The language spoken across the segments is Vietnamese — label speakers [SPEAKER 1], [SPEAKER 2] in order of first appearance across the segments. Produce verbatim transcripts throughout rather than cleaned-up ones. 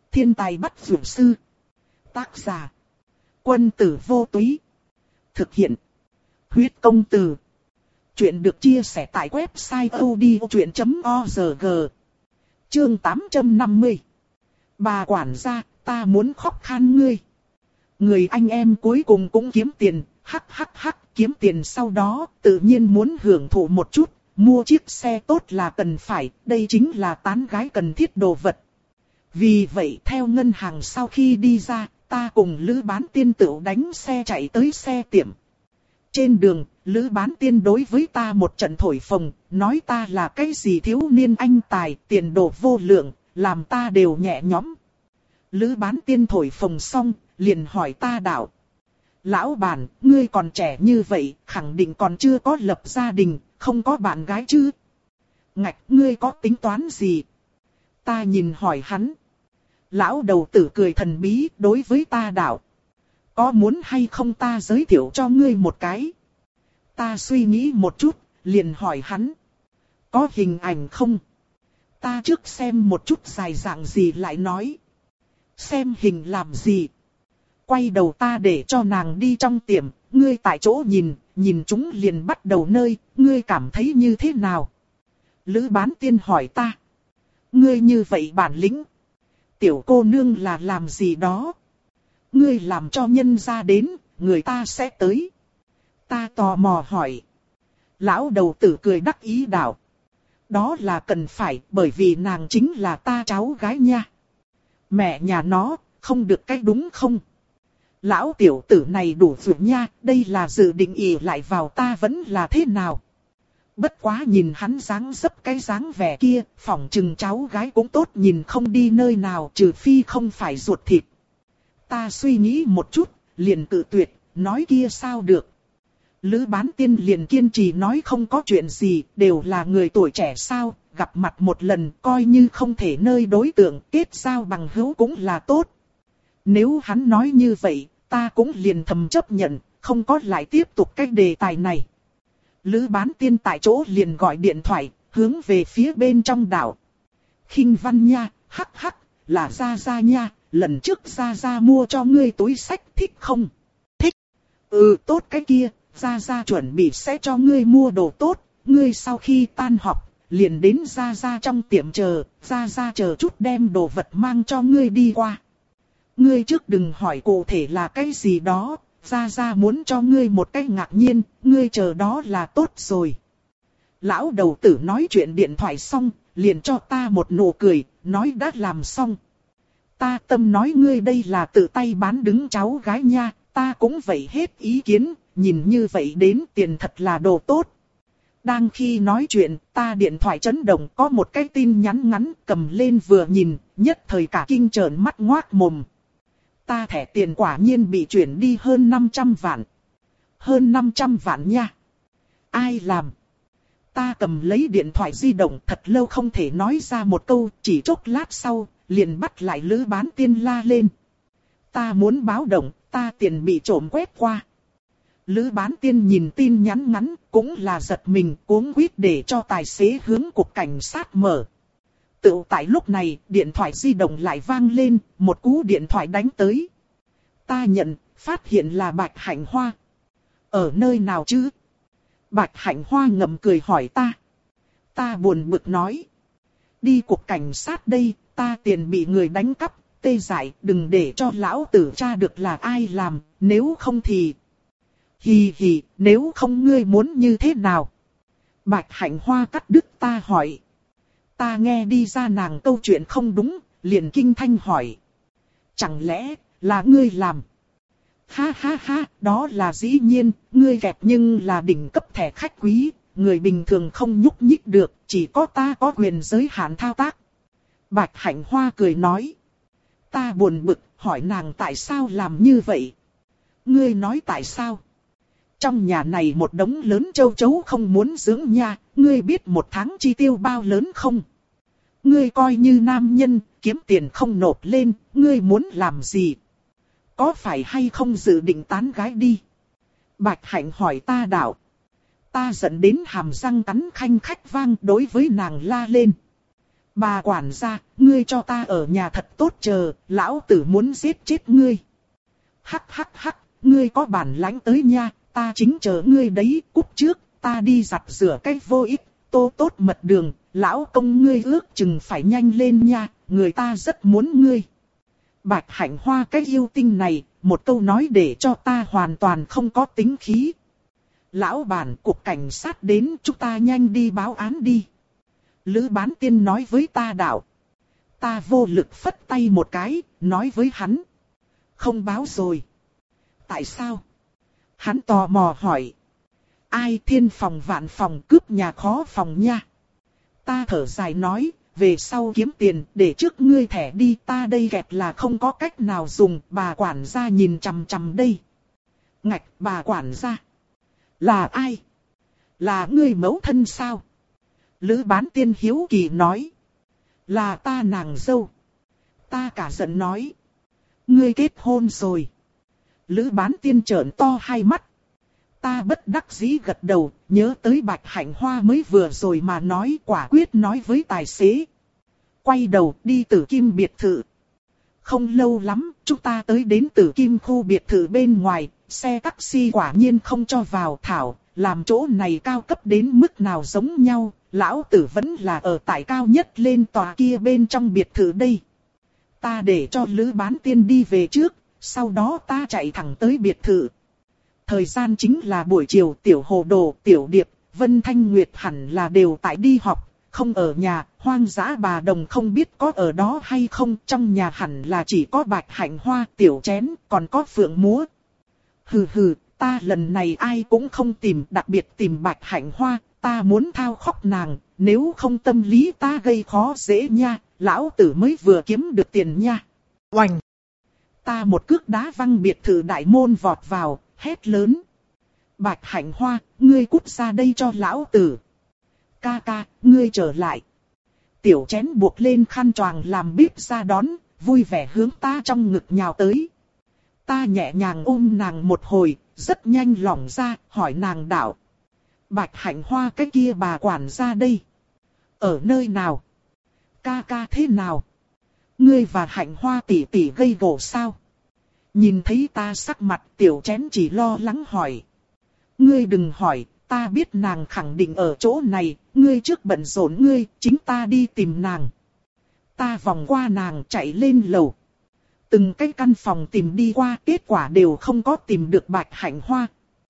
[SPEAKER 1] Thiên tài bắt dược sư. Tác giả. Quân tử vô túy. Thực hiện. Huyết công từ. Chuyện được chia sẻ tại website odchuyện chấm org. Chương tám trăm năm mươi. Bà quản gia, ta muốn khóc khan ngươi. Người anh em cuối cùng cũng kiếm tiền, hắc hắc hắc, kiếm tiền sau đó tự nhiên muốn hưởng thụ một chút, mua chiếc xe tốt là cần phải, đây chính là tán gái cần thiết đồ vật. Vì vậy theo ngân hàng sau khi đi ra, ta cùng Lữ Bán Tiên tựu đánh xe chạy tới xe tiệm. Trên đường, Lữ Bán Tiên đối với ta một trận thổi phồng, nói ta là cái gì thiếu niên anh tài, tiền đồ vô lượng, làm ta đều nhẹ nhõm. Lữ Bán Tiên thổi phồng xong, liền hỏi ta đạo. Lão bản, ngươi còn trẻ như vậy, khẳng định còn chưa có lập gia đình, không có bạn gái chứ? Ngạch, ngươi có tính toán gì? Ta nhìn hỏi hắn. Lão đầu tử cười thần bí đối với ta đạo. Có muốn hay không ta giới thiệu cho ngươi một cái? Ta suy nghĩ một chút, liền hỏi hắn. Có hình ảnh không? Ta trước xem một chút dài dạng gì lại nói. Xem hình làm gì? Quay đầu ta để cho nàng đi trong tiệm, ngươi tại chỗ nhìn, nhìn chúng liền bắt đầu nơi, ngươi cảm thấy như thế nào? Lữ Bán Tiên hỏi ta. Ngươi như vậy bản lĩnh. Tiểu cô nương là làm gì đó? Ngươi làm cho nhân gia đến, người ta sẽ tới. Ta tò mò hỏi. Lão đầu tử cười đắc ý đạo. Đó là cần phải, bởi vì nàng chính là ta cháu gái nha. Mẹ nhà nó, không được cái đúng không? Lão tiểu tử này đủ vượt nha, đây là dự định ỷ lại vào ta vẫn là thế nào? Bất quá nhìn hắn dáng dấp cái dáng vẻ kia, phỏng chừng cháu gái cũng tốt nhìn không đi nơi nào trừ phi không phải ruột thịt. Ta suy nghĩ một chút, liền tự tuyệt, nói kia sao được. Lữ Bán Tiên liền kiên trì nói không có chuyện gì, đều là người tuổi trẻ sao, gặp mặt một lần coi như không thể nơi đối tượng, kết giao bằng hữu cũng là tốt. Nếu hắn nói như vậy, ta cũng liền thầm chấp nhận, không có lại tiếp tục cái đề tài này. Lữ Bán Tiên tại chỗ liền gọi điện thoại, hướng về phía bên trong đảo. Khinh Văn nha, hắc hắc, là Gia Gia nha, lần trước Gia Gia mua cho ngươi túi sách thích không? Thích. Ừ tốt cái kia, Gia Gia chuẩn bị sẽ cho ngươi mua đồ tốt, ngươi sau khi tan học, liền đến Gia Gia trong tiệm chờ, Gia Gia chờ chút đem đồ vật mang cho ngươi đi qua. Ngươi trước đừng hỏi cụ thể là cái gì đó, Gia Gia muốn cho ngươi một cái ngạc nhiên, ngươi chờ đó là tốt rồi. Lão đầu tử nói chuyện điện thoại xong, liền cho ta một nụ cười, nói đã làm xong. Ta tâm nói ngươi đây là tự tay bán đứng cháu gái nha, ta cũng vậy hết ý kiến, nhìn như vậy đến tiền thật là đồ tốt. Đang khi nói chuyện, ta điện thoại chấn động có một cái tin nhắn ngắn cầm lên vừa nhìn, nhất thời cả kinh trợn mắt ngoác mồm. Ta thẻ tiền quả nhiên bị chuyển đi hơn năm trăm vạn. Hơn năm trăm vạn nha. Ai làm? Ta cầm lấy điện thoại di động thật lâu không thể nói ra một câu, chỉ chốc lát sau, liền bắt lại Lữ Bán Tiên la lên. Ta muốn báo động, ta tiền bị trộm quét qua. Lữ Bán Tiên nhìn tin nhắn ngắn, cũng là giật mình, cuống quýt để cho tài xế hướng cục cảnh sát mở. Tự tại lúc này, điện thoại di động lại vang lên, một cú điện thoại đánh tới. Ta nhận, phát hiện là Bạch Hạnh Hoa. Ở nơi nào chứ? Bạch Hạnh Hoa ngậm cười hỏi ta. Ta buồn bực nói. Đi cục cảnh sát đây, ta tiền bị người đánh cắp, tê dại, đừng để cho lão tử tra được là ai làm, nếu không thì... Hì hì, nếu không ngươi muốn như thế nào? Bạch Hạnh Hoa cắt đứt ta hỏi. Ta nghe đi ra nàng câu chuyện không đúng, liền kinh thanh hỏi. Chẳng lẽ là ngươi làm? Ha ha ha, đó là dĩ nhiên, ngươi kẹp nhưng là đỉnh cấp thẻ khách quý, người bình thường không nhúc nhích được, chỉ có ta có quyền giới hạn thao tác. Bạch Hạnh Hoa cười nói. Ta buồn bực, hỏi nàng tại sao làm như vậy? Ngươi nói tại sao? Trong nhà này một đống lớn châu chấu không muốn dưỡng nha, ngươi biết một tháng chi tiêu bao lớn không? Ngươi coi như nam nhân, kiếm tiền không nộp lên, ngươi muốn làm gì? Có phải hay không dự định tán gái đi? Bạch Hạnh hỏi ta đạo. Ta giận đến hàm răng cắn khanh khách vang đối với nàng la lên. Bà quản gia, ngươi cho ta ở nhà thật tốt chờ, lão tử muốn giết chết ngươi. Hắc hắc hắc, ngươi có bản lãnh tới nha, ta chính chờ ngươi đấy, cúp trước, ta đi giặt rửa cái vô ích, tô tốt mật đường, lão công ngươi ước chừng phải nhanh lên nha, người ta rất muốn ngươi. Bạch Hạnh Hoa cái yêu tinh này, một câu nói để cho ta hoàn toàn không có tính khí. Lão bản, cục cảnh sát đến, chúng ta nhanh đi báo án đi. Lữ Bán Tiên nói với ta đạo. Ta vô lực phất tay một cái, nói với hắn. Không báo rồi. Tại sao? Hắn tò mò hỏi. Ai thiên phòng vạn phòng cướp nhà khó phòng nha. Ta thở dài nói, về sau kiếm tiền để trước ngươi thẻ đi, ta đây kẹt là không có cách nào dùng, bà quản gia nhìn chằm chằm đây. Ngạch, bà quản gia. Là ai? Là ngươi mẫu thân sao? Lữ Bán Tiên hiếu kỳ nói. Là ta nàng dâu. Ta cả giận nói. Ngươi kết hôn rồi. Lữ Bán Tiên trợn to hai mắt. Ta bất đắc dĩ gật đầu, nhớ tới Bạch Hạnh Hoa mới vừa rồi mà nói, quả quyết nói với tài xế. Quay đầu đi Tử Kim biệt thự. Không lâu lắm, chúng ta tới đến Tử Kim khu biệt thự bên ngoài, xe taxi quả nhiên không cho vào. Thảo, làm chỗ này cao cấp đến mức nào giống nhau, lão tử vẫn là ở tại cao nhất lên tòa kia bên trong biệt thự đây. Ta để cho Lữ Bán Tiên đi về trước, sau đó ta chạy thẳng tới biệt thự. Thời gian chính là buổi chiều, Tiểu Hồ Đồ, Tiểu Điệp, Vân Thanh Nguyệt hẳn là đều tại đi học, không ở nhà. Hoang dã bà Đồng không biết có ở đó hay không, trong nhà hẳn là chỉ có Bạch Hạnh Hoa, Tiểu Chén, còn có Phượng Múa. Hừ hừ, ta lần này ai cũng không tìm, đặc biệt tìm Bạch Hạnh Hoa, ta muốn thao khóc nàng, nếu không tâm lý ta gây khó dễ nha, lão tử mới vừa kiếm được tiền nha. Oành! Ta một cước đá văng biệt thự đại môn vọt vào, hét lớn. Bạch Hạnh Hoa, ngươi cút ra đây cho lão tử. Ca ca, ngươi trở lại. Tiểu Chén buộc lên khăn choàng làm bíp ra đón, vui vẻ hướng ta trong ngực nhào tới. Ta nhẹ nhàng ôm nàng một hồi, rất nhanh lỏng ra, hỏi nàng đạo. Bạch Hạnh Hoa cái kia bà quản gia đây. Ở nơi nào? Ca ca thế nào? Ngươi và Hạnh Hoa tỷ tỷ gây gổ sao? Nhìn thấy ta sắc mặt, Tiểu Chén chỉ lo lắng hỏi. Ngươi đừng hỏi, ta biết nàng khẳng định ở chỗ này, ngươi trước bận rộn ngươi, chính ta đi tìm nàng. Ta vòng qua nàng chạy lên lầu. Từng cái căn phòng tìm đi qua, kết quả đều không có tìm được Bạch Hạnh Hoa.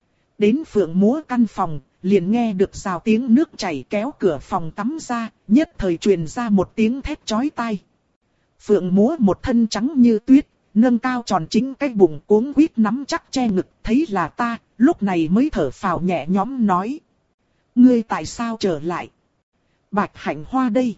[SPEAKER 1] Đến Phượng Múa căn phòng, liền nghe được rào tiếng nước chảy, kéo cửa phòng tắm ra, nhất thời truyền ra một tiếng thét chói tai. Phượng Múa một thân trắng như tuyết, nâng cao tròn chính cái bụng, cuống quýt nắm chắc che ngực, thấy là ta, lúc này mới thở phào nhẹ nhõm nói. Ngươi tại sao trở lại? Bạch Hạnh Hoa đây.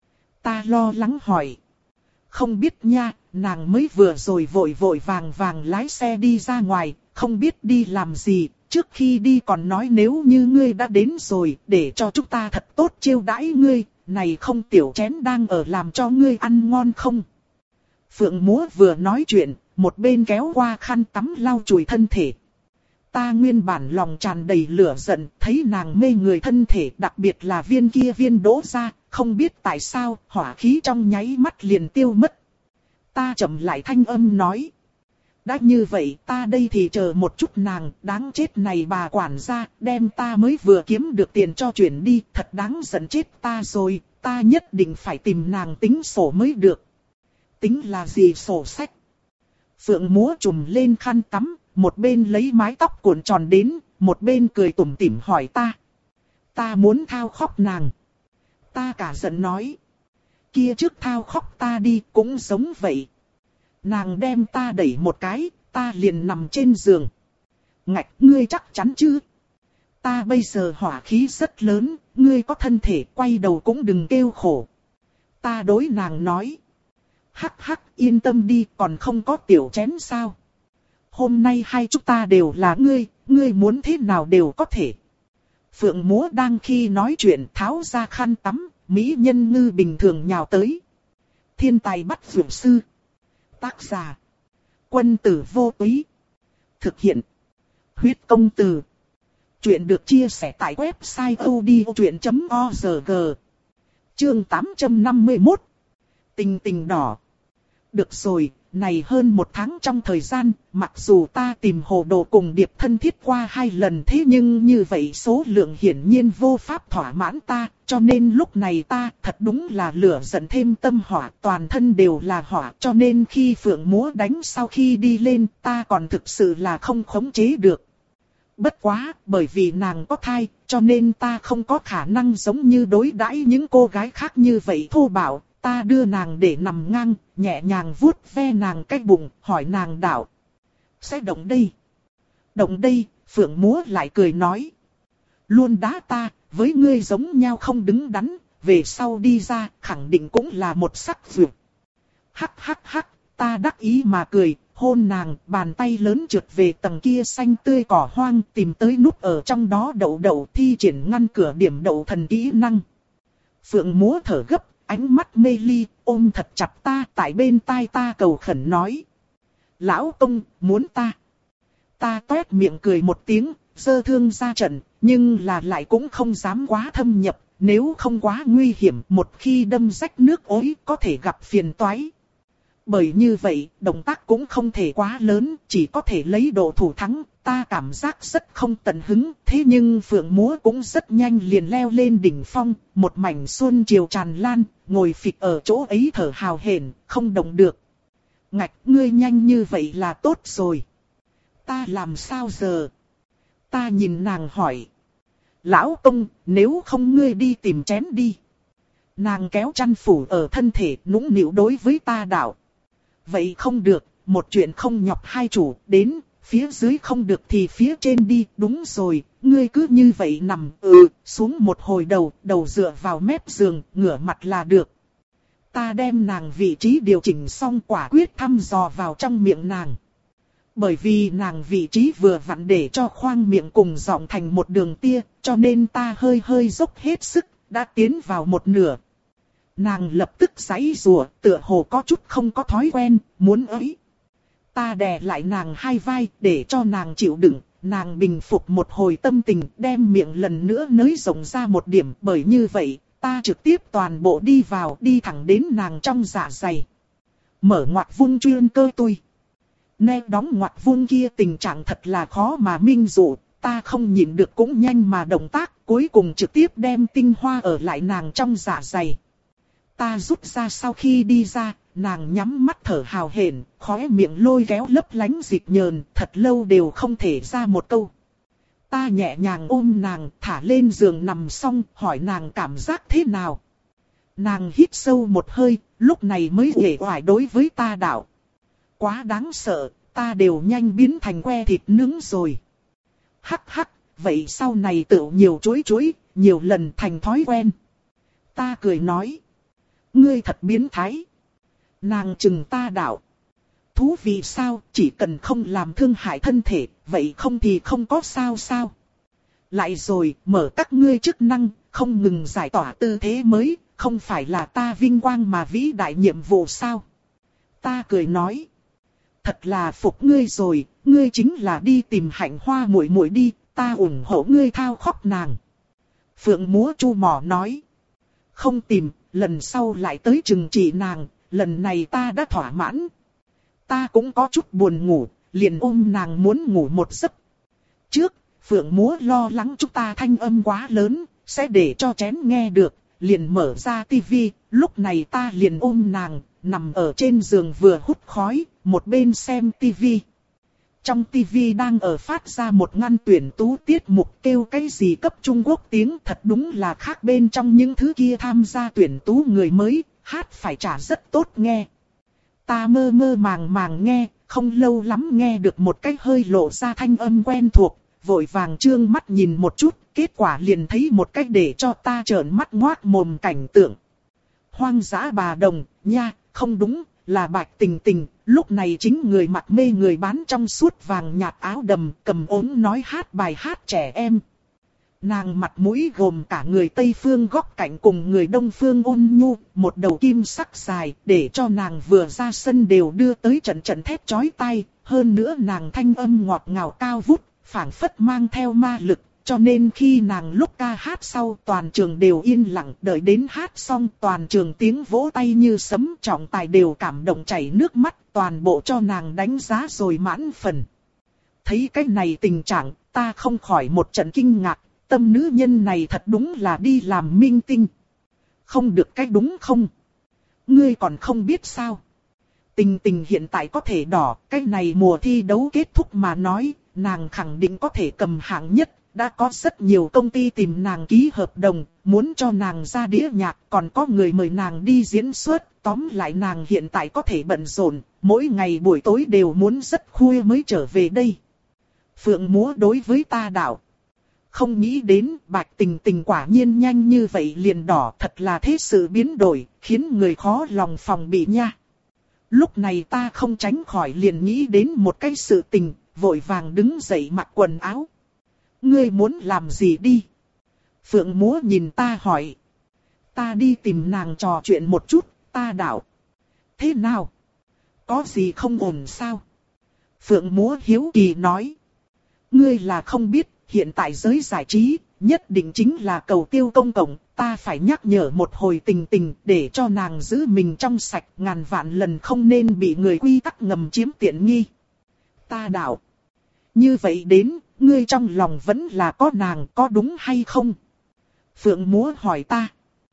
[SPEAKER 1] Ta lo lắng hỏi. Không biết nha, nàng mới vừa rồi vội vội vàng vàng lái xe đi ra ngoài, không biết đi làm gì, trước khi đi còn nói nếu như ngươi đã đến rồi, để cho chúng ta thật tốt chiêu đãi ngươi, này không Tiểu Chén đang ở làm cho ngươi ăn ngon không? Phượng Múa vừa nói chuyện, một bên kéo qua khăn tắm lau chùi thân thể. Ta nguyên bản lòng tràn đầy lửa giận, thấy nàng mê người thân thể, đặc biệt là viên kia viên đỗ ra, không biết tại sao, hỏa khí trong nháy mắt liền tiêu mất. Ta chậm lại thanh âm nói. Đã như vậy ta đây thì chờ một chút nàng, đáng chết này bà quản gia, đem ta mới vừa kiếm được tiền cho chuyển đi, thật đáng giận chết ta rồi, ta nhất định phải tìm nàng tính sổ mới được. Tính là gì sổ sách? Phượng Múa trùm lên khăn tắm, một bên lấy mái tóc cuộn tròn đến, một bên cười tủm tỉm hỏi ta. Ta muốn thao khóc nàng. Ta cả giận nói. Kia trước thao khóc ta đi cũng giống vậy. Nàng đem ta đẩy một cái, ta liền nằm trên giường. Ngạch, ngươi chắc chắn chứ? Ta bây giờ hỏa khí rất lớn, ngươi có thân thể quay đầu cũng đừng kêu khổ. Ta đối nàng nói. Hắc hắc, yên tâm đi, còn không có Tiểu Chén sao? Hôm nay hai chúng ta đều là ngươi, ngươi muốn thế nào đều có thể. Phượng Múa đang khi nói chuyện tháo ra khăn tắm, mỹ nhân ngư bình thường nhào tới. Thiên tài bắt dược sư. Tác giả. Quân tử vô túy. Thực hiện. Huyết công từ. Chuyện được chia sẻ tại website odchuyện chấm org. Chương tám trăm năm mươi mốt. Tình tình đỏ. Được rồi, này hơn một tháng trong thời gian, mặc dù ta tìm hồ đồ cùng điệp thân thiết qua hai lần, thế nhưng như vậy số lượng hiển nhiên vô pháp thỏa mãn ta, cho nên lúc này ta thật đúng là lửa giận thêm tâm hỏa, toàn thân đều là hỏa, cho nên khi Phượng Múa đánh sau khi đi lên, ta còn thực sự là không khống chế được. Bất quá, bởi vì nàng có thai, cho nên ta không có khả năng giống như đối đãi những cô gái khác như vậy thô bạo. Ta đưa nàng để nằm ngang, nhẹ nhàng vuốt ve nàng cái bụng, hỏi nàng đạo. Sẽ động đây. Động đây, Phượng Múa lại cười nói. Luôn đá ta, với ngươi giống nhau không đứng đắn, về sau đi ra, khẳng định cũng là một sắc vượt. Hắc hắc hắc, ta đắc ý mà cười, hôn nàng, bàn tay lớn trượt về tầng kia xanh tươi cỏ hoang, tìm tới nút ở trong đó đậu đậu, thi triển ngăn cửa điểm đậu thần kỹ năng. Phượng Múa thở gấp. Ánh mắt mê ly, ôm thật chặt ta, tại bên tai ta cầu khẩn nói. Lão công, muốn ta. Ta toét miệng cười một tiếng, giơ thương ra trận, nhưng là lại cũng không dám quá thâm nhập, nếu không quá nguy hiểm, một khi đâm rách nước ối có thể gặp phiền toái. Bởi như vậy, động tác cũng không thể quá lớn, chỉ có thể lấy độ thủ thắng, ta cảm giác rất không tận hứng, thế nhưng Phượng Múa cũng rất nhanh liền leo lên đỉnh phong, một mảnh xuân chiều tràn lan, ngồi phịch ở chỗ ấy thở hào hển, không động được. Ngạch, ngươi nhanh như vậy là tốt rồi. Ta làm sao giờ? Ta nhìn nàng hỏi. Lão công, nếu không ngươi đi tìm chén đi. Nàng kéo chăn phủ ở thân thể, nũng nịu đối với ta đạo. Vậy không được, một chuyện không nhọc hai chủ, đến, phía dưới không được thì phía trên đi, đúng rồi, ngươi cứ như vậy nằm, ừ, xuống một hồi đầu, đầu dựa vào mép giường, ngửa mặt là được. Ta đem nàng vị trí điều chỉnh xong quả quyết thăm dò vào trong miệng nàng. Bởi vì nàng vị trí vừa vặn để cho khoang miệng cùng giọng thành một đường tia, cho nên ta hơi hơi dốc hết sức, đã tiến vào một nửa. Nàng lập tức giãy giụa, tựa hồ có chút không có thói quen, muốn ấy. Ta đè lại nàng hai vai để cho nàng chịu đựng, nàng bình phục một hồi tâm tình, đem miệng lần nữa nới rộng ra một điểm, bởi như vậy, ta trực tiếp toàn bộ đi vào, đi thẳng đến nàng trong dạ dày. Mở ngoặc vung chuyên cơ tôi. Nè đóng ngoặc vung kia tình trạng thật là khó mà minh dụ, ta không nhịn được cũng nhanh mà động tác, cuối cùng trực tiếp đem tinh hoa ở lại nàng trong dạ dày. Ta rút ra sau khi đi ra, nàng nhắm mắt thở hào hển, khóe miệng lôi kéo lấp lánh dịch nhờn, thật lâu đều không thể ra một câu. Ta nhẹ nhàng ôm nàng, thả lên giường nằm xong, hỏi nàng cảm giác thế nào. Nàng hít sâu một hơi, lúc này mới uể oải đối với ta đạo. Quá đáng sợ, ta đều nhanh biến thành que thịt nướng rồi. Hắc hắc, vậy sau này tự nhiều chối chối, nhiều lần thành thói quen. Ta cười nói. Ngươi thật biến thái. Nàng chừng ta đạo. Thú vị sao, chỉ cần không làm thương hại thân thể, vậy không thì không có sao sao. Lại rồi, mở các ngươi chức năng, không ngừng giải tỏa tư thế mới, không phải là ta vinh quang mà vĩ đại nhiệm vụ sao. Ta cười nói. Thật là phục ngươi rồi, ngươi chính là đi tìm hạnh hoa muội muội đi, ta ủng hộ ngươi thao khóc nàng. Phượng Múa chu mỏ nói. Không tìm, lần sau lại tới trừng trị nàng, lần này ta đã thỏa mãn. Ta cũng có chút buồn ngủ, liền ôm nàng muốn ngủ một giấc. Trước, Phượng Múa lo lắng chúng ta thanh âm quá lớn, sẽ để cho chén nghe được, liền mở ra tivi, lúc này ta liền ôm nàng, nằm ở trên giường vừa hút khói, một bên xem tivi. Trong tivi đang ở phát ra một ngăn tuyển tú tiết mục kêu cái gì cấp Trung Quốc tiếng, thật đúng là khác bên trong những thứ kia tham gia tuyển tú người mới, hát phải trả rất tốt nghe. Ta mơ mơ màng màng nghe, không lâu lắm nghe được một cái hơi lộ ra thanh âm quen thuộc, vội vàng trương mắt nhìn một chút, kết quả liền thấy một cách để cho ta trợn mắt ngoác mồm cảnh tượng. Hoang dã bà đồng, nha, không đúng, là Bạch Tình Tình, lúc này chính người mặc mê người bán trong suốt vàng nhạt áo đầm, cầm ống nói hát bài hát trẻ em. Nàng mặt mũi gồm cả người Tây Phương góc cạnh cùng người Đông Phương ôn nhu, một đầu kim sắc dài, để cho nàng vừa ra sân đều đưa tới trận trận thét chói tai, hơn nữa nàng thanh âm ngọt ngào cao vút, phảng phất mang theo ma lực, cho nên khi nàng lúc ca hát sau toàn trường đều yên lặng, đợi đến hát xong toàn trường tiếng vỗ tay như sấm, trọng tài đều cảm động chảy nước mắt, toàn bộ cho nàng đánh giá rồi mãn phần. Thấy cái này tình trạng, ta không khỏi một trận kinh ngạc, tâm nữ nhân này thật đúng là đi làm minh tinh. Không được cái đúng không? Ngươi còn không biết sao? Tình Tình hiện tại có thể đỏ, cái này mùa thi đấu kết thúc mà nói, nàng khẳng định có thể cầm hạng nhất. Đã có rất nhiều công ty tìm nàng ký hợp đồng, muốn cho nàng ra đĩa nhạc, còn có người mời nàng đi diễn xuất. Tóm lại nàng hiện tại có thể bận rộn, mỗi ngày buổi tối đều muốn rất khuya mới trở về đây. Phượng múa đối với ta đạo. Không nghĩ đến Bạch Tình Tình quả nhiên nhanh như vậy liền đỏ, thật là thế sự biến đổi, khiến người khó lòng phòng bị nha. Lúc này ta không tránh khỏi liền nghĩ đến một cái sự tình, vội vàng đứng dậy mặc quần áo. Ngươi muốn làm gì đi? Phượng múa nhìn ta hỏi. Ta đi tìm nàng trò chuyện một chút, ta đạo. Thế nào? Có gì không ổn sao? Phượng múa hiếu kỳ nói. Ngươi là không biết, hiện tại giới giải trí, nhất định chính là cầu tiêu công cộng. Ta phải nhắc nhở một hồi Tình Tình để cho nàng giữ mình trong sạch, ngàn vạn lần không nên bị người quy tắc ngầm chiếm tiện nghi. Ta đạo. Như vậy đến, ngươi trong lòng vẫn là có nàng, có đúng hay không? Phượng múa hỏi ta.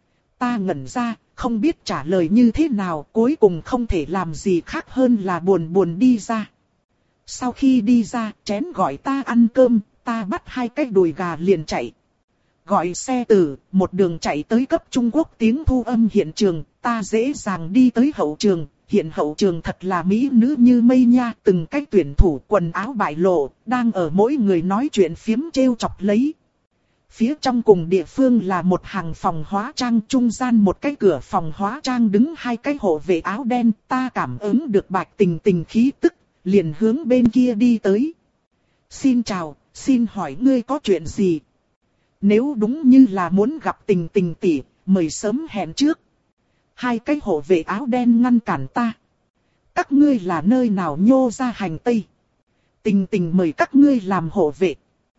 [SPEAKER 1] Ta ngẩn ra, không biết trả lời như thế nào, cuối cùng không thể làm gì khác hơn là buồn buồn đi ra. Sau khi đi ra, chén gọi ta ăn cơm, ta bắt hai cái đùi gà liền chạy. Gọi xe từ, một đường chạy tới cấp Trung Quốc tiếng thu âm hiện trường, ta dễ dàng đi tới hậu trường. Hiện hậu trường thật là mỹ nữ như mây nha, từng cái tuyển thủ quần áo bại lộ, đang ở mỗi người nói chuyện phiếm trêu chọc lấy. Phía trong cùng địa phương là một hàng phòng hóa trang, trung gian một cái cửa phòng hóa trang đứng hai cái hộ vệ áo đen, ta cảm ứng được Bạch Tình Tình khí tức, liền hướng bên kia đi tới. Xin chào, xin hỏi ngươi có chuyện gì? Nếu đúng như là muốn gặp Tình Tình tỷ, mời sớm hẹn trước. Hai cái hộ vệ áo đen ngăn cản ta. Các ngươi là nơi nào nhô ra hành tây? Tình Tình mời các ngươi làm hộ vệ.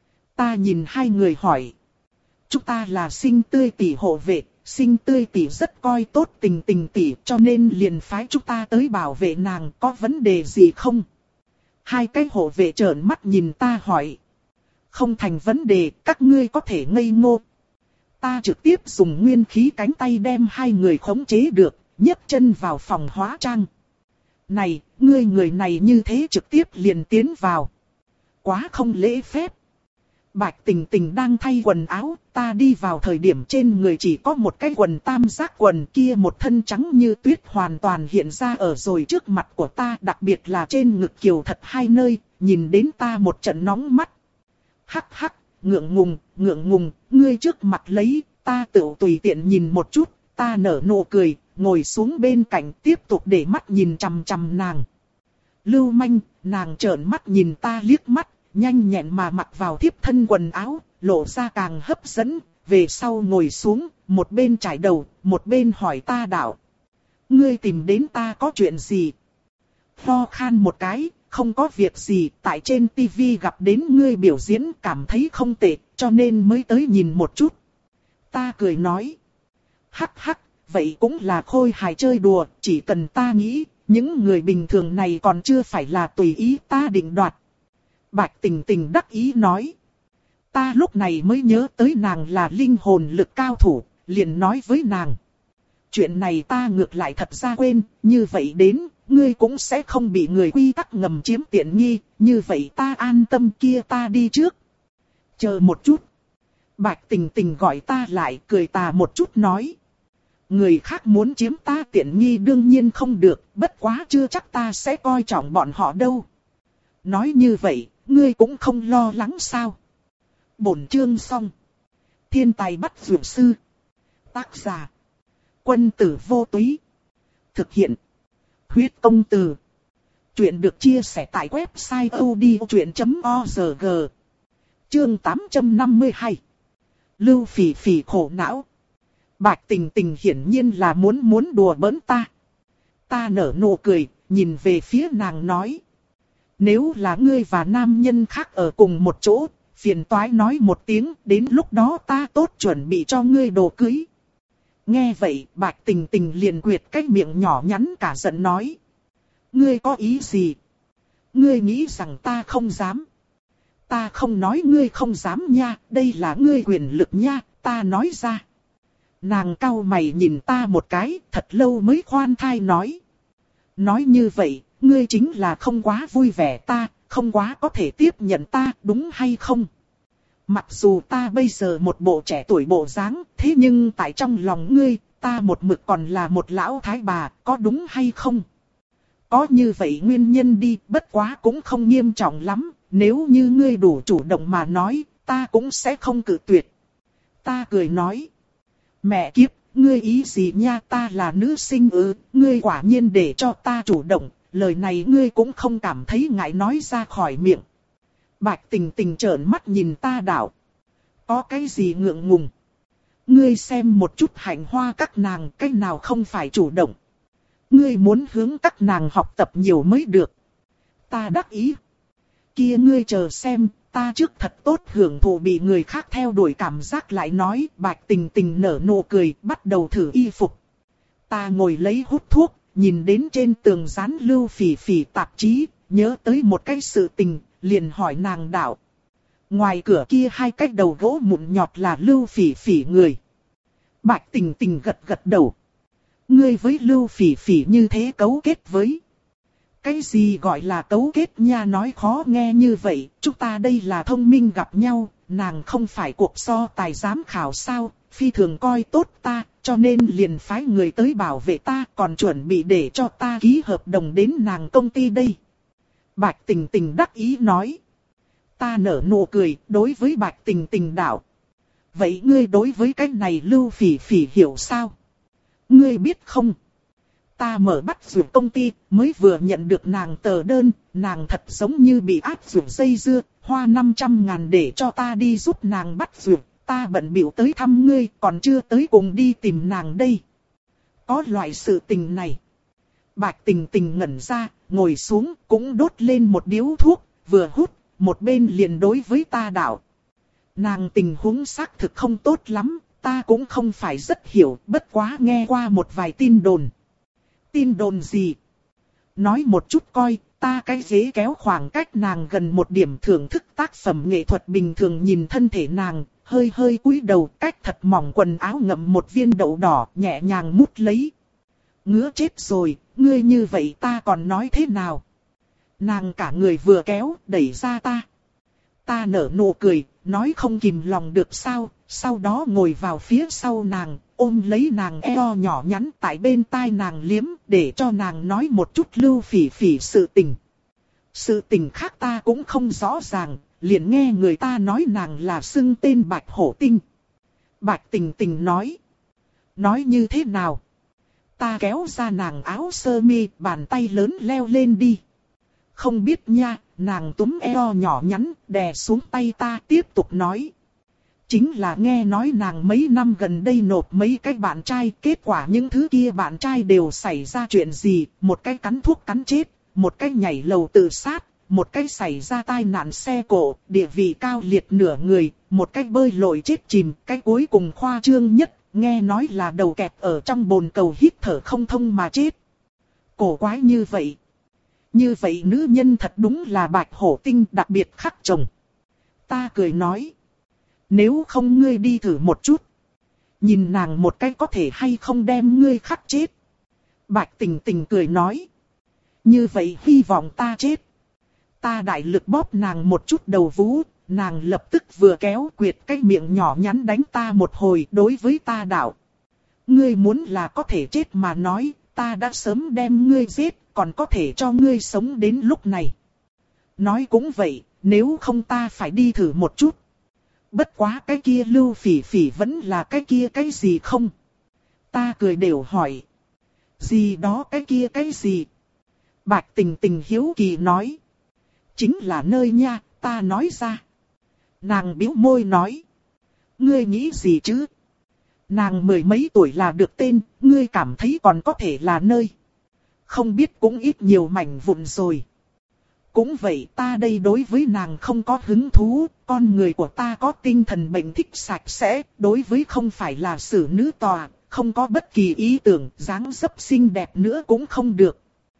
[SPEAKER 1] Ta nhìn hai người hỏi. Chúng ta là Sinh Tươi tỷ hộ vệ, Sinh Tươi tỷ rất coi tốt Tình Tình tỷ, cho nên liền phái chúng ta tới bảo vệ nàng, có vấn đề gì không? Hai cái hộ vệ trợn mắt nhìn ta hỏi. Không thành vấn đề, các ngươi có thể ngây ngô. Ta trực tiếp dùng nguyên khí cánh tay đem hai người khống chế được, nhấc chân vào phòng hóa trang. Này, ngươi người này như thế trực tiếp liền tiến vào. Quá không lễ phép. Bạch Tình Tình đang thay quần áo, ta đi vào thời điểm trên người chỉ có một cái quần tam giác, quần kia một thân trắng như tuyết hoàn toàn hiện ra ở rồi trước mặt của ta, đặc biệt là trên ngực kiều thật hai nơi, nhìn đến ta một trận nóng mắt. Hắc hắc, ngượng ngùng, ngượng ngùng, ngươi trước mặt lấy, ta tự tùy tiện nhìn một chút, ta nở nụ cười, ngồi xuống bên cạnh tiếp tục để mắt nhìn chằm chằm nàng. Lưu manh, nàng trợn mắt nhìn ta liếc mắt, nhanh nhẹn mà mặc vào thiếp thân quần áo, lộ ra càng hấp dẫn, về sau ngồi xuống, một bên trải đầu, một bên hỏi ta đạo. Ngươi tìm đến ta có chuyện gì? Ho khan một cái, không có việc gì, tại trên tivi gặp đến ngươi biểu diễn cảm thấy không tệ, cho nên mới tới nhìn một chút. Ta cười nói. Hắc hắc, vậy cũng là khôi hài chơi đùa, chỉ cần ta nghĩ, những người bình thường này còn chưa phải là tùy ý ta định đoạt. Bạch Tình Tình đắc ý nói. Ta lúc này mới nhớ tới nàng là linh hồn lực cao thủ, liền nói với nàng. Chuyện này ta ngược lại thật ra quên, như vậy đến, ngươi cũng sẽ không bị người quy tắc ngầm chiếm tiện nghi, như vậy ta an tâm, kia ta đi trước. Chờ một chút. Bạch Tình Tình gọi ta lại, cười tà một chút nói. Người khác muốn chiếm ta tiện nghi đương nhiên không được, bất quá chưa chắc ta sẽ coi trọng bọn họ đâu. Nói như vậy, ngươi cũng không lo lắng sao? Bổn chương xong. Thiên tài bắt dược sư. Tác giả. Quân tử vô túy. Thực hiện. Huyết công từ. Chuyện được chia sẻ tại website odchuyện chấm org. Chương tám trăm năm mươi hai. Lưu Phỉ Phỉ khổ não. Bạch Tình Tình hiển nhiên là muốn muốn đùa bỡn ta. Ta nở nụ cười, nhìn về phía nàng nói. Nếu là ngươi và nam nhân khác ở cùng một chỗ, phiền toái nói một tiếng, đến lúc đó ta tốt chuẩn bị cho ngươi đồ cưới. Nghe vậy, Bạch Tình Tình liền quyệt cái miệng nhỏ nhắn cả giận nói. Ngươi có ý gì? Ngươi nghĩ rằng ta không dám? Ta không nói ngươi không dám nha, đây là ngươi quyền lực nha, ta nói ra. Nàng cau mày nhìn ta một cái, thật lâu mới khoan thai nói. Nói như vậy, ngươi chính là không quá vui vẻ ta, không quá có thể tiếp nhận ta, đúng hay không? Mặc dù ta bây giờ một bộ trẻ tuổi bộ dáng, thế nhưng tại trong lòng ngươi, ta một mực còn là một lão thái bà, có đúng hay không? Có như vậy nguyên nhân đi, bất quá cũng không nghiêm trọng lắm, nếu như ngươi đủ chủ động mà nói, ta cũng sẽ không cự tuyệt. Ta cười nói. Mẹ kiếp, ngươi ý gì nha, ta là nữ sinh ư, ngươi quả nhiên để cho ta chủ động, lời này ngươi cũng không cảm thấy ngại nói ra khỏi miệng. Bạch Tình Tình trợn mắt nhìn ta đảo. Có cái gì ngượng ngùng? Ngươi xem một chút hạnh hoa các nàng, cái nào không phải chủ động. Ngươi muốn hướng các nàng học tập nhiều mới được. Ta đắc ý. Kia ngươi chờ xem, ta trước thật tốt hưởng thụ bị người khác theo đuổi cảm giác lại nói. Bạch Tình Tình nở nụ cười, bắt đầu thử y phục. Ta ngồi lấy hút thuốc, nhìn đến trên tường dán Lưu Phỉ Phỉ tạp chí, nhớ tới một cái sự tình, liền hỏi nàng đạo. Ngoài cửa kia hai cái đầu gỗ mụn nhọt là Lưu Phỉ Phỉ người. Bạch Tình Tình gật gật đầu. Ngươi với Lưu Phỉ Phỉ như thế cấu kết với. Cái gì gọi là cấu kết nha, nói khó nghe như vậy, chúng ta đây là thông minh gặp nhau, nàng không phải cuộc so tài giám khảo sao, phi thường coi tốt ta, cho nên liền phái người tới bảo vệ ta, còn chuẩn bị để cho ta ký hợp đồng đến nàng công ty đây. Bạch Tình Tình đắc ý nói. Ta nở nụ cười, đối với Bạch Tình Tình đạo. Vậy ngươi đối với cái này Lưu Phỉ Phỉ hiểu sao? Ngươi biết không? Ta mở bắt dụng công ty, mới vừa nhận được nàng tờ đơn, nàng thật giống như bị áp dụng dây dưa, hoa năm trăm ngàn để cho ta đi giúp nàng bắt dụng, ta bận bịu tới thăm ngươi, còn chưa tới cùng đi tìm nàng đây. Có loại sự tình này. Bạch Tình Tình ngẩn ra, ngồi xuống, cũng đốt lên một điếu thuốc, vừa hút, một bên liền đối với ta đạo. Nàng tình huống xác thực không tốt lắm, ta cũng không phải rất hiểu, bất quá nghe qua một vài tin đồn. Tin đồn gì? Nói một chút coi, ta cái ghế kéo khoảng cách nàng gần một điểm, thưởng thức tác phẩm nghệ thuật bình thường, nhìn thân thể nàng, hơi hơi cúi đầu, cách thật mỏng quần áo ngậm một viên đậu đỏ, nhẹ nhàng mút lấy. Ngứa chết rồi, ngươi như vậy ta còn nói thế nào? Nàng cả người vừa kéo, đẩy ra ta. Ta nở nụ cười, nói không kìm lòng được sao, sau đó ngồi vào phía sau nàng, ôm lấy nàng eo nhỏ nhắn tại bên tai nàng liếm, để cho nàng nói một chút Lưu Phỉ Phỉ sự tình. Sự tình khác ta cũng không rõ ràng, liền nghe người ta nói nàng là xưng tên Bạch Hổ Tinh. Bạch Tình Tình nói. Nói như thế nào? Ta kéo ra nàng áo sơ mi, bàn tay lớn leo lên đi. Không biết nha, nàng túm eo nhỏ nhắn, đè xuống tay ta, tiếp tục nói. Chính là nghe nói nàng mấy năm gần đây nộp mấy cái bạn trai, kết quả những thứ kia bạn trai đều xảy ra chuyện gì, một cái cắn thuốc cắn chết, một cái nhảy lầu tự sát, một cái xảy ra tai nạn xe cộ, địa vị cao liệt nửa người, một cái bơi lội chết chìm, cái cuối cùng khoa trương nhất, nghe nói là đầu kẹt ở trong bồn cầu hít thở không thông mà chết. Cổ quái như vậy. Như vậy nữ nhân thật đúng là Bạch Hổ Tinh, đặc biệt khắc chồng. Ta cười nói. Nếu không ngươi đi thử một chút. Nhìn nàng một cái có thể hay không đem ngươi khắc chết. Bạch Tình Tình cười nói. Như vậy hy vọng ta chết. Ta đại lực bóp nàng một chút đầu vú. Nàng lập tức vừa kéo quyệt cái miệng nhỏ nhắn đánh ta một hồi, đối với ta đạo. Ngươi muốn là có thể chết mà nói, ta đã sớm đem ngươi giết, còn có thể cho ngươi sống đến lúc này. Nói cũng vậy, nếu không ta phải đi thử một chút. Bất quá cái kia Lưu Phỉ Phỉ vẫn là cái kia cái gì không? Ta cười đều hỏi. Gì đó cái kia cái gì? Bạch Tình Tình hiếu kỳ nói. Chính là nơi nha, ta nói ra. Nàng bĩu môi nói. Ngươi nghĩ gì chứ? Nàng mười mấy tuổi là được tên, ngươi cảm thấy còn có thể là nơi. Không biết cũng ít nhiều mảnh vụn rồi. Cũng vậy, ta đây đối với nàng không có hứng thú, con người của ta có tinh thần bệnh thích sạch sẽ, đối với không phải là xử nữ tòa, không có bất kỳ ý tưởng, dáng dấp xinh đẹp nữa cũng không được.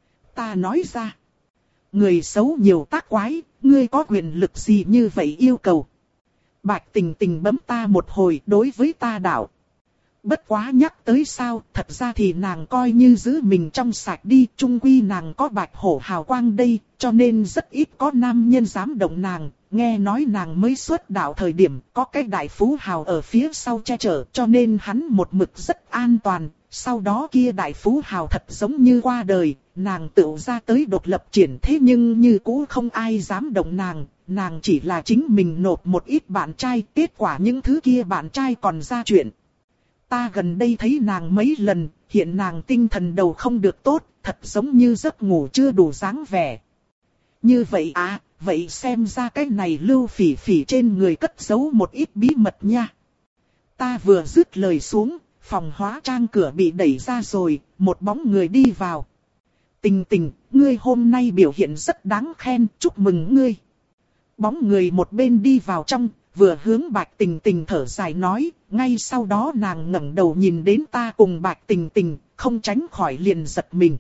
[SPEAKER 1] Ta nói ra, người xấu nhiều tác quái, ngươi có quyền lực gì như vậy yêu cầu. Bạch Tình Tình bấm ta một hồi đối với ta đạo. Bất quá nhắc tới sao, thật ra thì nàng coi như giữ mình trong sạch đi, chung quy nàng có bạch hổ hào quang đây, cho nên rất ít có nam nhân dám động nàng. Nghe nói nàng mới xuất đạo thời điểm, có cái đại phú hào ở phía sau che chở, cho nên hắn một mực rất an toàn. Sau đó kia đại phú hào thật giống như qua đời, nàng tự ra tới độc lập triển thế nhưng như cũ không ai dám động nàng. Nàng chỉ là chính mình nộp một ít bạn trai, kết quả những thứ kia bạn trai còn ra chuyện. Ta gần đây thấy nàng mấy lần, hiện nàng tinh thần đầu không được tốt, thật giống như giấc ngủ chưa đủ dáng vẻ. Như vậy à, vậy xem ra cái này Lưu Phỉ Phỉ trên người cất giấu một ít bí mật nha. Ta vừa dứt lời xuống, phòng hóa trang cửa bị đẩy ra rồi, một bóng người đi vào. Tình Tình, ngươi hôm nay biểu hiện rất đáng khen, chúc mừng ngươi. Bóng người một bên đi vào trong, vừa hướng Bạch Tình Tình thở dài nói, ngay sau đó nàng ngẩng đầu nhìn đến ta cùng Bạch Tình Tình, không tránh khỏi liền giật mình.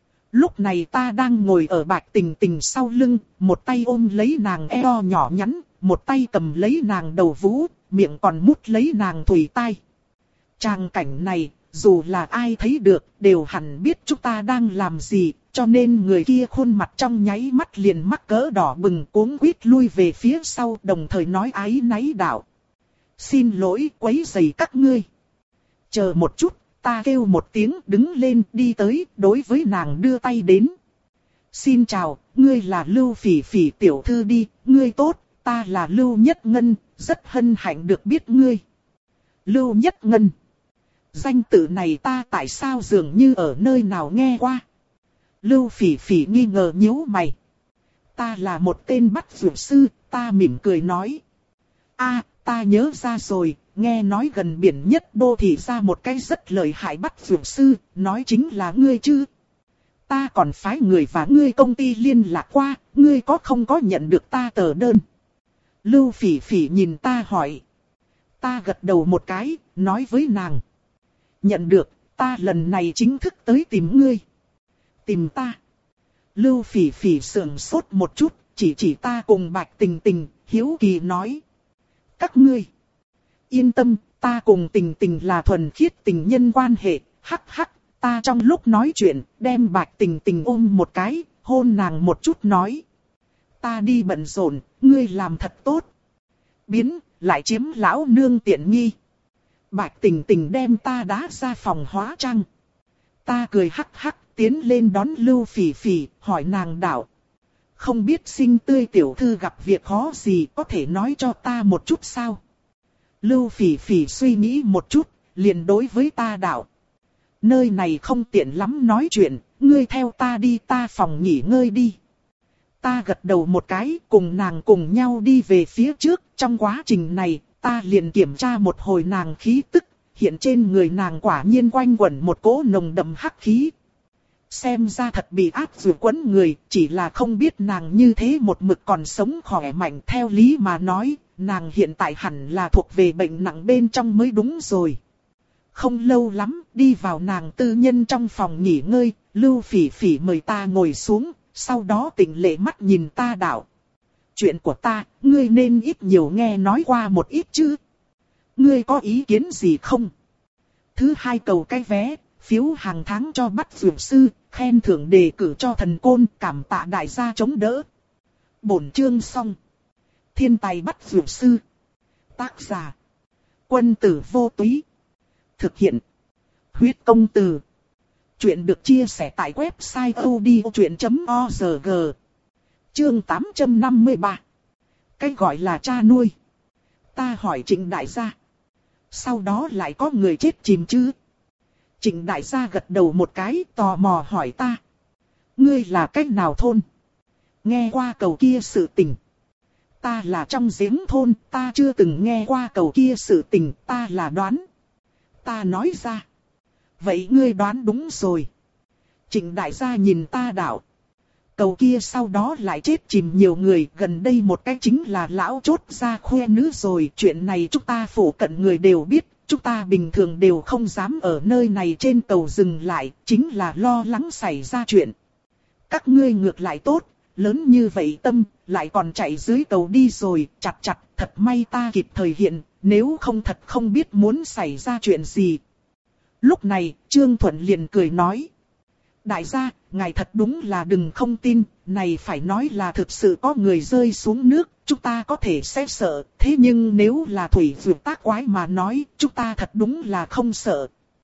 [SPEAKER 1] Lúc này ta đang ngồi ở Bạch Tình Tình sau lưng, một tay ôm lấy nàng eo nhỏ nhắn, một tay cầm lấy nàng đầu vú, miệng còn mút lấy nàng thùy tai. Tràng cảnh này, dù là ai thấy được, đều hẳn biết chúng ta đang làm gì, cho nên người kia khuôn mặt trong nháy mắt liền mắc cỡ đỏ bừng cuống quýt lui về phía sau, đồng thời nói áy náy đạo. Xin lỗi quấy rầy các ngươi. Chờ một chút, ta kêu một tiếng đứng lên đi tới, đối với nàng đưa tay đến. Xin chào, ngươi là Lưu Phỉ Phỉ tiểu thư đi, ngươi tốt, ta là Lưu Nhất Ngân, rất hân hạnh được biết ngươi. Lưu Nhất Ngân. Danh tự này ta tại sao dường như ở nơi nào nghe qua. Lưu Phỉ Phỉ nghi ngờ nhíu mày. Ta là một tên bắt dược sư, ta mỉm cười nói. A, ta nhớ ra rồi, nghe nói gần biển nhất đô thị ra một cái rất lợi hại bắt dược sư, nói chính là ngươi chứ. Ta còn phái người và ngươi công ty liên lạc qua, ngươi có không có nhận được ta tờ đơn. Lưu Phỉ Phỉ nhìn ta hỏi. Ta gật đầu một cái, nói với nàng. Nhận được, ta lần này chính thức tới tìm ngươi. Tìm ta. Lưu Phỉ Phỉ sườn sốt một chút, chỉ chỉ ta cùng Bạch Tình Tình, hiếu kỳ nói. Các ngươi. Yên tâm, ta cùng Tình Tình là thuần khiết tình nhân quan hệ, hắc hắc. Ta trong lúc nói chuyện, đem Bạch Tình Tình ôm một cái, hôn nàng một chút nói. Ta đi bận rộn, ngươi làm thật tốt. Biến, lại chiếm lão nương tiện nghi. Bạch Tình Tình đem ta đá ra phòng hóa trang. Ta cười hắc hắc, tiến lên đón Lưu Phỉ Phỉ, hỏi nàng đạo. Không biết Xinh Tươi tiểu thư gặp việc khó gì, có thể nói cho ta một chút sao? Lưu Phỉ Phỉ suy nghĩ một chút, liền đối với ta đạo. Nơi này không tiện lắm nói chuyện, ngươi theo ta đi ta phòng nghỉ ngơi đi. Ta gật đầu một cái, cùng nàng cùng nhau đi về phía trước, trong quá trình này, ta liền kiểm tra một hồi nàng khí tức, hiện trên người nàng quả nhiên quanh quẩn một cỗ nồng đậm hắc khí. Xem ra thật bị áp dù quấn người, chỉ là không biết nàng như thế một mực còn sống khỏe mạnh. Theo lý mà nói, nàng hiện tại hẳn là thuộc về bệnh nặng bên trong mới đúng rồi. Không lâu lắm, đi vào nàng tư nhân trong phòng nghỉ ngơi, Lưu Phỉ Phỉ mời ta ngồi xuống, sau đó tỉnh lệ mắt nhìn ta đạo. Chuyện của ta, ngươi nên ít nhiều nghe nói qua một ít chứ. Ngươi có ý kiến gì không? Thứ hai cầu cái vé, phiếu hàng tháng cho bắt dược sư, khen thưởng đề cử cho thần côn, cảm tạ đại gia chống đỡ. Bổn chương xong. Thiên tài bắt dược sư. Tác giả. Quân tử vô túy. Thực hiện. Huyết công từ. Chuyện được chia sẻ tại website odchuyện chấm org. Chương tám trăm năm mươi ba. Cái gọi là cha nuôi. Ta hỏi Trịnh đại gia. Sau đó lại có người chết chìm chứ? Trịnh đại gia gật đầu một cái, tò mò hỏi ta. Ngươi là cách nào thôn? Nghe qua cầu kia sự tình. Ta là trong giếng thôn, ta chưa từng nghe qua cầu kia sự tình, ta là đoán. Ta nói ra. Vậy ngươi đoán đúng rồi. Trịnh đại gia nhìn ta đạo. cầu kia sau đó lại chết chìm nhiều người, gần đây một cái chính là lão chốt ra khoe nữ rồi, chuyện này chúng ta phủ cận người đều biết, chúng ta bình thường đều không dám ở nơi này trên cầu dừng lại, chính là lo lắng xảy ra chuyện. Các ngươi ngược lại tốt, lớn như vậy tâm, lại còn chạy dưới cầu đi rồi, chặt chặt, thật may ta kịp thời hiện, nếu không thật không biết muốn xảy ra chuyện gì. Lúc này, Trương Thuận liền cười nói. Đại gia, ngài thật đúng là đừng không tin, này phải nói là thực sự có người rơi xuống nước, chúng ta có thể sẽ sợ, thế nhưng nếu là thủy vượt tác quái mà nói, chúng ta thật đúng là không sợ.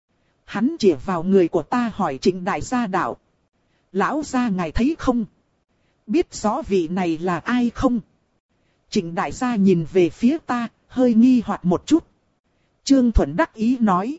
[SPEAKER 1] Hắn chỉ vào người của ta hỏi Trịnh đại gia đạo. Lão gia ngài thấy không? Biết rõ vị này là ai không? Trịnh đại gia nhìn về phía ta, hơi nghi hoặc một chút. Trương Thuận đắc ý nói.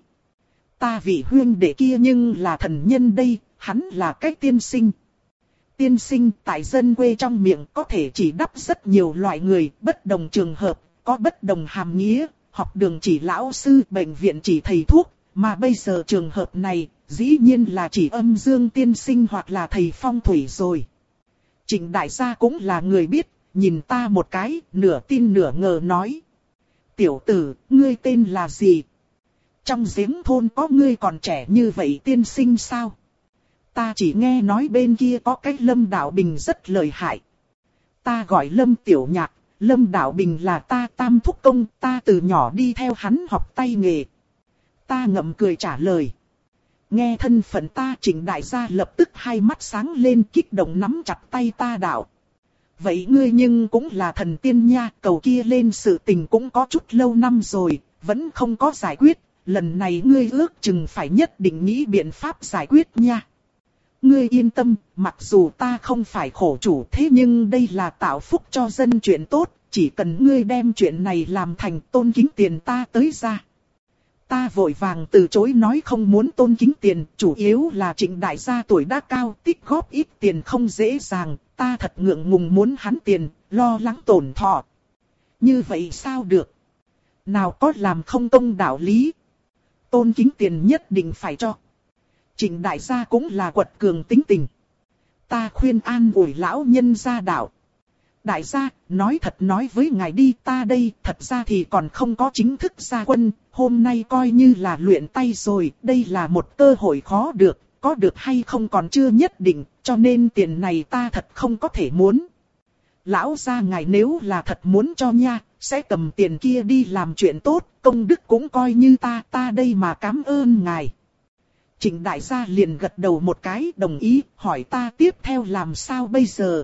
[SPEAKER 1] Ta vị huynh đệ kia nhưng là thần nhân đây, hắn là cái tiên sinh. Tiên sinh tại dân quê trong miệng có thể chỉ đắp rất nhiều loại người, bất đồng trường hợp, có bất đồng hàm nghĩa, học đường chỉ lão sư, bệnh viện chỉ thầy thuốc, mà bây giờ trường hợp này, dĩ nhiên là chỉ âm dương tiên sinh hoặc là thầy phong thủy rồi. Trịnh đại gia cũng là người biết, nhìn ta một cái, nửa tin nửa ngờ nói. Tiểu tử, ngươi tên là gì? Trong giếng thôn có ngươi còn trẻ như vậy tiên sinh sao? Ta chỉ nghe nói bên kia có cái Lâm Đạo Bình rất lợi hại. Ta gọi Lâm Tiểu Nhạc, Lâm Đạo Bình là ta tam thúc công, ta từ nhỏ đi theo hắn học tay nghề. Ta ngậm cười trả lời. Nghe thân phận ta Trịnh đại gia lập tức hai mắt sáng lên kích động nắm chặt tay ta đạo. Vậy ngươi nhưng cũng là thần tiên nha, cầu kia lên sự tình cũng có chút lâu năm rồi, vẫn không có giải quyết, lần này ngươi ước chừng phải nhất định nghĩ biện pháp giải quyết nha. Ngươi yên tâm, mặc dù ta không phải khổ chủ thế nhưng đây là tạo phúc cho dân chuyện tốt, chỉ cần ngươi đem chuyện này làm thành tôn kính tiền ta tới ra. Ta vội vàng từ chối nói không muốn tôn kính tiền, chủ yếu là Trịnh đại gia tuổi đã cao, tích góp ít tiền không dễ dàng, ta thật ngượng ngùng muốn hắn tiền, lo lắng tổn thọ. Như vậy sao được? Nào có làm không công đạo lý? Tôn kính tiền nhất định phải cho. Trịnh đại gia cũng là quật cường tính tình. Ta khuyên an ủi lão nhân gia đạo. Đại gia, nói thật nói với ngài đi, ta đây thật ra thì còn không có chính thức gia quân, hôm nay coi như là luyện tay rồi, đây là một cơ hội khó được, có được hay không còn chưa nhất định, cho nên tiền này ta thật không có thể muốn. Lão gia ngài nếu là thật muốn cho nha, sẽ cầm tiền kia đi làm chuyện tốt, công đức cũng coi như ta, ta đây mà cảm ơn ngài. Trịnh đại gia liền gật đầu một cái đồng ý, hỏi ta tiếp theo làm sao bây giờ.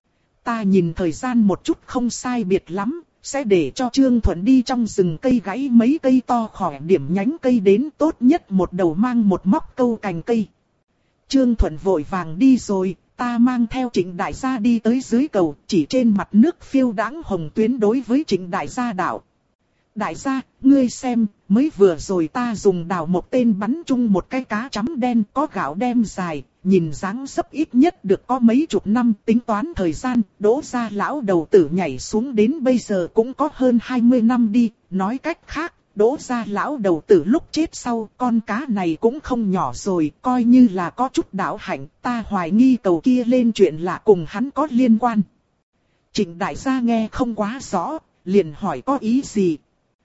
[SPEAKER 1] Ta nhìn thời gian một chút không sai biệt lắm, sẽ để cho Trương Thuận đi trong rừng cây gãy mấy cây to khỏi điểm nhánh cây đến, tốt nhất một đầu mang một móc câu cành cây. Trương Thuận vội vàng đi rồi, ta mang theo Trịnh đại gia đi tới dưới cầu, chỉ trên mặt nước phiêu đãng hồng tuyến đối với Trịnh đại gia đạo. Đại gia, ngươi xem, mới vừa rồi ta dùng đào một tên bắn chung một cái cá chấm đen có gạo đem dài, nhìn dáng dấp ít nhất được có mấy chục năm, tính toán thời gian, Đỗ gia lão đầu tử nhảy xuống đến bây giờ cũng có hơn hai mươi năm đi, nói cách khác, Đỗ gia lão đầu tử lúc chết sau, con cá này cũng không nhỏ rồi, coi như là có chút đạo hạnh, ta hoài nghi cầu kia lên chuyện lạ cùng hắn có liên quan. Trịnh đại gia nghe không quá rõ, liền hỏi có ý gì.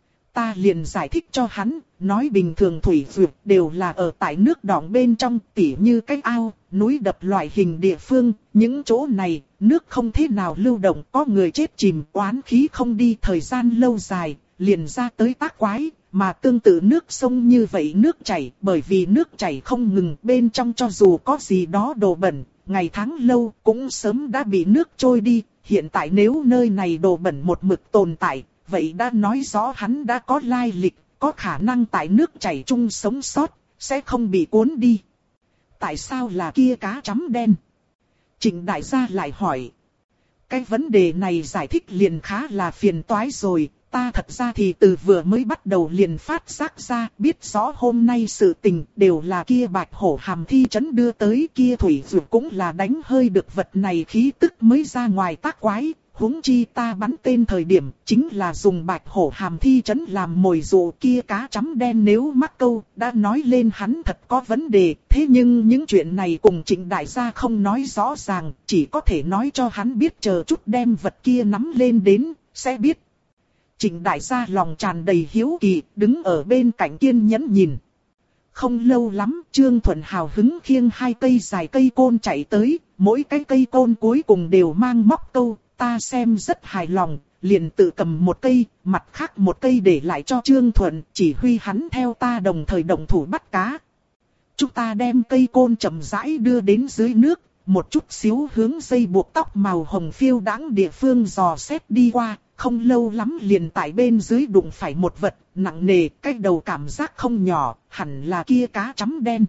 [SPEAKER 1] Ta liền giải thích cho hắn, nói bình thường thủy vượt đều là ở tại nước đọng bên trong, tỉ như cái ao, núi đập loại hình địa phương, những chỗ này, nước không thế nào lưu động, có người chết chìm, oán khí không đi thời gian lâu dài, liền ra tới tác quái, mà tương tự nước sông như vậy nước chảy, bởi vì nước chảy không ngừng, bên trong cho dù có gì đó đồ bẩn, ngày tháng lâu cũng sớm đã bị nước trôi đi, hiện tại nếu nơi này đồ bẩn một mực tồn tại, vậy đã nói rõ hắn đã có lai lịch, có khả năng tại nước chảy chung sống sót, sẽ không bị cuốn đi. Tại sao là kia cá chấm đen? Trịnh đại gia lại hỏi. Cái vấn đề này giải thích liền khá là phiền toái rồi, ta thật ra thì từ vừa mới bắt đầu liền phát giác ra, biết rõ hôm nay sự tình đều là kia bạch hổ hàm thi trấn đưa tới, kia thủy dược cũng là đánh hơi được vật này khí tức mới ra ngoài tác quái. Huống chi ta bắn tên thời điểm chính là dùng bạch hổ hàm thi trấn làm mồi dụ, kia cá chấm đen nếu mắc câu đã nói lên hắn thật có vấn đề. Thế nhưng những chuyện này cùng Trịnh đại gia không nói rõ ràng, chỉ có thể nói cho hắn biết chờ chút đem vật kia nắm lên đến, sẽ biết. Trịnh đại gia lòng tràn đầy hiếu kỳ, đứng ở bên cạnh kiên nhẫn nhìn. Không lâu lắm, Trương Thuận hào hứng khiêng hai cây dài cây côn chạy tới, mỗi cái cây côn cuối cùng đều mang móc câu. Ta xem rất hài lòng, liền tự cầm một cây, mặt khác một cây để lại cho Trương Thuận, chỉ huy hắn theo ta đồng thời động thủ bắt cá. Chúng ta đem cây côn chậm rãi đưa đến dưới nước, một chút xíu hướng dây buộc tóc màu hồng phiêu đãng địa phương dò xét đi qua, không lâu lắm liền tại bên dưới đụng phải một vật nặng nề, cái đầu cảm giác không nhỏ, hẳn là kia cá chấm đen.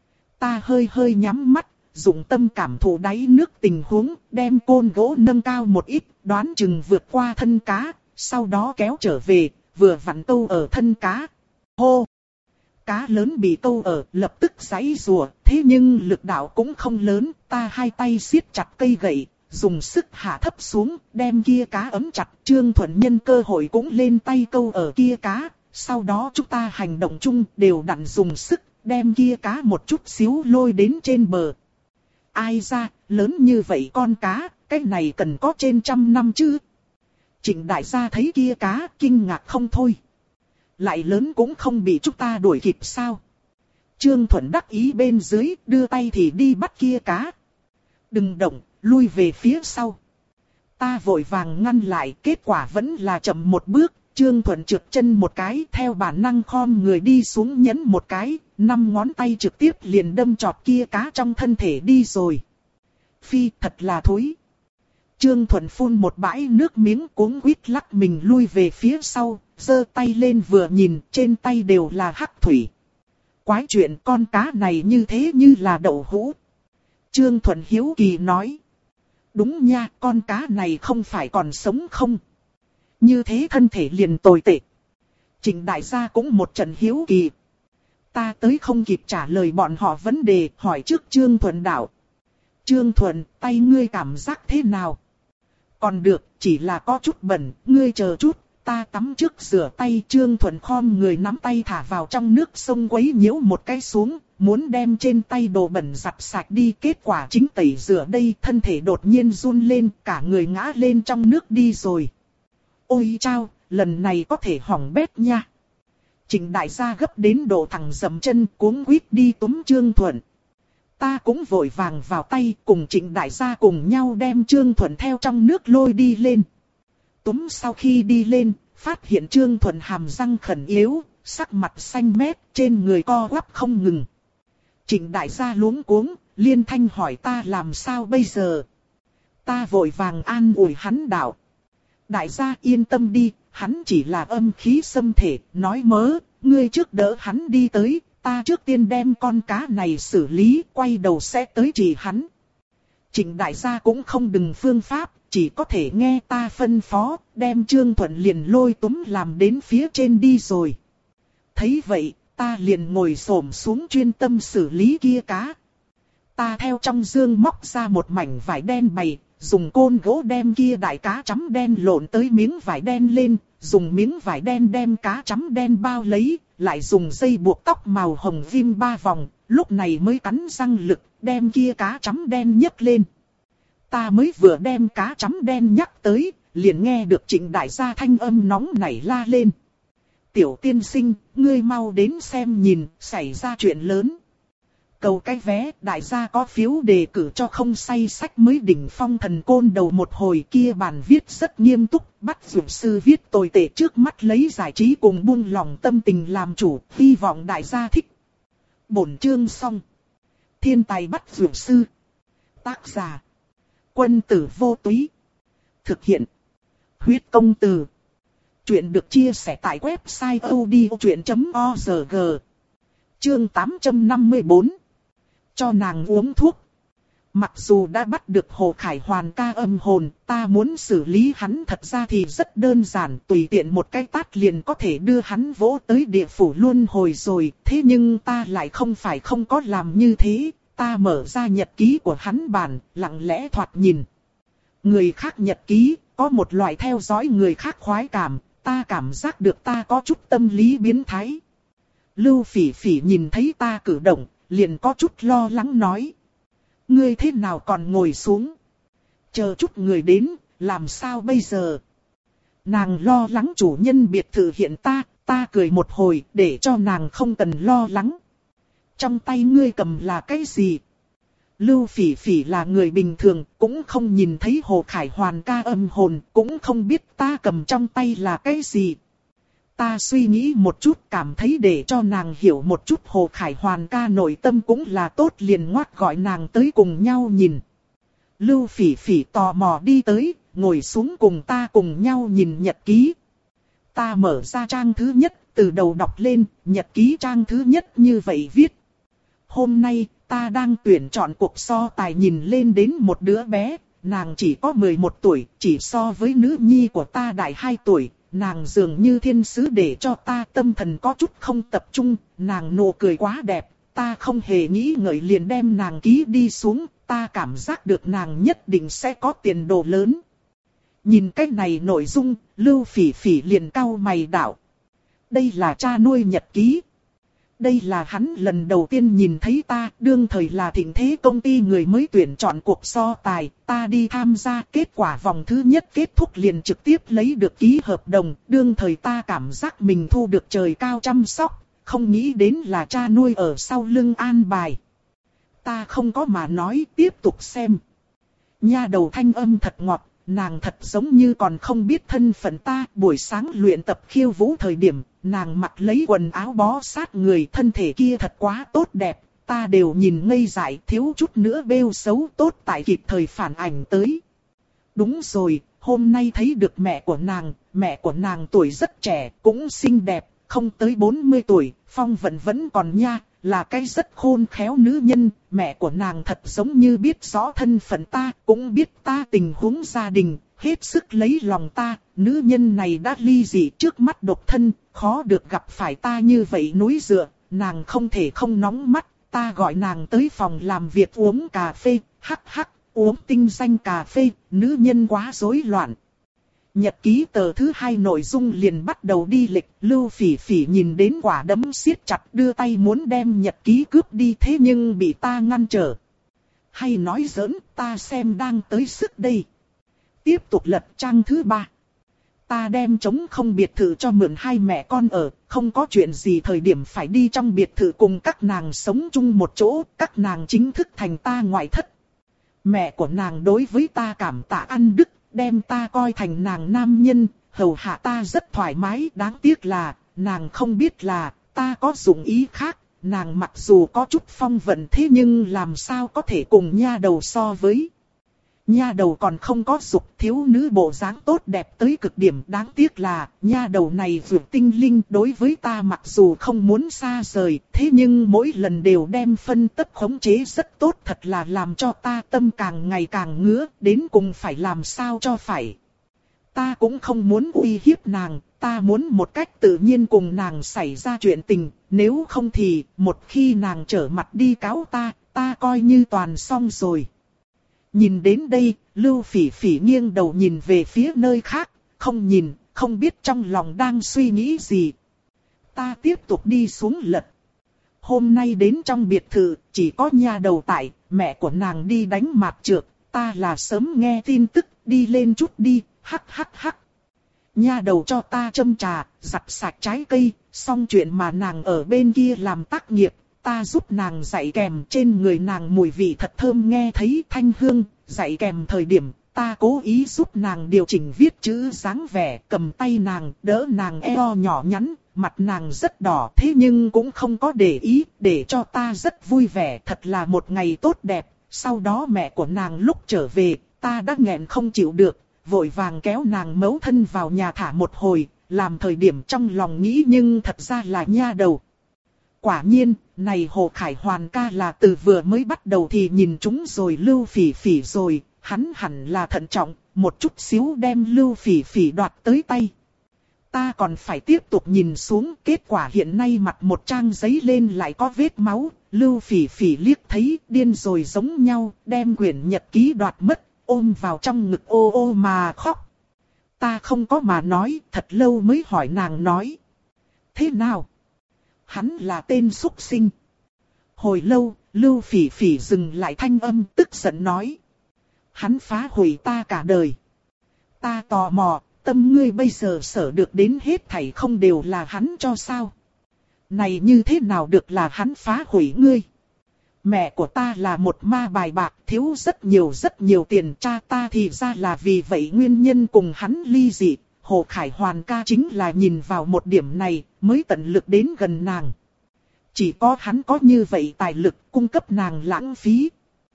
[SPEAKER 1] Ta hơi hơi nhắm mắt, dụng tâm cảm thụ đáy nước tình huống, đem côn gỗ nâng cao một ít, đoán chừng vượt qua thân cá, sau đó kéo trở về, vừa vặn câu ở thân cá. Hô! Cá lớn bị câu ở, lập tức giãy giụa, thế nhưng lực đạo cũng không lớn, ta hai tay siết chặt cây gậy, dùng sức hạ thấp xuống, đem kia cá ấm chặt. Trương Thuận nhân cơ hội cũng lên tay câu ở kia cá, sau đó chúng ta hành động chung đều đặn dùng sức, đem kia cá một chút xíu lôi đến trên bờ. Ai ra, lớn như vậy con cá, cái này cần có trên trăm năm chứ. Trịnh đại gia thấy kia cá, kinh ngạc không thôi. Lại lớn cũng không bị chúng ta đuổi kịp sao. Trương Thuận đắc ý bên dưới, đưa tay thì đi bắt kia cá. Đừng động, lui về phía sau. Ta vội vàng ngăn lại, kết quả vẫn là chậm một bước. Trương Thuận trượt chân một cái, theo bản năng khom người đi xuống nhấn một cái, năm ngón tay trực tiếp liền đâm chọt kia cá trong thân thể đi rồi. Phi, thật là thối. Trương Thuận phun một bãi nước miếng cuống quýt lắc mình lui về phía sau, giơ tay lên vừa nhìn, trên tay đều là hắc thủy. Quái chuyện, con cá này như thế như là đậu hũ. Trương Thuận hiếu kỳ nói. Đúng nha, con cá này không phải còn sống không? Như thế thân thể liền tồi tệ. Trịnh đại gia cũng một trận hiếu kỳ. Ta tới không kịp trả lời bọn họ vấn đề, hỏi trước Trương Thuận đạo. Trương Thuận, tay ngươi cảm giác thế nào? Còn được, chỉ là có chút bẩn, ngươi chờ chút, ta tắm trước rửa tay. Trương Thuận khom người nắm tay thả vào trong nước sông quấy nhiễu một cái xuống, muốn đem trên tay đồ bẩn giặt sạch đi. Kết quả chính tẩy rửa đây, thân thể đột nhiên run lên, cả người ngã lên trong nước đi rồi. Ôi chao, lần này có thể hỏng bét nha. Trịnh đại gia gấp đến độ thẳng dầm chân cuống quýt đi túm Trương Thuận. Ta cũng vội vàng vào tay cùng Trịnh đại gia cùng nhau đem Trương Thuận theo trong nước lôi đi lên. Túm sau khi đi lên, phát hiện Trương Thuận hàm răng khẩn yếu, sắc mặt xanh mét, trên người co quắp không ngừng. Trịnh đại gia luống cuống, liên thanh hỏi ta làm sao bây giờ. Ta vội vàng an ủi hắn đạo. Đại gia yên tâm đi, hắn chỉ là âm khí xâm thể, nói mớ, ngươi trước đỡ hắn đi tới, ta trước tiên đem con cá này xử lý, quay đầu sẽ tới trị hắn. Trịnh đại gia cũng không đừng phương pháp, chỉ có thể nghe ta phân phó, đem Trương Thuận liền lôi túm làm đến phía trên đi rồi. Thấy vậy, ta liền ngồi xổm xuống chuyên tâm xử lý kia cá. Ta theo trong dương móc ra một mảnh vải đen bày, dùng côn gỗ đem kia đại cá chấm đen lộn tới miếng vải đen lên, dùng miếng vải đen đem cá chấm đen bao lấy, lại dùng dây buộc tóc màu hồng vim ba vòng, lúc này mới cắn răng lực, đem kia cá chấm đen nhấc lên. Ta mới vừa đem cá chấm đen nhắc tới, liền nghe được Trịnh đại gia thanh âm nóng nảy la lên. Tiểu tiên sinh, ngươi mau đến xem nhìn, xảy ra chuyện lớn. Cầu cái vé, đại gia có phiếu đề cử cho không say sách mới đỉnh phong thần côn đầu một hồi kia bản viết rất nghiêm túc, bắt dược sư viết tồi tệ trước mắt lấy giải trí cùng buông lòng tâm tình làm chủ, hy vọng đại gia thích. Bổn chương xong. Thiên tài bắt dược sư. Tác giả. Quân tử vô túy. Thực hiện. Huyết công từ. Chuyện được chia sẻ tại website odchuyện chấm org. Chương tám trăm năm mươi tư. Cho nàng uống thuốc. Mặc dù đã bắt được Hồ Khải Hoàn ca âm hồn, ta muốn xử lý hắn thật ra thì rất đơn giản, tùy tiện một cái tát liền có thể đưa hắn vỗ tới địa phủ luân hồi rồi. Thế nhưng ta lại không phải không có làm như thế, ta mở ra nhật ký của hắn bản, lặng lẽ thoạt nhìn. người khác nhật ký, có một loại theo dõi người khác khoái cảm, ta cảm giác được ta có chút tâm lý biến thái. Lưu Phỉ Phỉ nhìn thấy ta cử động, liền có chút lo lắng nói. Ngươi thế nào còn ngồi xuống? Chờ chút người đến, làm sao bây giờ? Nàng lo lắng chủ nhân biệt thự hiện ta, ta cười một hồi để cho nàng không cần lo lắng. Trong tay ngươi cầm là cái gì? Lưu Phỉ Phỉ là người bình thường, cũng không nhìn thấy Hồ Khải Hoàn ca âm hồn, cũng không biết ta cầm trong tay là cái gì. Ta suy nghĩ một chút, cảm thấy để cho nàng hiểu một chút Hồ Khải Hoàn ca nội tâm cũng là tốt, liền ngoắt gọi nàng tới cùng nhau nhìn. Lưu Phỉ Phỉ tò mò đi tới, ngồi xuống cùng ta cùng nhau nhìn nhật ký. Ta mở ra trang thứ nhất, từ đầu đọc lên, nhật ký trang thứ nhất như vậy viết. Hôm nay, ta đang tuyển chọn cuộc so tài, nhìn lên đến một đứa bé, nàng chỉ có mười một tuổi, chỉ so với nữ nhi của ta đại hai tuổi. Nàng dường như thiên sứ để cho ta tâm thần có chút không tập trung, nàng nụ cười quá đẹp, ta không hề nghĩ ngợi liền đem nàng ký đi xuống, ta cảm giác được nàng nhất định sẽ có tiền đồ lớn. Nhìn cái này nội dung, Lưu Phỉ Phỉ liền cau mày đạo. Đây là cha nuôi nhật ký. Đây là hắn lần đầu tiên nhìn thấy ta, đương thời là thịnh thế công ty người mới tuyển chọn cuộc so tài, ta đi tham gia, kết quả vòng thứ nhất kết thúc liền trực tiếp lấy được ký hợp đồng, đương thời ta cảm giác mình thu được trời cao chăm sóc, không nghĩ đến là cha nuôi ở sau lưng an bài. Ta không có mà nói, tiếp tục xem. Nha đầu thanh âm thật ngọt. Nàng thật giống như còn không biết thân phận ta, buổi sáng luyện tập khiêu vũ thời điểm, nàng mặc lấy quần áo bó sát người, thân thể kia thật quá tốt đẹp, ta đều nhìn ngây dại, thiếu chút nữa bêu xấu, tốt tại kịp thời phản ảnh tới. Đúng rồi, hôm nay thấy được mẹ của nàng, mẹ của nàng tuổi rất trẻ, cũng xinh đẹp, không tới bốn mươi tuổi, phong vận vẫn còn nha. Là cái rất khôn khéo nữ nhân, mẹ của nàng thật giống như biết rõ thân phận ta, cũng biết ta tình huống gia đình, hết sức lấy lòng ta, nữ nhân này đã ly dị trước mắt độc thân, khó được gặp phải ta như vậy núi dựa, nàng không thể không nóng mắt, ta gọi nàng tới phòng làm việc uống cà phê, hắc hắc, uống tinh danh cà phê, nữ nhân quá rối loạn. Nhật ký tờ thứ hai nội dung liền bắt đầu đi lịch, Lưu Phỉ Phỉ nhìn đến quả đấm siết chặt, đưa tay muốn đem nhật ký cướp đi, thế nhưng bị ta ngăn trở. Hay nói giỡn, ta xem đang tới sức đây. Tiếp tục lật trang thứ ba. Ta đem trống không biệt thự cho mượn hai mẹ con ở, không có chuyện gì thời điểm phải đi trong biệt thự cùng các nàng sống chung một chỗ, các nàng chính thức thành ta ngoại thất. Mẹ của nàng đối với ta cảm tạ ăn đức, đem ta coi thành nàng nam nhân, hầu hạ ta rất thoải mái, đáng tiếc là, nàng không biết là, ta có dụng ý khác, nàng mặc dù có chút phong vận thế nhưng làm sao có thể cùng nha đầu so với. Nha đầu còn không có dục, thiếu nữ bộ dáng tốt đẹp tới cực điểm, đáng tiếc là, nha đầu này vượt tinh linh, đối với ta mặc dù không muốn xa rời, thế nhưng mỗi lần đều đem phân tất khống chế rất tốt, thật là làm cho ta tâm càng ngày càng ngứa, đến cùng phải làm sao cho phải. Ta cũng không muốn uy hiếp nàng, ta muốn một cách tự nhiên cùng nàng xảy ra chuyện tình, nếu không thì, một khi nàng trở mặt đi cáo ta, ta coi như toàn xong rồi. Nhìn đến đây, Lưu Phỉ Phỉ nghiêng đầu nhìn về phía nơi khác, không nhìn, không biết trong lòng đang suy nghĩ gì. Ta tiếp tục đi xuống lật. Hôm nay đến trong biệt thự, chỉ có nha đầu tại, mẹ của nàng đi đánh mạc trược, ta là sớm nghe tin tức, đi lên chút đi, hắc hắc hắc. Nha đầu cho ta châm trà, giặt sạch trái cây, xong chuyện mà nàng ở bên kia làm tác nghiệp. Ta giúp nàng dạy kèm, trên người nàng mùi vị thật thơm nghe thấy thanh hương, dạy kèm thời điểm, ta cố ý giúp nàng điều chỉnh viết chữ dáng vẻ, cầm tay nàng, đỡ nàng eo nhỏ nhắn, mặt nàng rất đỏ thế nhưng cũng không có để ý, để cho ta rất vui vẻ, thật là một ngày tốt đẹp. Sau đó mẹ của nàng lúc trở về, ta đã nghẹn không chịu được, vội vàng kéo nàng mấu thân vào nhà thả một hồi, làm thời điểm trong lòng nghĩ nhưng thật ra là nha đầu. Quả nhiên, này Hồ Khải Hoàn ca là từ vừa mới bắt đầu thì nhìn chúng rồi Lưu Phỉ Phỉ rồi, hắn hẳn là thận trọng, một chút xíu đem Lưu Phỉ Phỉ đoạt tới tay. Ta còn phải tiếp tục nhìn xuống, kết quả hiện nay mặt một trang giấy lên lại có vết máu, Lưu Phỉ Phỉ liếc thấy điên rồi giống nhau, đem quyển nhật ký đoạt mất, ôm vào trong ngực ô ô mà khóc. Ta không có mà nói, thật lâu mới hỏi nàng nói. Thế nào? Hắn là tên súc sinh. Hồi lâu, Lưu Phỉ Phỉ dừng lại thanh âm tức giận nói. Hắn phá hủy ta cả đời. Ta tò mò, tâm ngươi bây giờ sở được đến hết thảy không đều là hắn cho sao? Này như thế nào được là hắn phá hủy ngươi? Mẹ của ta là một ma bài bạc, thiếu rất nhiều rất nhiều tiền, cha ta thì ra là vì vậy nguyên nhân cùng hắn ly dị. Hồ Khải Hoàn ca chính là nhìn vào một điểm này, mới tận lực đến gần nàng. Chỉ có hắn có như vậy tài lực cung cấp nàng lãng phí.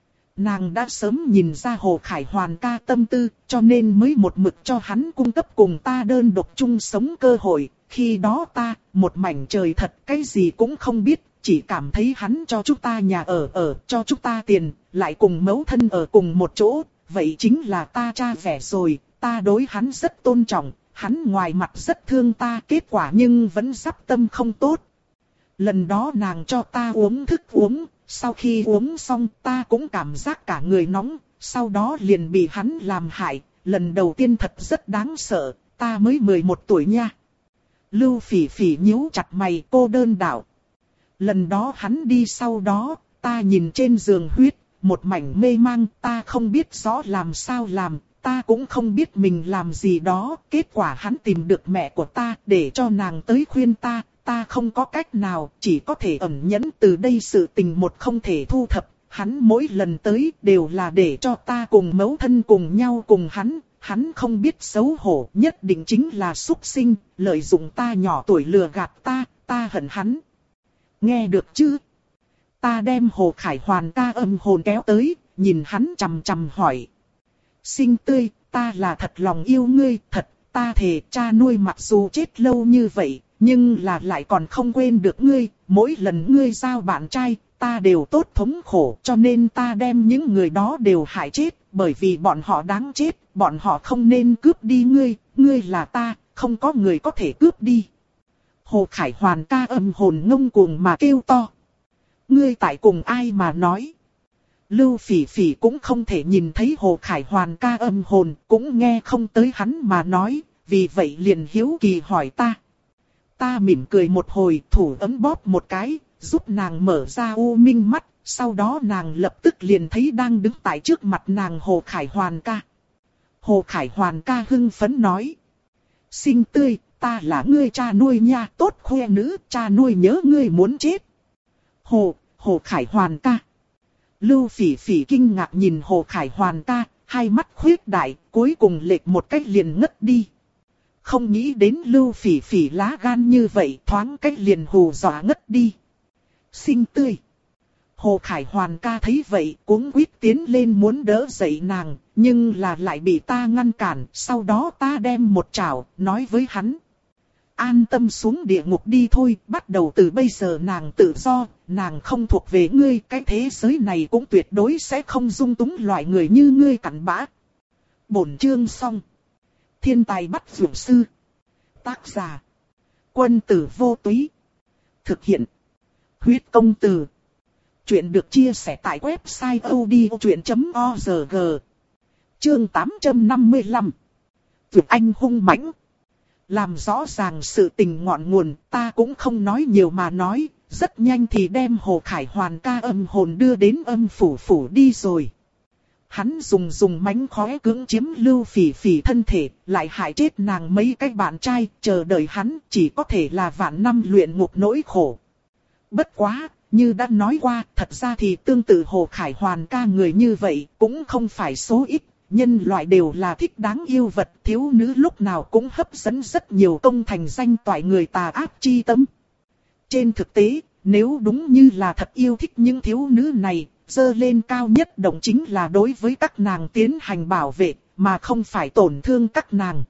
[SPEAKER 1] Nàng đã sớm nhìn ra Hồ Khải Hoàn ca tâm tư, cho nên mới một mực cho hắn cung cấp cùng ta đơn độc chung sống cơ hội. Khi đó ta, một mảnh trời thật, cái gì cũng không biết, chỉ cảm thấy hắn cho chúng ta nhà ở ở, cho chúng ta tiền, lại cùng mẫu thân ở cùng một chỗ, vậy chính là ta cha vẻ rồi, ta đối hắn rất tôn trọng, hắn ngoài mặt rất thương ta, kết quả nhưng vẫn sắp tâm không tốt. Lần đó nàng cho ta uống thức uống, sau khi uống xong ta cũng cảm giác cả người nóng, sau đó liền bị hắn làm hại, lần đầu tiên thật rất đáng sợ, ta mới mười một tuổi nha. Lưu Phỉ Phỉ nhíu chặt mày, cô đơn đạo. Lần đó hắn đi sau đó, ta nhìn trên giường huyết, một mảnh mê mang, ta không biết rõ làm sao làm, ta cũng không biết mình làm gì đó, kết quả hắn tìm được mẹ của ta để cho nàng tới khuyên ta, ta không có cách nào, chỉ có thể ẩn nhẫn từ đây sự tình một không thể thu thập, hắn mỗi lần tới đều là để cho ta cùng mẫu thân cùng nhau cùng hắn, hắn không biết xấu hổ, nhất định chính là súc sinh, lợi dụng ta nhỏ tuổi lừa gạt ta, ta hận hắn. Nghe được chứ? Ta đem Hồ Khải Hoàn ca âm hồn kéo tới, nhìn hắn chằm chằm hỏi. Sinh tươi, ta là thật lòng yêu ngươi, thật, ta thề cha nuôi mặc dù chết lâu như vậy, nhưng là lại còn không quên được ngươi, mỗi lần ngươi giao bạn trai, ta đều tốt thống khổ, cho nên ta đem những người đó đều hại chết, bởi vì bọn họ đáng chết, bọn họ không nên cướp đi ngươi, ngươi là ta, không có người có thể cướp đi. Hồ Khải Hoàn ca âm hồn ngông cuồng mà kêu to. Ngươi tại cùng ai mà nói? Lưu Phỉ Phỉ cũng không thể nhìn thấy Hồ Khải Hoàn ca âm hồn, cũng nghe không tới hắn mà nói, vì vậy liền hiếu kỳ hỏi ta. Ta mỉm cười một hồi, thủ ấm bóp một cái, giúp nàng mở ra u minh mắt, sau đó nàng lập tức liền thấy đang đứng tại trước mặt nàng Hồ Khải Hoàn ca. Hồ Khải Hoàn ca hưng phấn nói. Sinh tươi, ta là ngươi cha nuôi nha, tốt khoe nữ, cha nuôi nhớ ngươi muốn chết. Hồ, Hồ Khải Hoàn ca. Lưu Phỉ Phỉ kinh ngạc nhìn Hồ Khải Hoàn ca, hai mắt khuyết đại, cuối cùng lệch một cách liền ngất đi. Không nghĩ đến Lưu Phỉ Phỉ lá gan như vậy, thoáng cách liền hù dọa ngất đi. Sinh tươi. Hồ Khải Hoàn ca thấy vậy, cuống quýt tiến lên muốn đỡ dậy nàng, nhưng là lại bị ta ngăn cản, sau đó ta đem một chảo, nói với hắn. An tâm xuống địa ngục đi thôi, bắt đầu từ bây giờ nàng tự do, nàng không thuộc về ngươi, cái thế giới này cũng tuyệt đối sẽ không dung túng loại người như ngươi cặn bã. Bổn chương xong. Thiên tài bắt dược sư. Tác giả. Quân tử vô túy. Thực hiện. Huyết công từ. Chuyện được chia sẻ tại website odchuyện chấm org. Chương tám trăm năm mươi lăm. Vượt anh hung mãnh. Làm rõ ràng sự tình ngọn nguồn, ta cũng không nói nhiều mà nói, rất nhanh thì đem Hồ Khải Hoàn ca âm hồn đưa đến âm phủ phủ đi rồi. Hắn dùng dùng mánh khóe cưỡng chiếm Lưu Phỉ Phỉ thân thể, lại hại chết nàng mấy cái bạn trai, chờ đợi hắn chỉ có thể là vạn năm luyện ngục nỗi khổ. Bất quá, như đã nói qua, thật ra thì tương tự Hồ Khải Hoàn ca người như vậy, cũng không phải số ít. Nhân loại đều là thích đáng yêu vật, thiếu nữ lúc nào cũng hấp dẫn rất nhiều công thành danh toại người tà ác chi tâm. Trên thực tế, nếu đúng như là thật yêu thích những thiếu nữ này, dơ lên cao nhất động chính là đối với các nàng tiến hành bảo vệ, mà không phải tổn thương các nàng.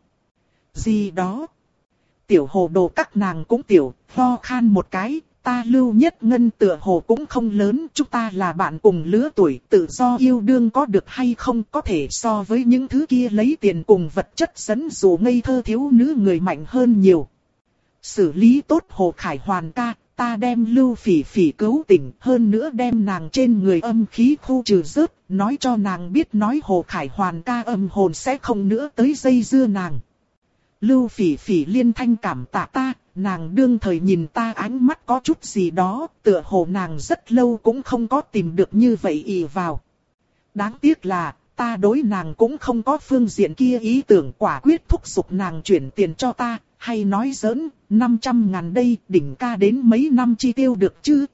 [SPEAKER 1] Gì đó? Tiểu hồ đồ các nàng cũng tiểu, ho khan một cái. Ta Lưu Nhất Ngân tựa hồ cũng không lớn, chúng ta là bạn cùng lứa tuổi, tự do yêu đương có được hay không có thể so với những thứ kia lấy tiền cùng vật chất dẫn dụ ngây thơ thiếu nữ người mạnh hơn nhiều. Xử lý tốt Hồ Khải Hoàn ca, ta đem Lưu Phỉ Phỉ cứu tỉnh, hơn nữa đem nàng trên người âm khí khu trừ rớt, nói cho nàng biết nói Hồ Khải Hoàn ca âm hồn sẽ không nữa tới dây dưa nàng. Lưu Phỉ Phỉ liên thanh cảm tạ ta, nàng đương thời nhìn ta ánh mắt có chút gì đó, tựa hồ nàng rất lâu cũng không có tìm được như vậy ỷ vào. Đáng tiếc là, ta đối nàng cũng không có phương diện kia ý tưởng, quả quyết thúc giục nàng chuyển tiền cho ta, hay nói giỡn, năm trăm ngàn đây, đỉnh ca đến mấy năm chi tiêu được chứ.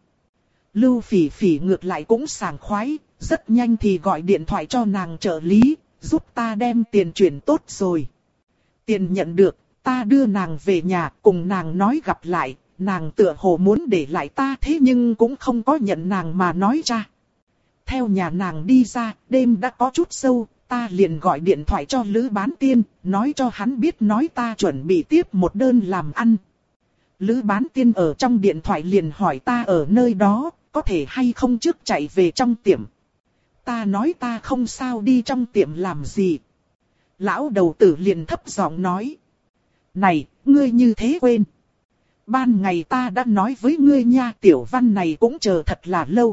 [SPEAKER 1] Lưu Phỉ Phỉ ngược lại cũng sảng khoái, rất nhanh thì gọi điện thoại cho nàng trợ lý, giúp ta đem tiền chuyển tốt rồi. Tiền nhận được, ta đưa nàng về nhà, cùng nàng nói gặp lại, nàng tựa hồ muốn để lại ta thế nhưng cũng không có nhận nàng mà nói ra. Theo nhà nàng đi ra, đêm đã có chút sâu, ta liền gọi điện thoại cho Lữ Bán Tiên, nói cho hắn biết nói ta chuẩn bị tiếp một đơn làm ăn. Lữ Bán Tiên ở trong điện thoại liền hỏi ta ở nơi đó, có thể hay không trước chạy về trong tiệm. Ta nói ta không sao đi trong tiệm làm gì. Lão đầu tử liền thấp giọng nói. Này, ngươi như thế quên. Ban ngày ta đã nói với ngươi nha, Tiểu Văn này cũng chờ thật là lâu.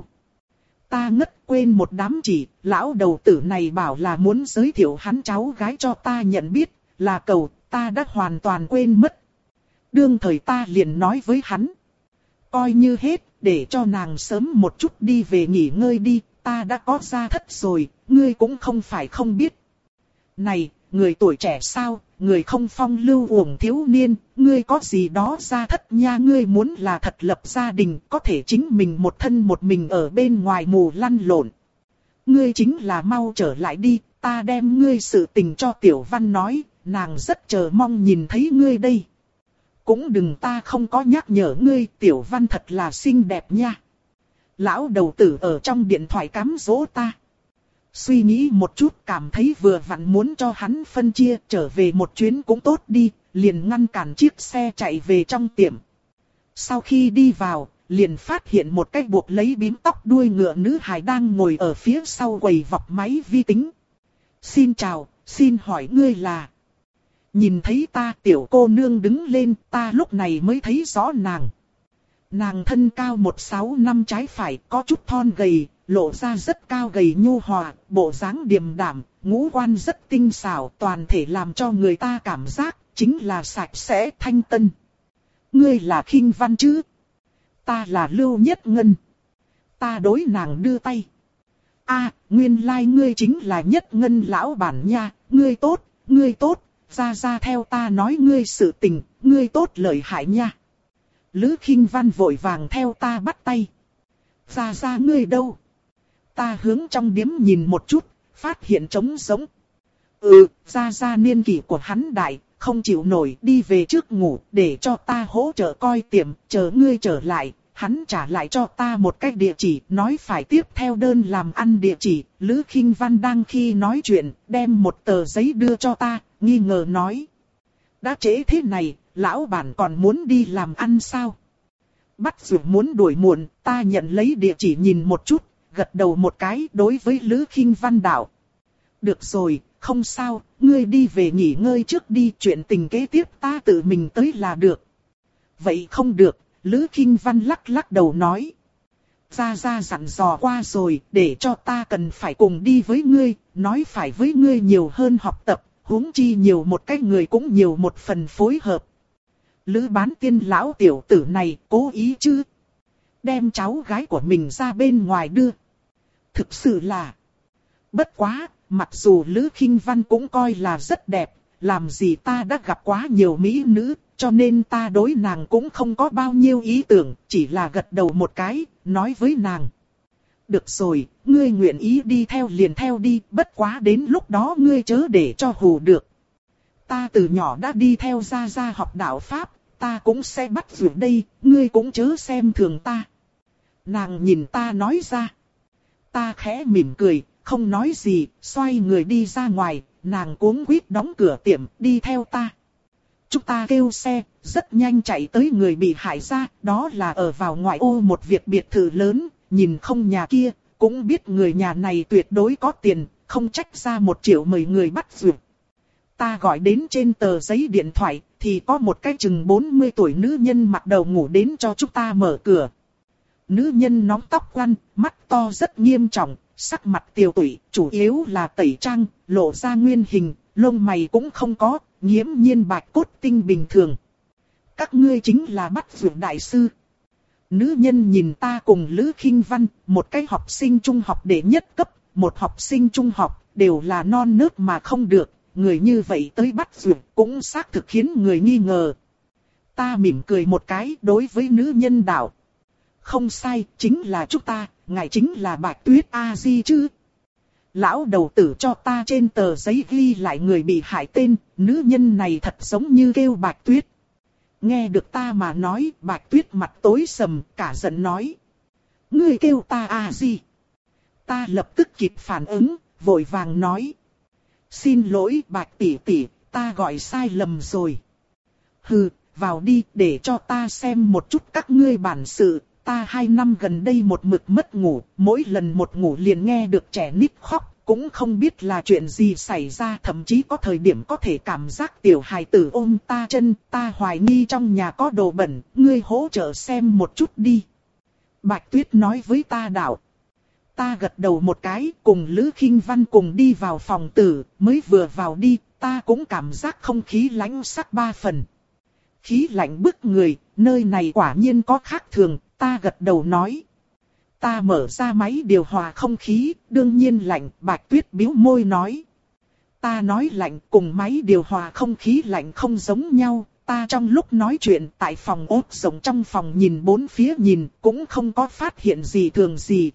[SPEAKER 1] Ta ngất quên một đám chỉ, lão đầu tử này bảo là muốn giới thiệu hắn cháu gái cho ta nhận biết, là cầu, ta đã hoàn toàn quên mất. Đương thời ta liền nói với hắn. Coi như hết, để cho nàng sớm một chút đi về nghỉ ngơi đi, ta đã có gia thất rồi, ngươi cũng không phải không biết. Này, người tuổi trẻ sao, người không phong lưu uổng thiếu niên, ngươi có gì đó gia thất nha, ngươi muốn là thật lập gia đình, có thể chính mình một thân một mình ở bên ngoài mù lăn lộn. Ngươi chính là mau trở lại đi, ta đem ngươi sự tình cho Tiểu Văn nói, nàng rất chờ mong nhìn thấy ngươi đây. Cũng đừng ta không có nhắc nhở ngươi, Tiểu Văn thật là xinh đẹp nha. Lão đầu tử ở trong điện thoại cám dỗ ta. Suy nghĩ một chút cảm thấy vừa vặn muốn cho hắn phân chia trở về một chuyến cũng tốt đi, liền ngăn cản chiếc xe chạy về trong tiệm. Sau khi đi vào, liền phát hiện một cái buộc lấy bím tóc đuôi ngựa nữ hài đang ngồi ở phía sau quầy vọc máy vi tính. Xin chào, xin hỏi ngươi là... Nhìn thấy ta tiểu cô nương đứng lên, ta lúc này mới thấy rõ nàng. Nàng thân cao một sáu năm trái phải, có chút thon gầy, lộ ra rất cao gầy nhu hòa, bộ dáng điềm đạm, ngũ quan rất tinh xảo, toàn thể làm cho người ta cảm giác chính là sạch sẽ thanh tân. Ngươi là Khinh Văn chứ? Ta là Lưu Nhất Ngân. Ta đối nàng đưa tay. A, nguyên lai like ngươi chính là Nhất Ngân lão bản nha, ngươi tốt, ngươi tốt, ra ra theo ta nói ngươi sự tình, ngươi tốt lợi hại nha. Lữ Khinh Văn vội vàng theo ta bắt tay. Ra ra ngươi đâu? Ta hướng trong điếm nhìn một chút, phát hiện trống rỗng. Ừ, ra ra niên kỷ của hắn đại, không chịu nổi, đi về trước ngủ, để cho ta hỗ trợ coi tiệm, chờ ngươi trở lại. Hắn trả lại cho ta một cái địa chỉ, nói phải tiếp theo đơn làm ăn địa chỉ. Lữ Khinh Văn đang khi nói chuyện, đem một tờ giấy đưa cho ta, nghi ngờ nói. Đã trễ thế này, lão bản còn muốn đi làm ăn sao? Bắt dù muốn đuổi muộn, ta nhận lấy địa chỉ nhìn một chút, gật đầu một cái đối với Lữ Khinh Văn đạo. Được rồi, không sao, ngươi đi về nghỉ ngơi trước đi, chuyện tình kế tiếp ta tự mình tới là được. Vậy không được, Lữ Khinh Văn lắc lắc đầu nói. Ra ra dặn dò qua rồi, để cho ta cần phải cùng đi với ngươi, nói phải với ngươi nhiều hơn học tập, huống chi nhiều một cái người cũng nhiều một phần phối hợp. Lữ Bán Tiên lão tiểu tử này cố ý chứ? Đem cháu gái của mình ra bên ngoài đưa. Thực sự là... Bất quá, mặc dù Lữ Khinh Văn cũng coi là rất đẹp, làm gì ta đã gặp quá nhiều mỹ nữ, cho nên ta đối nàng cũng không có bao nhiêu ý tưởng, chỉ là gật đầu một cái, nói với nàng. Được rồi, ngươi nguyện ý đi theo liền theo đi, bất quá đến lúc đó ngươi chớ để cho hù được. Ta từ nhỏ đã đi theo gia gia học đạo Pháp, ta cũng sẽ bắt dù đây, ngươi cũng chớ xem thường ta. Nàng nhìn ta nói ra. Ta khẽ mỉm cười, không nói gì, xoay người đi ra ngoài, nàng cuống quýt đóng cửa tiệm, đi theo ta. Chúng ta kêu xe, rất nhanh chạy tới người bị hại ra, đó là ở vào ngoại ô một việc biệt thự lớn, nhìn không nhà kia, cũng biết người nhà này tuyệt đối có tiền, không trách ra một triệu mời người bắt duyệt. Ta gọi đến trên tờ giấy điện thoại, thì thì có một cái chừng bốn mươi tuổi nữ nhân mặc đầu ngủ đến cho chúng ta mở cửa. Nữ nhân nóng tóc quăn, mắt to rất nghiêm trọng, sắc mặt tiều tụy, chủ yếu là tẩy trang, lộ ra nguyên hình, lông mày cũng không có, nghiễm nhiên bạch cốt tinh bình thường. Các ngươi chính là Bắt Vượt đại sư. Nữ nhân nhìn ta cùng Lữ Khinh Văn, một cái học sinh trung học đệ nhất cấp, một học sinh trung học, đều là non nớt mà không được, người như vậy tới Bắt Vượt cũng xác thực khiến người nghi ngờ. Ta mỉm cười một cái đối với nữ nhân đạo. Không sai, chính là chúng ta, ngài chính là Bạch Tuyết A-di chứ. Lão đầu tử cho ta trên tờ giấy ghi lại người bị hại tên, nữ nhân này thật giống như kêu Bạch Tuyết. Nghe được ta mà nói, Bạch Tuyết mặt tối sầm, cả giận nói. Ngươi kêu ta A-di. Ta lập tức kịp phản ứng, vội vàng nói. Xin lỗi Bạch tỷ tỷ, ta gọi sai lầm rồi. Hừ, vào đi để cho ta xem một chút các ngươi bản sự. Ta hai năm gần đây một mực mất ngủ, mỗi lần một ngủ liền nghe được trẻ nít khóc, cũng không biết là chuyện gì xảy ra, thậm chí có thời điểm có thể cảm giác tiểu hài tử ôm ta chân, ta hoài nghi trong nhà có đồ bẩn, ngươi hỗ trợ xem một chút đi. Bạch Tuyết nói với ta đạo. Ta gật đầu một cái, cùng Lữ Khinh Văn cùng đi vào phòng tử, mới vừa vào đi, ta cũng cảm giác không khí lãnh sắc ba phần. Khí lạnh bức người, nơi này quả nhiên có khác thường. Ta gật đầu nói. Ta mở ra máy điều hòa không khí, đương nhiên lạnh, Bạch Tuyết bĩu môi nói. Ta nói lạnh cùng máy điều hòa không khí lạnh không giống nhau, ta trong lúc nói chuyện tại phòng ốt rộng trong phòng nhìn bốn phía nhìn, cũng không có phát hiện gì thường gì.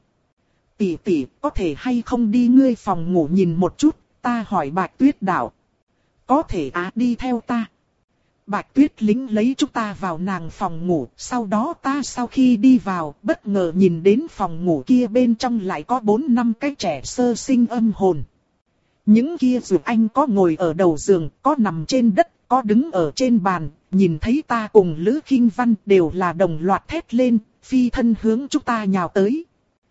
[SPEAKER 1] Tỷ tỷ, có thể hay không đi ngươi phòng ngủ nhìn một chút, ta hỏi Bạch Tuyết đạo. Có thể á đi theo ta. Bạch Tuyết lính lấy chúng ta vào nàng phòng ngủ, sau đó ta sau khi đi vào, bất ngờ nhìn đến phòng ngủ kia bên trong lại có bốn năm cái trẻ sơ sinh âm hồn. Những kia dù anh có ngồi ở đầu giường, có nằm trên đất, có đứng ở trên bàn, nhìn thấy ta cùng Lữ Khinh Văn đều là đồng loạt thét lên, phi thân hướng chúng ta nhào tới.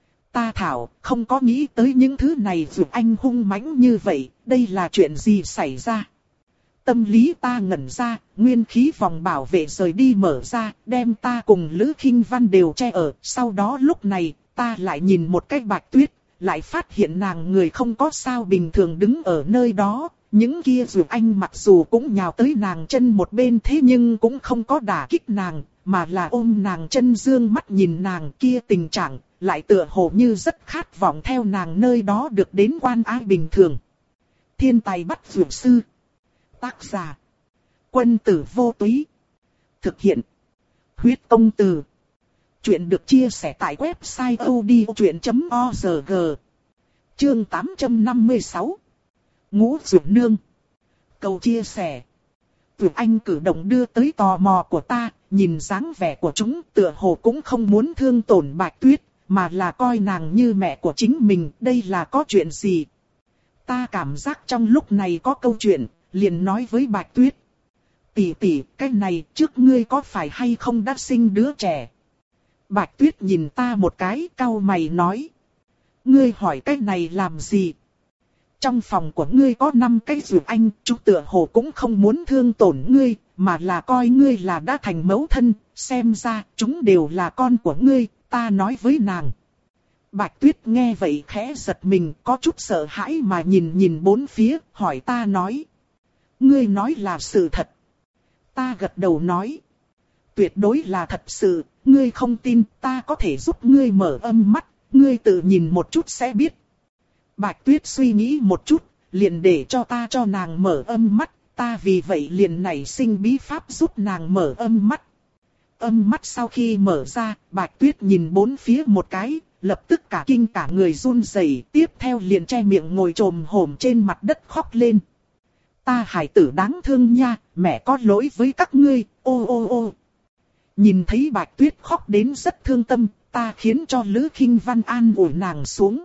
[SPEAKER 1] Ta thảo, không có nghĩ tới những thứ này dù anh hung mãnh như vậy, đây là chuyện gì xảy ra? Tâm lý ta ngẩn ra, nguyên khí vòng bảo vệ rời đi mở ra, đem ta cùng Lữ Khinh Văn đều che ở. Sau đó lúc này, ta lại nhìn một cái Bạch Tuyết, lại phát hiện nàng người không có sao bình thường đứng ở nơi đó. Những kia dù anh mặc dù cũng nhào tới nàng chân một bên thế nhưng cũng không có đả kích nàng, mà là ôm nàng chân dương mắt nhìn nàng kia tình trạng, lại tựa hồ như rất khát vọng theo nàng nơi đó được đến quan ái bình thường. Thiên tài Bắt Vượt sư. Tác giả. Quân tử vô túy. Thực hiện. Huyết công từ. Chuyện được chia sẻ tại website odchuyện chấm org. Chương tám trăm năm mươi sáu. Ngũ Dược Nương. Cầu chia sẻ. Vượt Anh cử động đưa tới tò mò của ta, nhìn dáng vẻ của chúng tựa hồ cũng không muốn thương tổn Bạch Tuyết, mà là coi nàng như mẹ của chính mình, đây là có chuyện gì? Ta cảm giác trong lúc này có câu chuyện. Liền nói với Bạch Tuyết. Tỷ tỷ, cái này trước ngươi có phải hay không đã sinh đứa trẻ? Bạch Tuyết nhìn ta một cái, cau mày nói. Ngươi hỏi cái này làm gì? Trong phòng của ngươi có năm cái dù anh, chú tựa hồ cũng không muốn thương tổn ngươi, mà là coi ngươi là đã thành mẫu thân, xem ra chúng đều là con của ngươi, ta nói với nàng. Bạch Tuyết nghe vậy khẽ giật mình, có chút sợ hãi mà nhìn nhìn bốn phía, hỏi ta nói. Ngươi nói là sự thật. Ta gật đầu nói. Tuyệt đối là thật sự, ngươi không tin, ta có thể giúp ngươi mở âm mắt, ngươi tự nhìn một chút sẽ biết. Bạch Tuyết suy nghĩ một chút, liền để cho ta cho nàng mở âm mắt, ta vì vậy liền nảy sinh bí pháp giúp nàng mở âm mắt. Âm mắt sau khi mở ra, Bạch Tuyết nhìn bốn phía một cái, lập tức cả kinh cả người run rẩy, tiếp theo liền che miệng ngồi trồm hổm trên mặt đất khóc lên. Ta hải tử đáng thương nha, mẹ có lỗi với các ngươi, ô ô ô. Nhìn thấy Bạch Tuyết khóc đến rất thương tâm, ta khiến cho Lữ Khinh Văn an ủi nàng xuống.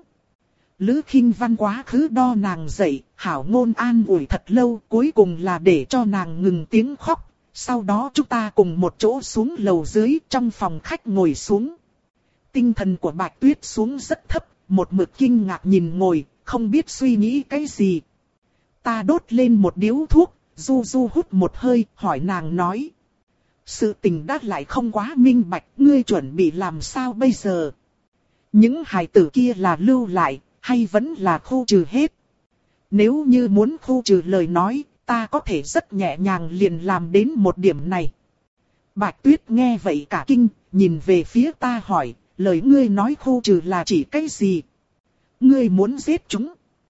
[SPEAKER 1] Lữ Khinh Văn quá khứ đo nàng dậy, hảo ngôn an ủi thật lâu, cuối cùng là để cho nàng ngừng tiếng khóc. Sau đó chúng ta cùng một chỗ xuống lầu dưới trong phòng khách ngồi xuống. Tinh thần của Bạch Tuyết xuống rất thấp, một mực kinh ngạc nhìn ngồi, không biết suy nghĩ cái gì. Ta đốt lên một điếu thuốc, Du Du hút một hơi, hỏi nàng nói. Sự tình đã lại không quá minh bạch, ngươi chuẩn bị làm sao bây giờ? Những hài tử kia là lưu lại, hay vẫn là khu trừ hết? Nếu như muốn khu trừ lời nói, ta có thể rất nhẹ nhàng liền làm đến một điểm này. Bạch Tuyết nghe vậy cả kinh, nhìn về phía ta hỏi, lời ngươi nói khu trừ là chỉ cái gì? Ngươi muốn giết chúng?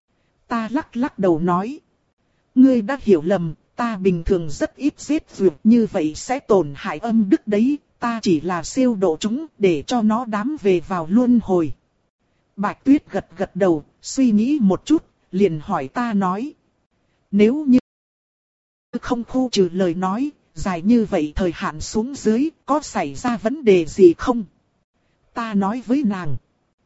[SPEAKER 1] Ta lắc lắc đầu nói. Ngươi đã hiểu lầm, ta bình thường rất ít giết vượt, như vậy sẽ tổn hại âm đức đấy, ta chỉ là siêu độ chúng để cho nó đám về vào luân hồi. Bạch Tuyết gật gật đầu, suy nghĩ một chút, liền hỏi ta nói. Nếu như không khu trừ lời nói, dài như vậy thời hạn xuống dưới, có xảy ra vấn đề gì không? Ta nói với nàng.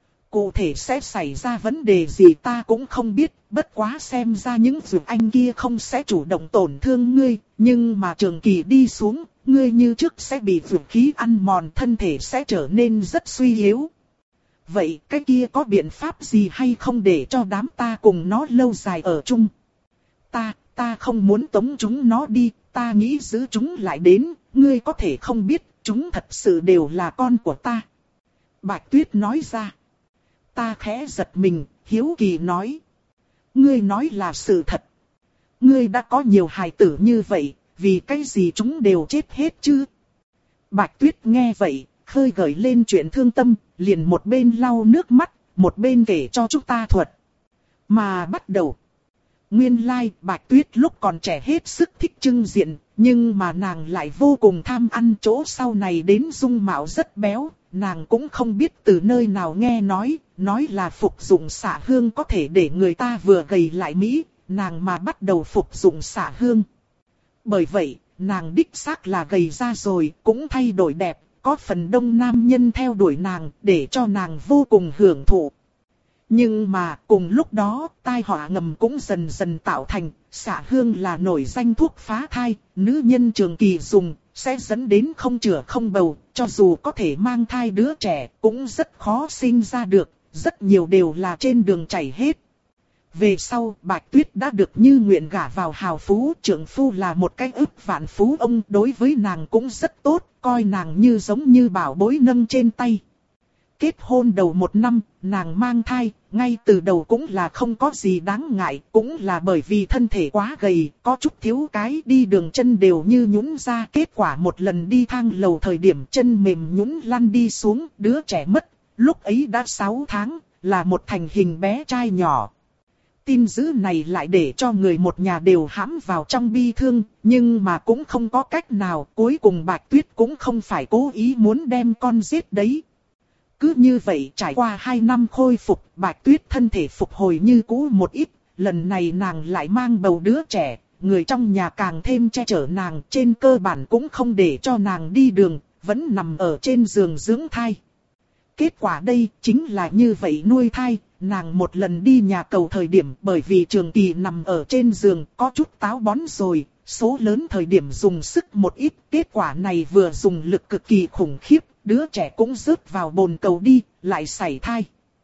[SPEAKER 1] Cụ thể sẽ xảy ra vấn đề gì ta cũng không biết, bất quá xem ra những dược anh kia không sẽ chủ động tổn thương ngươi, nhưng mà trường kỳ đi xuống, ngươi như trước sẽ bị dược khí ăn mòn, thân thể sẽ trở nên rất suy yếu. Vậy cái kia có biện pháp gì hay không để cho đám ta cùng nó lâu dài ở chung? Ta, ta không muốn tống chúng nó đi, ta nghĩ giữ chúng lại đến, ngươi có thể không biết, chúng thật sự đều là con của ta. Bạch Tuyết nói ra. Ta khẽ giật mình, hiếu kỳ nói. Ngươi nói là sự thật. Ngươi đã có nhiều hài tử như vậy, vì cái gì chúng đều chết hết chứ? Bạch Tuyết nghe vậy, khơi gợi lên chuyện thương tâm, liền một bên lau nước mắt, một bên kể cho chúng ta thuật. Mà bắt đầu. Nguyên lai like, Bạch Tuyết lúc còn trẻ hết sức thích trưng diện, nhưng mà nàng lại vô cùng tham ăn chỗ sau này đến dung mạo rất béo. Nàng cũng không biết từ nơi nào nghe nói, nói là phục dụng xạ hương có thể để người ta vừa gầy lại mỹ, nàng mà bắt đầu phục dụng xạ hương. Bởi vậy, nàng đích xác là gầy ra rồi, cũng thay đổi đẹp, có phần đông nam nhân theo đuổi nàng, để cho nàng vô cùng hưởng thụ. Nhưng mà, cùng lúc đó, tai họa ngầm cũng dần dần tạo thành, xạ hương là nổi danh thuốc phá thai, nữ nhân trường kỳ dùng, sẽ dẫn đến không chữa không bầu, cho dù có thể mang thai đứa trẻ, cũng rất khó sinh ra được, rất nhiều đều là trên đường chảy hết. Về sau, Bạch Tuyết đã được như nguyện gả vào hào phú, trưởng phu là một cái ức vạn phú ông, đối với nàng cũng rất tốt, coi nàng như giống như bảo bối nâng trên tay. Kết hôn đầu một năm, nàng mang thai, ngay từ đầu cũng là không có gì đáng ngại, cũng là bởi vì thân thể quá gầy, có chút thiếu cái đi đường chân đều như nhũn ra. Kết quả một lần đi thang lầu thời điểm chân mềm nhũn lăn đi xuống, đứa trẻ mất, lúc ấy đã sáu tháng, là một thành hình bé trai nhỏ. Tin dữ này lại để cho người một nhà đều hãm vào trong bi thương, nhưng mà cũng không có cách nào, cuối cùng Bạch Tuyết cũng không phải cố ý muốn đem con giết đấy. Cứ như vậy trải qua hai năm khôi phục, Bạch Tuyết thân thể phục hồi như cũ một ít, lần này nàng lại mang bầu đứa trẻ, người trong nhà càng thêm che chở nàng, trên cơ bản cũng không để cho nàng đi đường, vẫn nằm ở trên giường dưỡng thai. Kết quả đây chính là như vậy nuôi thai, nàng một lần đi nhà cầu thời điểm bởi vì trường kỳ nằm ở trên giường có chút táo bón rồi, số lớn thời điểm dùng sức một ít, kết quả này vừa dùng lực cực kỳ khủng khiếp. Đứa trẻ cũng rớt vào bồn cầu đi, lại sảy thai.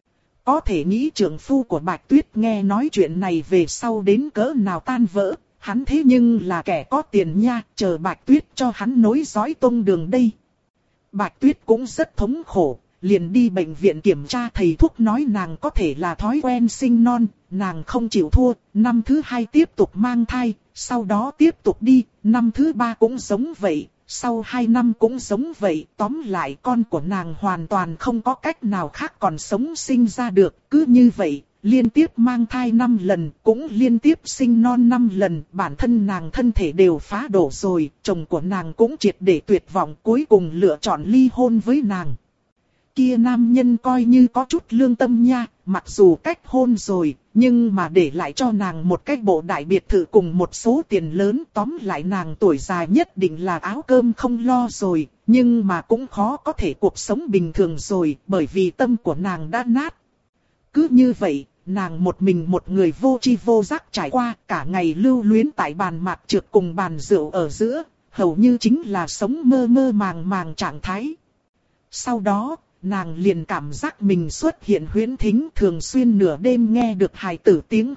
[SPEAKER 1] Có thể nghĩ trưởng phu của Bạch Tuyết nghe nói chuyện này về sau đến cỡ nào tan vỡ, hắn thế nhưng là kẻ có tiền nha, chờ Bạch Tuyết cho hắn nối dõi tông đường đây. Bạch Tuyết cũng rất thống khổ, liền đi bệnh viện kiểm tra, thầy thuốc nói nàng có thể là thói quen sinh non, nàng không chịu thua, năm thứ hai tiếp tục mang thai, sau đó tiếp tục đi, năm thứ ba cũng giống vậy. Sau hai năm cũng giống vậy, tóm lại con của nàng hoàn toàn không có cách nào khác còn sống sinh ra được. Cứ như vậy, liên tiếp mang thai năm lần, cũng liên tiếp sinh non năm lần, bản thân nàng thân thể đều phá đổ rồi, chồng của nàng cũng triệt để tuyệt vọng, cuối cùng lựa chọn ly hôn với nàng. Kia nam nhân coi như có chút lương tâm nha, mặc dù cách hôn rồi, nhưng mà để lại cho nàng một cái bộ đại biệt thự cùng một số tiền lớn, tóm lại nàng tuổi già nhất định là áo cơm không lo rồi, nhưng mà cũng khó có thể cuộc sống bình thường rồi, bởi vì tâm của nàng đã nát. Cứ như vậy, nàng một mình một người vô tri vô giác trải qua cả ngày lưu luyến tại bàn mạc trược cùng bàn rượu ở giữa, hầu như chính là sống mơ mơ màng màng trạng thái. Sau đó, nàng liền cảm giác mình xuất hiện huyễn thính, thường xuyên nửa đêm nghe được hài tử tiếng khóc,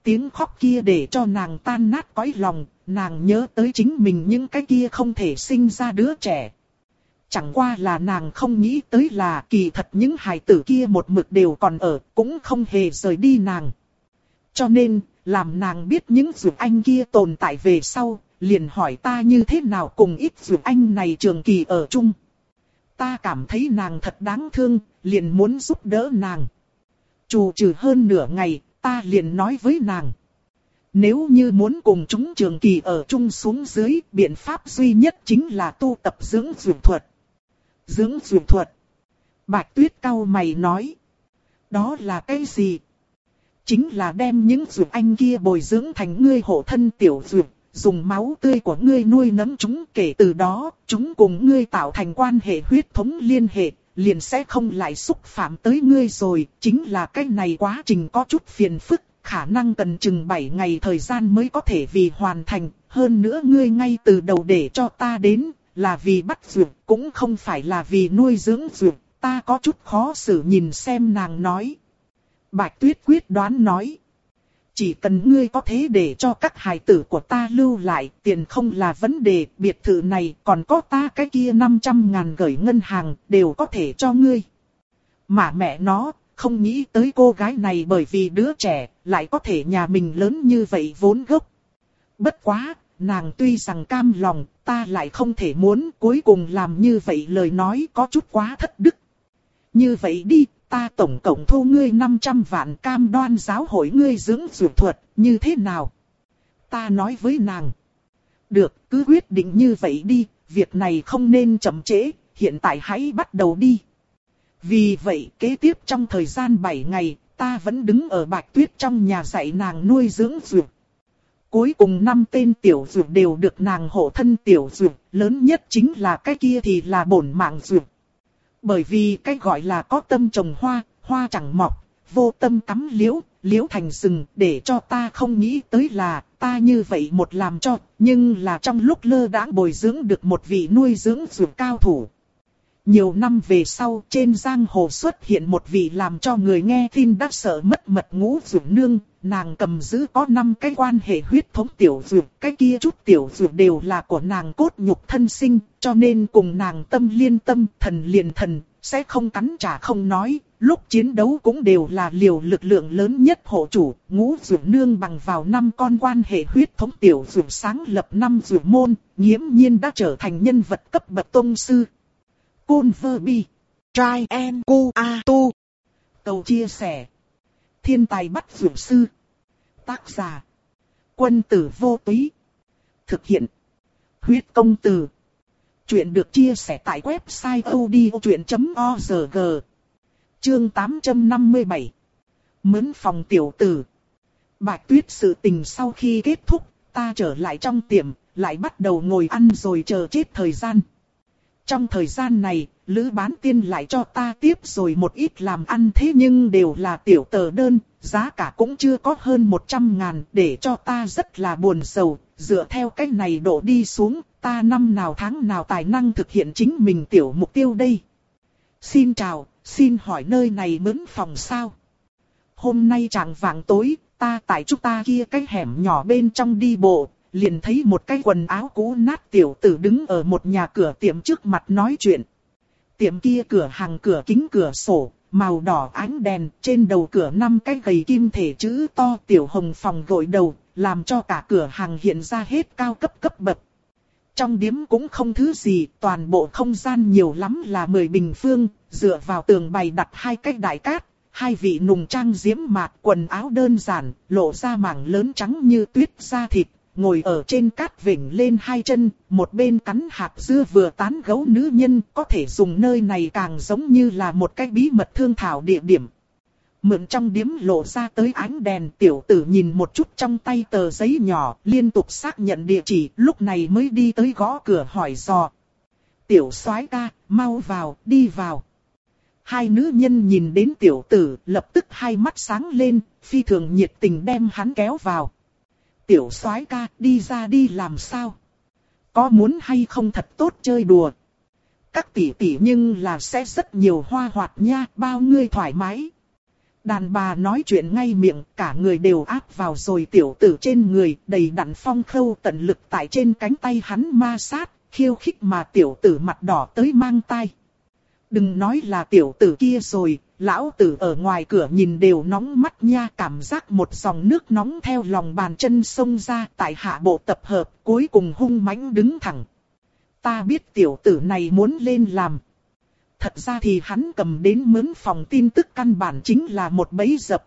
[SPEAKER 1] tiếng khóc kia để cho nàng tan nát cõi lòng, nàng nhớ tới chính mình những cái kia không thể sinh ra đứa trẻ. Chẳng qua là nàng không nghĩ tới là kỳ thật những hài tử kia một mực đều còn ở, cũng không hề rời đi nàng. Cho nên, làm nàng biết những Dược Anh kia tồn tại về sau, liền hỏi ta như thế nào cùng ít Dược Anh này trường kỳ ở chung. Ta cảm thấy nàng thật đáng thương, liền muốn giúp đỡ nàng. Trù trừ hơn nửa ngày, ta liền nói với nàng. Nếu như muốn cùng chúng trường kỳ ở chung xuống dưới, biện pháp duy nhất chính là tu tập dưỡng dược thuật. Dưỡng dược thuật. Bạch Tuyết cau mày nói. Đó là cái gì? Chính là đem những dược anh kia bồi dưỡng thành ngươi hộ thân tiểu dược, dùng máu tươi của ngươi nuôi nấng chúng, kể từ đó, chúng cùng ngươi tạo thành quan hệ huyết thống liên hệ, liền sẽ không lại xúc phạm tới ngươi rồi. Chính là cái này quá trình có chút phiền phức, khả năng cần chừng bảy ngày thời gian mới có thể vì hoàn thành. Hơn nữa ngươi ngay từ đầu để cho ta đến, là vì bắt dược, cũng không phải là vì nuôi dưỡng dược. Ta có chút khó xử nhìn xem nàng nói. Bạch Tuyết quyết đoán nói. Chỉ cần ngươi có thế để cho các hài tử của ta lưu lại, tiền không là vấn đề, biệt thự này còn có ta cái kia năm trăm ngàn gửi ngân hàng, đều có thể cho ngươi. Mà mẹ nó, không nghĩ tới cô gái này bởi vì đứa trẻ, lại có thể nhà mình lớn như vậy vốn gốc. Bất quá, nàng tuy rằng cam lòng, ta lại không thể muốn, cuối cùng làm như vậy lời nói có chút quá thất đức. Như vậy đi. Ta tổng cộng thu ngươi năm trăm vạn, cam đoan giáo hội ngươi dưỡng dược thuật, như thế nào? Ta nói với nàng. Được, cứ quyết định như vậy đi, việc này không nên chậm trễ, hiện tại hãy bắt đầu đi. Vì vậy, kế tiếp trong thời gian bảy ngày, ta vẫn đứng ở Bạch Tuyết trong nhà dạy nàng nuôi dưỡng dược. Cuối cùng năm tên tiểu dược đều được nàng hộ thân tiểu dược, lớn nhất chính là cái kia thì là bổn mạng dược. Bởi vì cái gọi là có tâm trồng hoa, hoa chẳng mọc, vô tâm cắm liễu, liễu thành rừng, để cho ta không nghĩ tới là, ta như vậy một làm cho, nhưng là trong lúc lơ đãng bồi dưỡng được một vị nuôi dưỡng dược cao thủ. Nhiều năm về sau, trên giang hồ xuất hiện một vị làm cho người nghe tin đã sợ mất mật ngũ dược nương, nàng cầm giữ có năm cái quan hệ huyết thống tiểu dược, cái kia chút tiểu dược đều là của nàng cốt nhục thân sinh, cho nên cùng nàng tâm liên tâm, thần liền thần, sẽ không cắn trả không nói, lúc chiến đấu cũng đều là liều lực lượng lớn nhất hộ chủ, ngũ dược nương bằng vào năm con quan hệ huyết thống tiểu dược sáng lập năm dược môn, nghiễm nhiên đã trở thành nhân vật cấp bậc tông sư. Côn Vơ Bi, Trai En Cu A Tu. Cầu chia sẻ. Thiên tài bắt dược sư. Tác giả. Quân tử vô túy. Thực hiện. Huyết công từ. Chuyện được chia sẻ tại website odchuyện chấm org. Chương tám trăm năm mươi bảy. Mướn phòng tiểu tử. Bạch Tuyết sự tình sau khi kết thúc, ta trở lại trong tiệm, lại bắt đầu ngồi ăn rồi chờ chết thời gian. Trong thời gian này, Lữ Bán Tiên lại cho ta tiếp rồi một ít làm ăn, thế nhưng đều là tiểu tờ đơn, giá cả cũng chưa có hơn một trăm ngàn, để cho ta rất là buồn sầu. Dựa theo cách này độ đi xuống, ta năm nào tháng nào tài năng thực hiện chính mình tiểu mục tiêu đây. Xin chào, xin hỏi nơi này mướn phòng sao? Hôm nay chạng vạng tối, ta tại chúng ta kia cái hẻm nhỏ bên trong đi bộ. Liền thấy một cái quần áo cũ nát tiểu tử đứng ở một nhà cửa tiệm trước mặt nói chuyện. Tiệm kia cửa hàng cửa kính cửa sổ, màu đỏ ánh đèn, trên đầu cửa năm cái gầy kim thể chữ to tiểu hồng phòng gội đầu, làm cho cả cửa hàng hiện ra hết cao cấp cấp bậc. Trong điếm cũng không thứ gì, toàn bộ không gian nhiều lắm là mười bình phương, dựa vào tường bày đặt hai cái đại cát. Hai vị nùng trang diễm mạt, quần áo đơn giản, lộ ra mảng lớn trắng như tuyết da thịt. Ngồi ở trên cát vểnh lên hai chân, một bên cắn hạt dưa vừa tán gẫu nữ nhân, có thể dùng nơi này càng giống như là một cái bí mật thương thảo địa điểm. Mượn trong điếm lộ ra tới ánh đèn, tiểu tử nhìn một chút trong tay tờ giấy nhỏ, liên tục xác nhận địa chỉ, lúc này mới đi tới gõ cửa hỏi dò. Tiểu soái ca, mau vào, đi vào. Hai nữ nhân nhìn đến tiểu tử, lập tức hai mắt sáng lên, phi thường nhiệt tình đem hắn kéo vào. Tiểu soái ca, đi ra đi làm sao? Có muốn hay không thật tốt chơi đùa? Các tỷ tỷ nhưng là sẽ rất nhiều hoa hoạt nha, bao ngươi thoải mái. Đàn bà nói chuyện ngay miệng, cả người đều áp vào rồi tiểu tử trên người, đầy đặn phong khâu tận lực tại trên cánh tay hắn ma sát, khiêu khích mà tiểu tử mặt đỏ tới mang tai. Đừng nói là tiểu tử kia rồi, lão tử ở ngoài cửa nhìn đều nóng mắt nha, cảm giác một dòng nước nóng theo lòng bàn chân xông ra, tại hạ bộ tập hợp, cuối cùng hung mãnh đứng thẳng. Ta biết tiểu tử này muốn lên làm. Thật ra thì hắn cầm đến mướn phòng tin tức căn bản chính là một bẫy dập.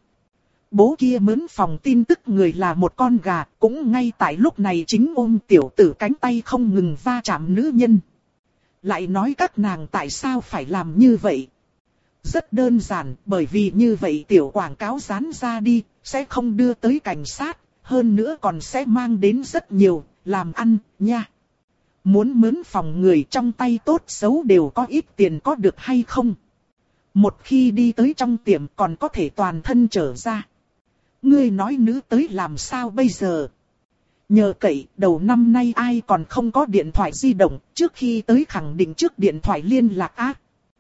[SPEAKER 1] Bố kia mướn phòng tin tức người là một con gà, cũng ngay tại lúc này chính ôm tiểu tử cánh tay không ngừng va chạm nữ nhân. Lại nói các nàng tại sao phải làm như vậy? Rất đơn giản, bởi vì như vậy tiểu quảng cáo dán ra đi, sẽ không đưa tới cảnh sát, hơn nữa còn sẽ mang đến rất nhiều, làm ăn, nha. Muốn mướn phòng người trong tay tốt xấu đều có ít tiền có được hay không? Một khi đi tới trong tiệm còn có thể toàn thân trở ra. Ngươi nói nữ tới làm sao bây giờ? Nhờ cậy, đầu năm nay ai còn không có điện thoại di động, trước khi tới khẳng định trước điện thoại liên lạc á.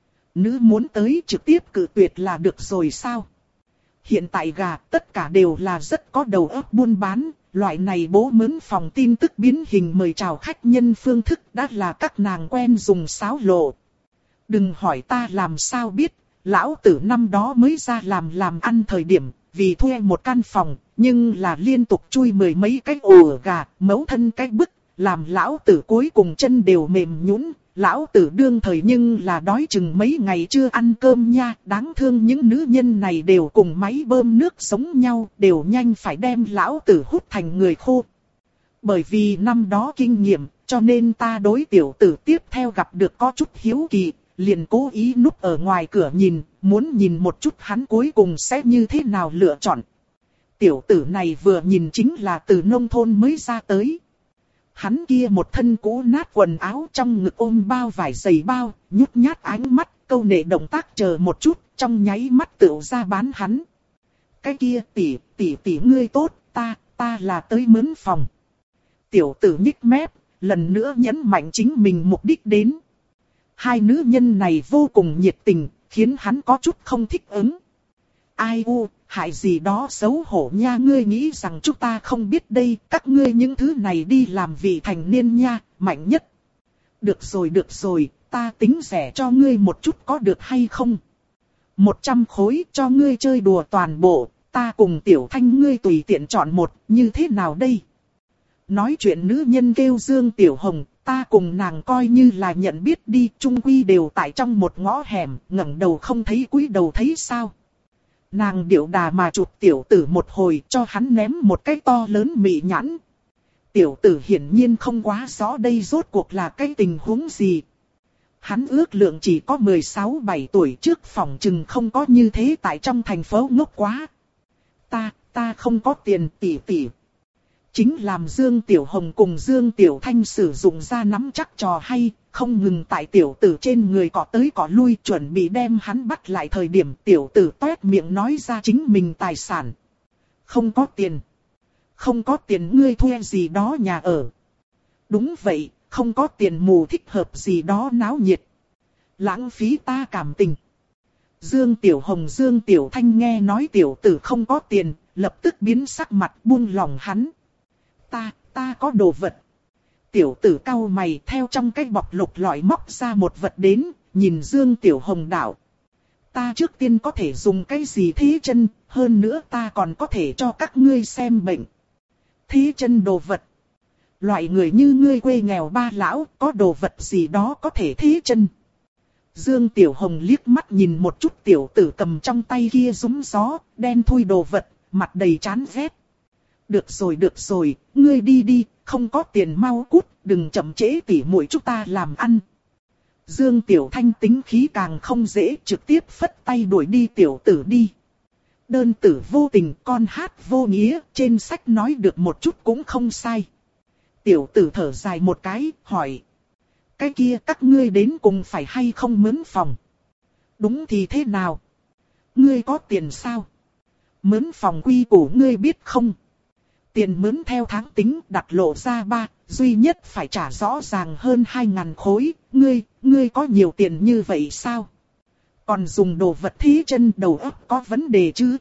[SPEAKER 1] Nữ muốn tới trực tiếp cự tuyệt là được rồi sao? Hiện tại gà tất cả đều là rất có đầu óc buôn bán, loại này bố mướn phòng tin tức biến hình mời chào khách nhân phương thức đã là các nàng quen dùng xáo lộ. Đừng hỏi ta làm sao biết, lão tử năm đó mới ra làm làm ăn thời điểm, vì thuê một căn phòng, nhưng là liên tục chui mười mấy cái ổ gà, mấu thân cái bức, làm lão tử cuối cùng chân đều mềm nhũn. Lão tử đương thời nhưng là đói chừng mấy ngày chưa ăn cơm nha, đáng thương những nữ nhân này đều cùng máy bơm nước giống nhau, đều nhanh phải đem lão tử hút thành người khô. Bởi vì năm đó kinh nghiệm, cho nên ta đối tiểu tử tiếp theo gặp được có chút hiếu kỳ, liền cố ý núp ở ngoài cửa nhìn, muốn nhìn một chút hắn cuối cùng sẽ như thế nào lựa chọn. Tiểu tử này vừa nhìn chính là từ nông thôn mới ra tới. Hắn kia một thân cũ nát quần áo trong ngực ôm bao vải dày bao, nhút nhát ánh mắt, câu nệ động tác chờ một chút, trong nháy mắt tựu ra bán hắn. Cái kia tỷ, tỷ tỷ ngươi tốt, ta, ta là tới mướn phòng. Tiểu tử nhích mép, lần nữa nhấn mạnh chính mình mục đích đến. Hai nữ nhân này vô cùng nhiệt tình, khiến hắn có chút không thích ứng. Ai u, hại gì đó xấu hổ nha, ngươi nghĩ rằng chúng ta không biết đây, các ngươi những thứ này đi làm vị thành niên nha, mạnh nhất. Được rồi được rồi, ta tính rẻ cho ngươi một chút có được hay không? Một trăm khối cho ngươi chơi đùa toàn bộ, ta cùng Tiểu Thanh ngươi tùy tiện chọn một, như thế nào đây? Nói chuyện nữ nhân kêu Dương Tiểu Hồng, ta cùng nàng coi như là nhận biết đi, chung quy đều tại trong một ngõ hẻm, ngẩng đầu không thấy cúi đầu thấy sao? Nàng điệu đà mà chụp tiểu tử một hồi cho hắn ném một cái to lớn mị nhãn. Tiểu tử hiển nhiên không quá rõ đây rốt cuộc là cái tình huống gì. Hắn ước lượng chỉ có mười sáu bảy tuổi trước phòng chừng không có như thế tại trong thành phố ngốc quá. Ta, ta không có tiền tỷ tỷ. Chính làm Dương Tiểu Hồng cùng Dương Tiểu Thanh sử dụng ra nắm chắc trò hay, không ngừng tại tiểu tử trên người cọ tới cọ lui chuẩn bị đem hắn bắt lại thời điểm tiểu tử toét miệng nói ra chính mình tài sản. Không có tiền. Không có tiền ngươi thuê gì đó nhà ở. Đúng vậy, không có tiền mù thích hợp gì đó náo nhiệt. Lãng phí ta cảm tình. Dương Tiểu Hồng Dương Tiểu Thanh nghe nói tiểu tử không có tiền, lập tức biến sắc mặt buông lòng hắn. Ta, ta có đồ vật. Tiểu tử cau mày theo trong cái bọc lục lọi móc ra một vật đến, nhìn Dương Tiểu Hồng đạo. Ta trước tiên có thể dùng cái gì thế chân, hơn nữa ta còn có thể cho các ngươi xem bệnh. Thế chân đồ vật. Loại người như ngươi quê nghèo ba lão, có đồ vật gì đó có thể thế chân. Dương Tiểu Hồng liếc mắt nhìn một chút tiểu tử cầm trong tay kia rúm gió, đen thui đồ vật, mặt đầy chán ghét. Được rồi được rồi, ngươi đi đi, không có tiền mau cút, đừng chậm trễ tỉ muội chúng ta làm ăn. Dương Tiểu Thanh tính khí càng không dễ, trực tiếp phất tay đuổi đi tiểu tử đi. Đơn tử vô tình, con hát vô nghĩa, trên sách nói được một chút cũng không sai. Tiểu tử thở dài một cái, hỏi. Cái kia các ngươi đến cùng phải hay không mướn phòng? Đúng thì thế nào? Ngươi có tiền sao? Mướn phòng quy củ ngươi biết không? Tiền mướn theo tháng tính đặt lộ ra ba, duy nhất phải trả rõ ràng hơn hai ngàn khối, ngươi, ngươi có nhiều tiền như vậy sao? Còn dùng đồ vật thí chân đầu óc có vấn đề chứ?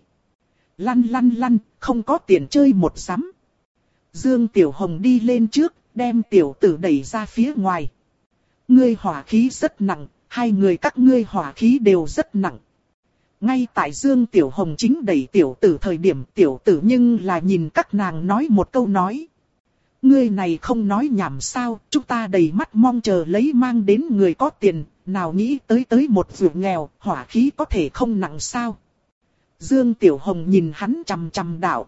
[SPEAKER 1] Lăn lăn lăn, không có tiền chơi một sắm. Dương Tiểu Hồng đi lên trước, đem tiểu tử đẩy ra phía ngoài. Ngươi hỏa khí rất nặng, hai người các ngươi hỏa khí đều rất nặng. Ngay tại Dương Tiểu Hồng chính đẩy tiểu tử thời điểm tiểu tử nhưng là nhìn các nàng nói một câu nói. Ngươi này không nói nhảm sao, chúng ta đầy mắt mong chờ lấy mang đến người có tiền, nào nghĩ tới tới một vượt nghèo, hỏa khí có thể không nặng sao. Dương Tiểu Hồng nhìn hắn chằm chằm đạo.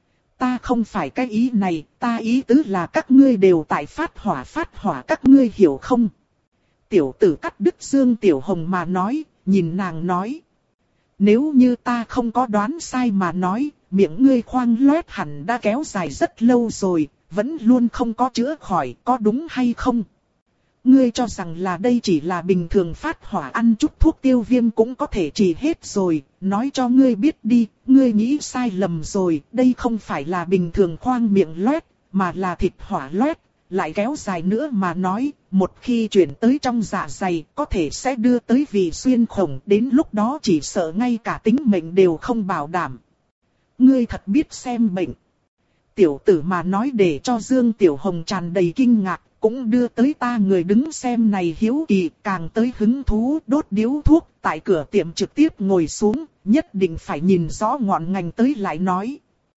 [SPEAKER 1] Ta không phải cái ý này, ta ý tứ là các ngươi đều tại phát hỏa phát hỏa các ngươi hiểu không? Tiểu tử cắt đứt Dương Tiểu Hồng mà nói, nhìn nàng nói. Nếu như ta không có đoán sai mà nói, miệng ngươi khoang loét hẳn đã kéo dài rất lâu rồi, vẫn luôn không có chữa khỏi, có đúng hay không? Ngươi cho rằng là đây chỉ là bình thường phát hỏa ăn chút thuốc tiêu viêm cũng có thể trị hết rồi, nói cho ngươi biết đi, ngươi nghĩ sai lầm rồi, đây không phải là bình thường khoang miệng loét, mà là thịt hỏa loét, lại kéo dài nữa mà nói, một khi chuyển tới trong dạ dày, có thể sẽ đưa tới vì xuyên khổng, đến lúc đó chỉ sợ ngay cả tính mệnh đều không bảo đảm. Ngươi thật biết xem bệnh. Tiểu tử mà nói để cho Dương Tiểu Hồng tràn đầy kinh ngạc, cũng đưa tới ta người đứng xem này hiếu kỳ, càng tới hứng thú đốt điếu thuốc, tại cửa tiệm trực tiếp ngồi xuống, nhất định phải nhìn rõ ngọn ngành tới lại nói.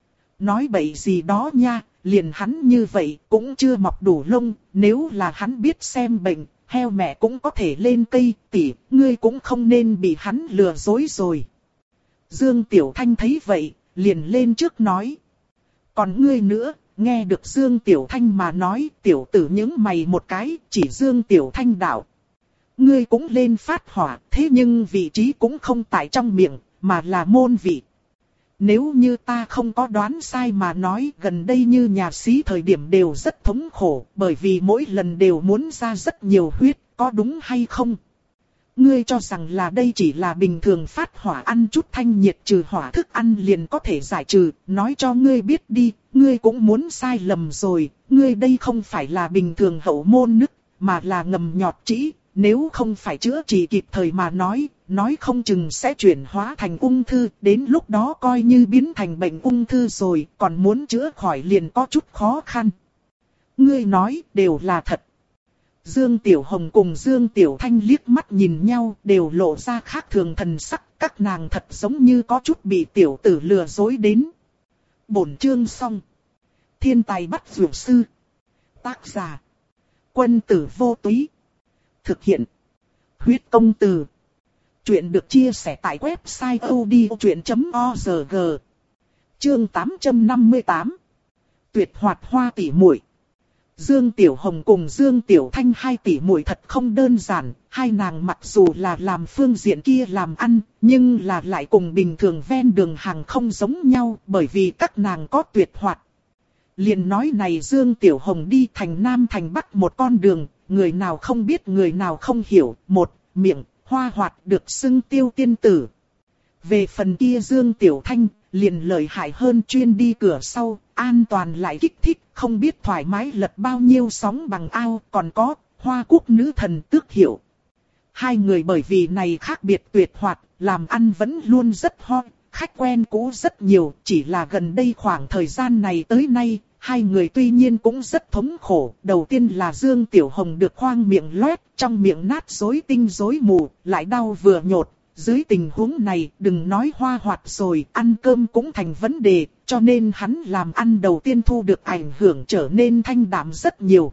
[SPEAKER 1] Nói bậy gì đó nha, liền hắn như vậy cũng chưa mọc đủ lông, nếu là hắn biết xem bệnh, heo mẹ cũng có thể lên cây, tỉ, ngươi cũng không nên bị hắn lừa dối rồi. Dương Tiểu Thanh thấy vậy, liền lên trước nói. Còn ngươi nữa, nghe được Dương Tiểu Thanh mà nói, tiểu tử những mày một cái, chỉ Dương Tiểu Thanh đạo. Ngươi cũng lên phát hỏa, thế nhưng vị trí cũng không tại trong miệng, mà là môn vị. Nếu như ta không có đoán sai mà nói, gần đây như nhà xí thời điểm đều rất thống khổ, bởi vì mỗi lần đều muốn ra rất nhiều huyết, có đúng hay không? Ngươi cho rằng là đây chỉ là bình thường phát hỏa ăn chút thanh nhiệt trừ hỏa thức ăn liền có thể giải trừ, nói cho ngươi biết đi, ngươi cũng muốn sai lầm rồi, ngươi đây không phải là bình thường hậu môn nứt, mà là ngầm nhọt trĩ, nếu không phải chữa trị kịp thời mà nói, nói không chừng sẽ chuyển hóa thành ung thư, đến lúc đó coi như biến thành bệnh ung thư rồi, còn muốn chữa khỏi liền có chút khó khăn. Ngươi nói đều là thật. Dương Tiểu Hồng cùng Dương Tiểu Thanh liếc mắt nhìn nhau đều lộ ra khác thường thần sắc, các nàng thật giống như có chút bị tiểu tử lừa dối đến. Bổn chương xong. Thiên tài bắt dược sư. Tác giả. Quân tử vô túy. Thực hiện. Huyết công từ. Chuyện được chia sẻ tại website odchuyện chấm org. Chương tám trăm năm mươi tám. Tuyệt hoạt hoa tỷ muội. Dương Tiểu Hồng cùng Dương Tiểu Thanh hai tỷ muội thật không đơn giản, hai nàng mặc dù là làm phương diện kia làm ăn, nhưng là lại cùng bình thường ven đường hàng không giống nhau, bởi vì các nàng có tuyệt hoạt. Liền nói này Dương Tiểu Hồng đi thành Nam thành Bắc một con đường, người nào không biết người nào không hiểu, một, miệng, hoa hoạt được xưng tiêu tiên tử. Về phần kia Dương Tiểu Thanh, liền lợi hại hơn chuyên đi cửa sau, an toàn lại kích thích, không biết thoải mái lật bao nhiêu sóng bằng ao, còn có, hoa quốc nữ thần tước hiệu. Hai người bởi vì này khác biệt tuyệt hoạt, làm ăn vẫn luôn rất hot, khách quen cũ rất nhiều, chỉ là gần đây khoảng thời gian này tới nay, hai người tuy nhiên cũng rất thống khổ. Đầu tiên là Dương Tiểu Hồng được khoang miệng loét, trong miệng nát rối tinh rối mù, lại đau vừa nhột. Dưới tình huống này, đừng nói hoa hoạt rồi, ăn cơm cũng thành vấn đề, cho nên hắn làm ăn đầu tiên thu được ảnh hưởng trở nên thanh đạm rất nhiều.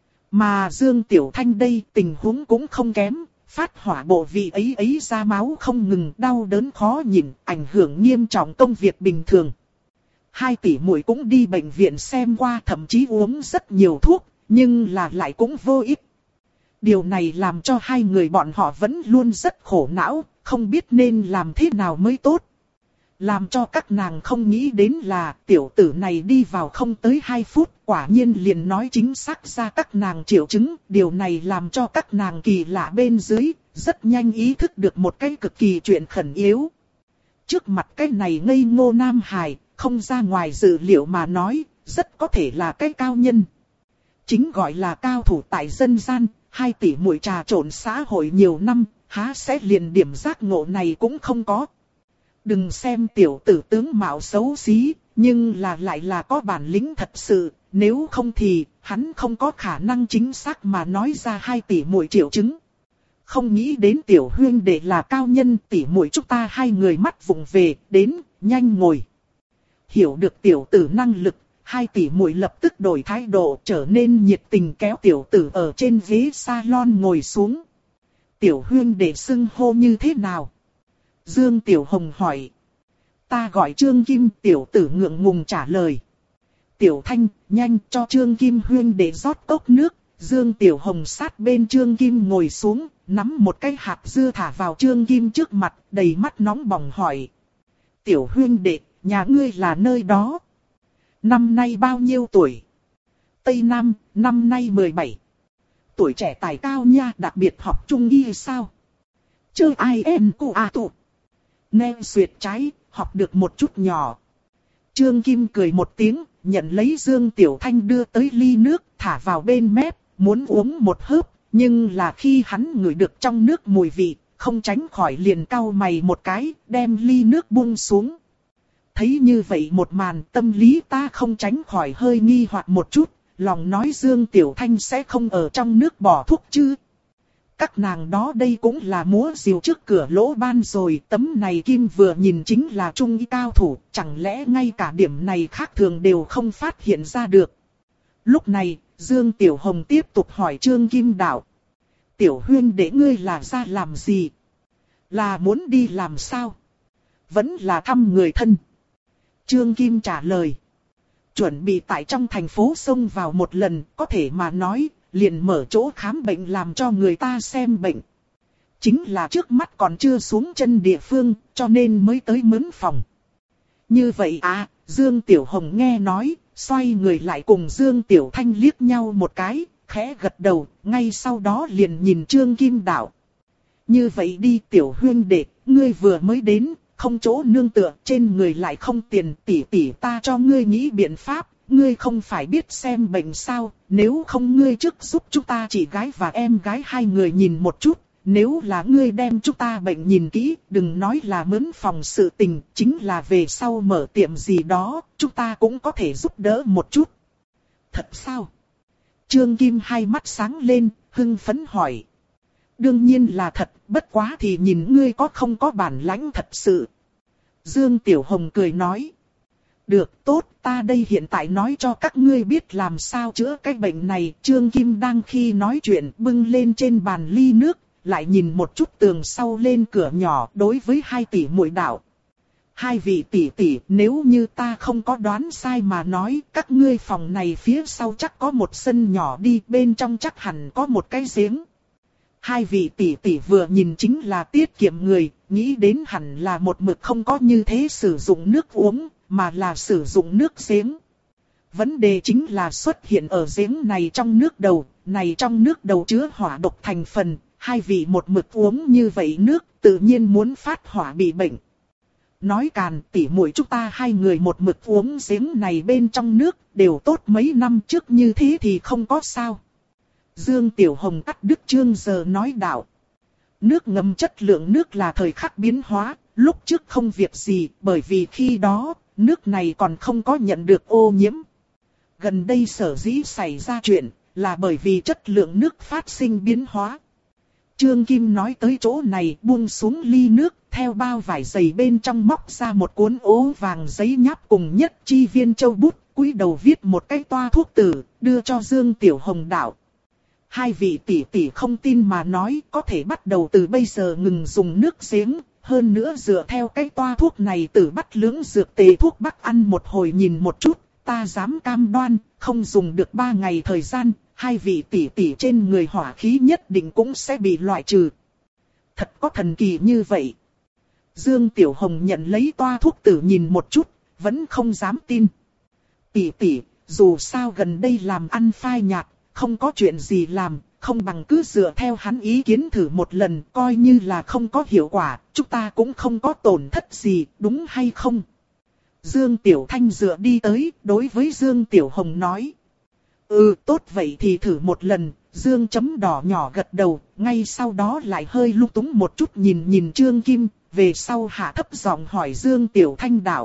[SPEAKER 1] Mà Dương Tiểu Thanh đây, tình huống cũng không kém, phát hỏa bộ vị ấy ấy ra máu không ngừng, đau đớn khó nhịn, ảnh hưởng nghiêm trọng công việc bình thường. Hai tỷ muội cũng đi bệnh viện xem qua, thậm chí uống rất nhiều thuốc, nhưng là lại cũng vô ích. Điều này làm cho hai người bọn họ vẫn luôn rất khổ não, không biết nên làm thế nào mới tốt. Làm cho các nàng không nghĩ đến là tiểu tử này đi vào không tới hai phút, quả nhiên liền nói chính xác ra các nàng triệu chứng. Điều này làm cho các nàng kỳ lạ bên dưới, rất nhanh ý thức được một cái cực kỳ chuyện khẩn yếu. Trước mặt cái này ngây ngô nam hài, không ra ngoài dự liệu mà nói, rất có thể là cái cao nhân. Chính gọi là cao thủ tại dân gian, hai tỷ muội trà trộn xã hội nhiều năm. há sẽ liền điểm giác ngộ này cũng không có. Đừng xem tiểu tử tướng mạo xấu xí, nhưng là lại là có bản lĩnh thật sự, nếu không thì hắn không có khả năng chính xác mà nói ra hai tỷ muội triệu chứng. Không nghĩ đến tiểu huyên đệ là cao nhân, tỷ muội chúng ta hai người mắt vùng về, đến, nhanh ngồi. Hiểu được tiểu tử năng lực, hai tỷ muội lập tức đổi thái độ, trở nên nhiệt tình kéo tiểu tử ở trên ghế salon ngồi xuống. Tiểu huyên đệ xưng hô như thế nào? Dương Tiểu Hồng hỏi. Ta gọi Trương Kim, tiểu tử ngượng ngùng trả lời. Tiểu Thanh, nhanh cho Trương Kim huyên đệ rót cốc nước. Dương Tiểu Hồng sát bên Trương Kim ngồi xuống, nắm một cái hạt dưa thả vào Trương Kim trước mặt, đầy mắt nóng bỏng hỏi. Tiểu huyên đệ, nhà ngươi là nơi đó. Năm nay bao nhiêu tuổi? Tây Nam, năm nay mười bảy. Tuổi trẻ tài cao nha, đặc biệt học trung y sao? Chơi ai em cô à tụ. Nem xuyệt trái, học được một chút nhỏ. Trương Kim cười một tiếng, nhận lấy Dương Tiểu Thanh đưa tới ly nước, thả vào bên mép, muốn uống một hớp, nhưng là khi hắn ngửi được trong nước mùi vị, không tránh khỏi liền cau mày một cái, đem ly nước buông xuống. Thấy như vậy một màn, tâm lý ta không tránh khỏi hơi nghi hoặc một chút, lòng nói Dương Tiểu Thanh sẽ không ở trong nước bỏ thuốc chứ. Các nàng đó đây cũng là múa rìu trước cửa lỗ ban rồi, tấm này Kim vừa nhìn chính là trung y cao thủ, chẳng lẽ ngay cả điểm này khác thường đều không phát hiện ra được. Lúc này, Dương Tiểu Hồng tiếp tục hỏi Trương Kim đạo. Tiểu huyên đệ ngươi là ra làm gì? Là muốn đi làm sao? Vẫn là thăm người thân. Trương Kim trả lời. Chuẩn bị tại trong thành phố xông vào một lần, có thể mà nói, liền mở chỗ khám bệnh làm cho người ta xem bệnh. Chính là trước mắt còn chưa xuống chân địa phương, cho nên mới tới mướn phòng. Như vậy à, Dương Tiểu Hồng nghe nói, xoay người lại cùng Dương Tiểu Thanh liếc nhau một cái, khẽ gật đầu, ngay sau đó liền nhìn Trương Kim đạo. Như vậy đi Tiểu huyên đệ, ngươi vừa mới đến, không chỗ nương tựa, trên người lại không tiền, tỷ tỷ ta cho ngươi nghĩ biện pháp, ngươi không phải biết xem bệnh sao, nếu không ngươi trước giúp chúng ta chị gái và em gái hai người nhìn một chút, nếu là ngươi đem chúng ta bệnh nhìn kỹ, đừng nói là mướn phòng sự tình, chính là về sau mở tiệm gì đó, chúng ta cũng có thể giúp đỡ một chút. Thật sao? Trương Kim hai mắt sáng lên, hưng phấn hỏi. Đương nhiên là thật, bất quá thì nhìn ngươi có không có bản lãnh thật sự. Dương Tiểu Hồng cười nói. Được tốt, ta đây hiện tại nói cho các ngươi biết làm sao chữa cái bệnh này. Trương Kim đang khi nói chuyện bưng lên trên bàn ly nước, lại nhìn một chút tường sau lên cửa nhỏ đối với hai tỷ muội đạo. Hai vị tỷ tỷ, nếu như ta không có đoán sai mà nói, các ngươi phòng này phía sau chắc có một sân nhỏ đi, bên trong chắc hẳn có một cái giếng. Hai vị tỷ tỷ vừa nhìn chính là tiết kiệm người, nghĩ đến hẳn là một mực không có như thế sử dụng nước uống, mà là sử dụng nước giếng. Vấn đề chính là xuất hiện ở giếng này trong nước đầu, này trong nước đầu chứa hỏa độc thành phần, hai vị một mực uống như vậy nước, tự nhiên muốn phát hỏa bị bệnh. Nói càn tỉ muội chúng ta hai người một mực uống giếng này bên trong nước, đều tốt mấy năm trước như thế thì không có sao. Dương Tiểu Hồng cắt đứt Trương Giờ nói đạo. Nước ngầm chất lượng nước là thời khắc biến hóa, lúc trước không việc gì, bởi vì khi đó, nước này còn không có nhận được ô nhiễm. Gần đây sở dĩ xảy ra chuyện, là bởi vì chất lượng nước phát sinh biến hóa. Trương Kim nói tới chỗ này buông xuống ly nước, theo bao vải dày bên trong móc ra một cuốn ố vàng giấy nháp cùng nhất chi viên châu bút, cúi đầu viết một cái toa thuốc tử, đưa cho Dương Tiểu Hồng đạo. Hai vị tỷ tỷ không tin mà nói có thể bắt đầu từ bây giờ ngừng dùng nước giếng, hơn nữa dựa theo cái toa thuốc này từ bắt lưỡng dược tề thuốc bắc ăn một hồi nhìn một chút, ta dám cam đoan, không dùng được ba ngày thời gian, hai vị tỷ tỷ trên người hỏa khí nhất định cũng sẽ bị loại trừ. Thật có thần kỳ như vậy. Dương Tiểu Hồng nhận lấy toa thuốc tử nhìn một chút, vẫn không dám tin. Tỷ tỷ, dù sao gần đây làm ăn phai nhạt, không có chuyện gì làm, không bằng cứ dựa theo hắn ý kiến thử một lần, coi như là không có hiệu quả, chúng ta cũng không có tổn thất gì, đúng hay không? Dương Tiểu Thanh dựa đi tới, đối với Dương Tiểu Hồng nói. Ừ, tốt vậy thì thử một lần, Dương chấm đỏ nhỏ gật đầu, ngay sau đó lại hơi lung túng một chút nhìn nhìn Trương Kim, về sau hạ thấp giọng hỏi Dương Tiểu Thanh đạo.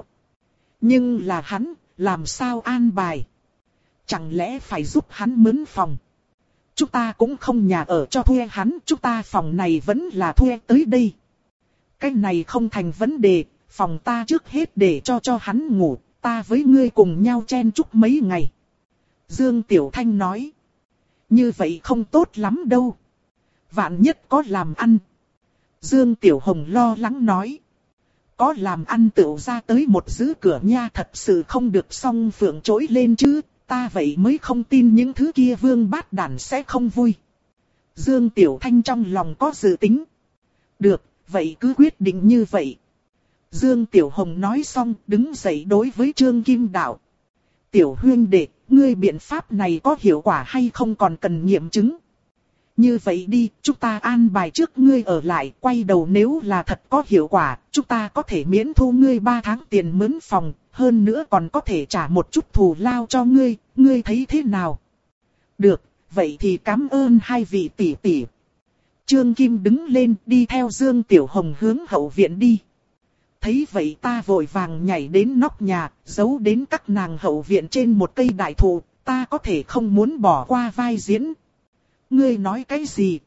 [SPEAKER 1] Nhưng là hắn, làm sao an bài? Chẳng lẽ phải giúp hắn mướn phòng? Chúng ta cũng không nhà ở cho thuê hắn, chúng ta phòng này vẫn là thuê tới đây. Cái này không thành vấn đề, phòng ta trước hết để cho cho hắn ngủ, ta với ngươi cùng nhau chen chúc mấy ngày. Dương Tiểu Thanh nói. Như vậy không tốt lắm đâu. Vạn nhất có làm ăn. Dương Tiểu Hồng lo lắng nói. Có làm ăn tựu ra tới một giữ cửa nha, thật sự không được song phượng trỗi lên chứ. Ta vậy mới không tin những thứ kia vương bát đản sẽ không vui. Dương Tiểu Thanh trong lòng có dự tính. Được, vậy cứ quyết định như vậy. Dương Tiểu Hồng nói xong đứng dậy đối với Trương Kim đạo. Tiểu huynh đệ, ngươi biện pháp này có hiệu quả hay không còn cần nghiệm chứng. Như vậy đi, chúng ta an bài trước ngươi ở lại, quay đầu nếu là thật có hiệu quả, chúng ta có thể miễn thu ngươi ba tháng tiền mướn phòng, hơn nữa còn có thể trả một chút thù lao cho ngươi, ngươi thấy thế nào? Được, vậy thì cảm ơn hai vị tỷ tỷ. Trương Kim đứng lên đi theo Dương Tiểu Hồng hướng hậu viện đi. Thấy vậy ta vội vàng nhảy đến nóc nhà, giấu đến các nàng hậu viện trên một cây đại thụ, ta có thể không muốn bỏ qua vai diễn. Ngươi nói cái gì?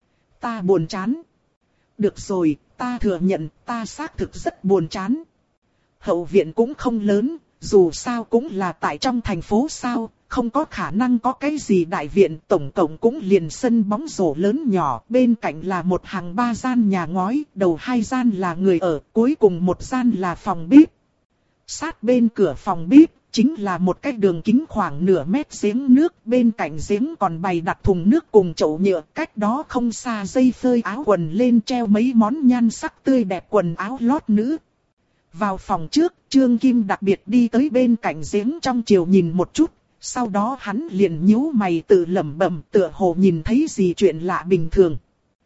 [SPEAKER 1] Ta buồn chán. Được rồi, ta thừa nhận, ta xác thực rất buồn chán. Hậu viện cũng không lớn, dù sao cũng là tại trong thành phố sao, không có khả năng có cái gì đại viện, tổng cộng cũng liền sân bóng rổ lớn nhỏ, bên cạnh là một hàng ba gian nhà ngói, đầu hai gian là người ở, cuối cùng một gian là phòng bếp. Sát bên cửa phòng bếp, chính là một cái đường kính khoảng nửa mét giếng nước, bên cạnh giếng còn bày đặt thùng nước cùng chậu nhựa, cách đó không xa dây phơi áo quần lên treo mấy món nhan sắc tươi đẹp quần áo lót nữ. Vào phòng trước, Trương Kim đặc biệt đi tới bên cạnh giếng trong chiều nhìn một chút, sau đó hắn liền nhíu mày tự lẩm bẩm tựa hồ nhìn thấy gì chuyện lạ bình thường.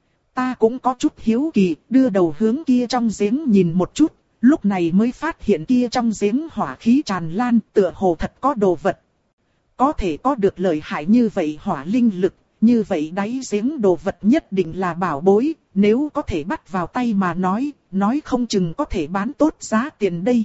[SPEAKER 1] Ta cũng có chút hiếu kỳ, đưa đầu hướng kia trong giếng nhìn một chút, lúc này mới phát hiện kia trong giếng hỏa khí tràn lan tựa hồ thật có đồ vật. Có thể có được lợi hại như vậy hỏa linh lực, như vậy đáy giếng đồ vật nhất định là bảo bối, nếu có thể bắt vào tay mà nói, nói không chừng có thể bán tốt giá tiền đây.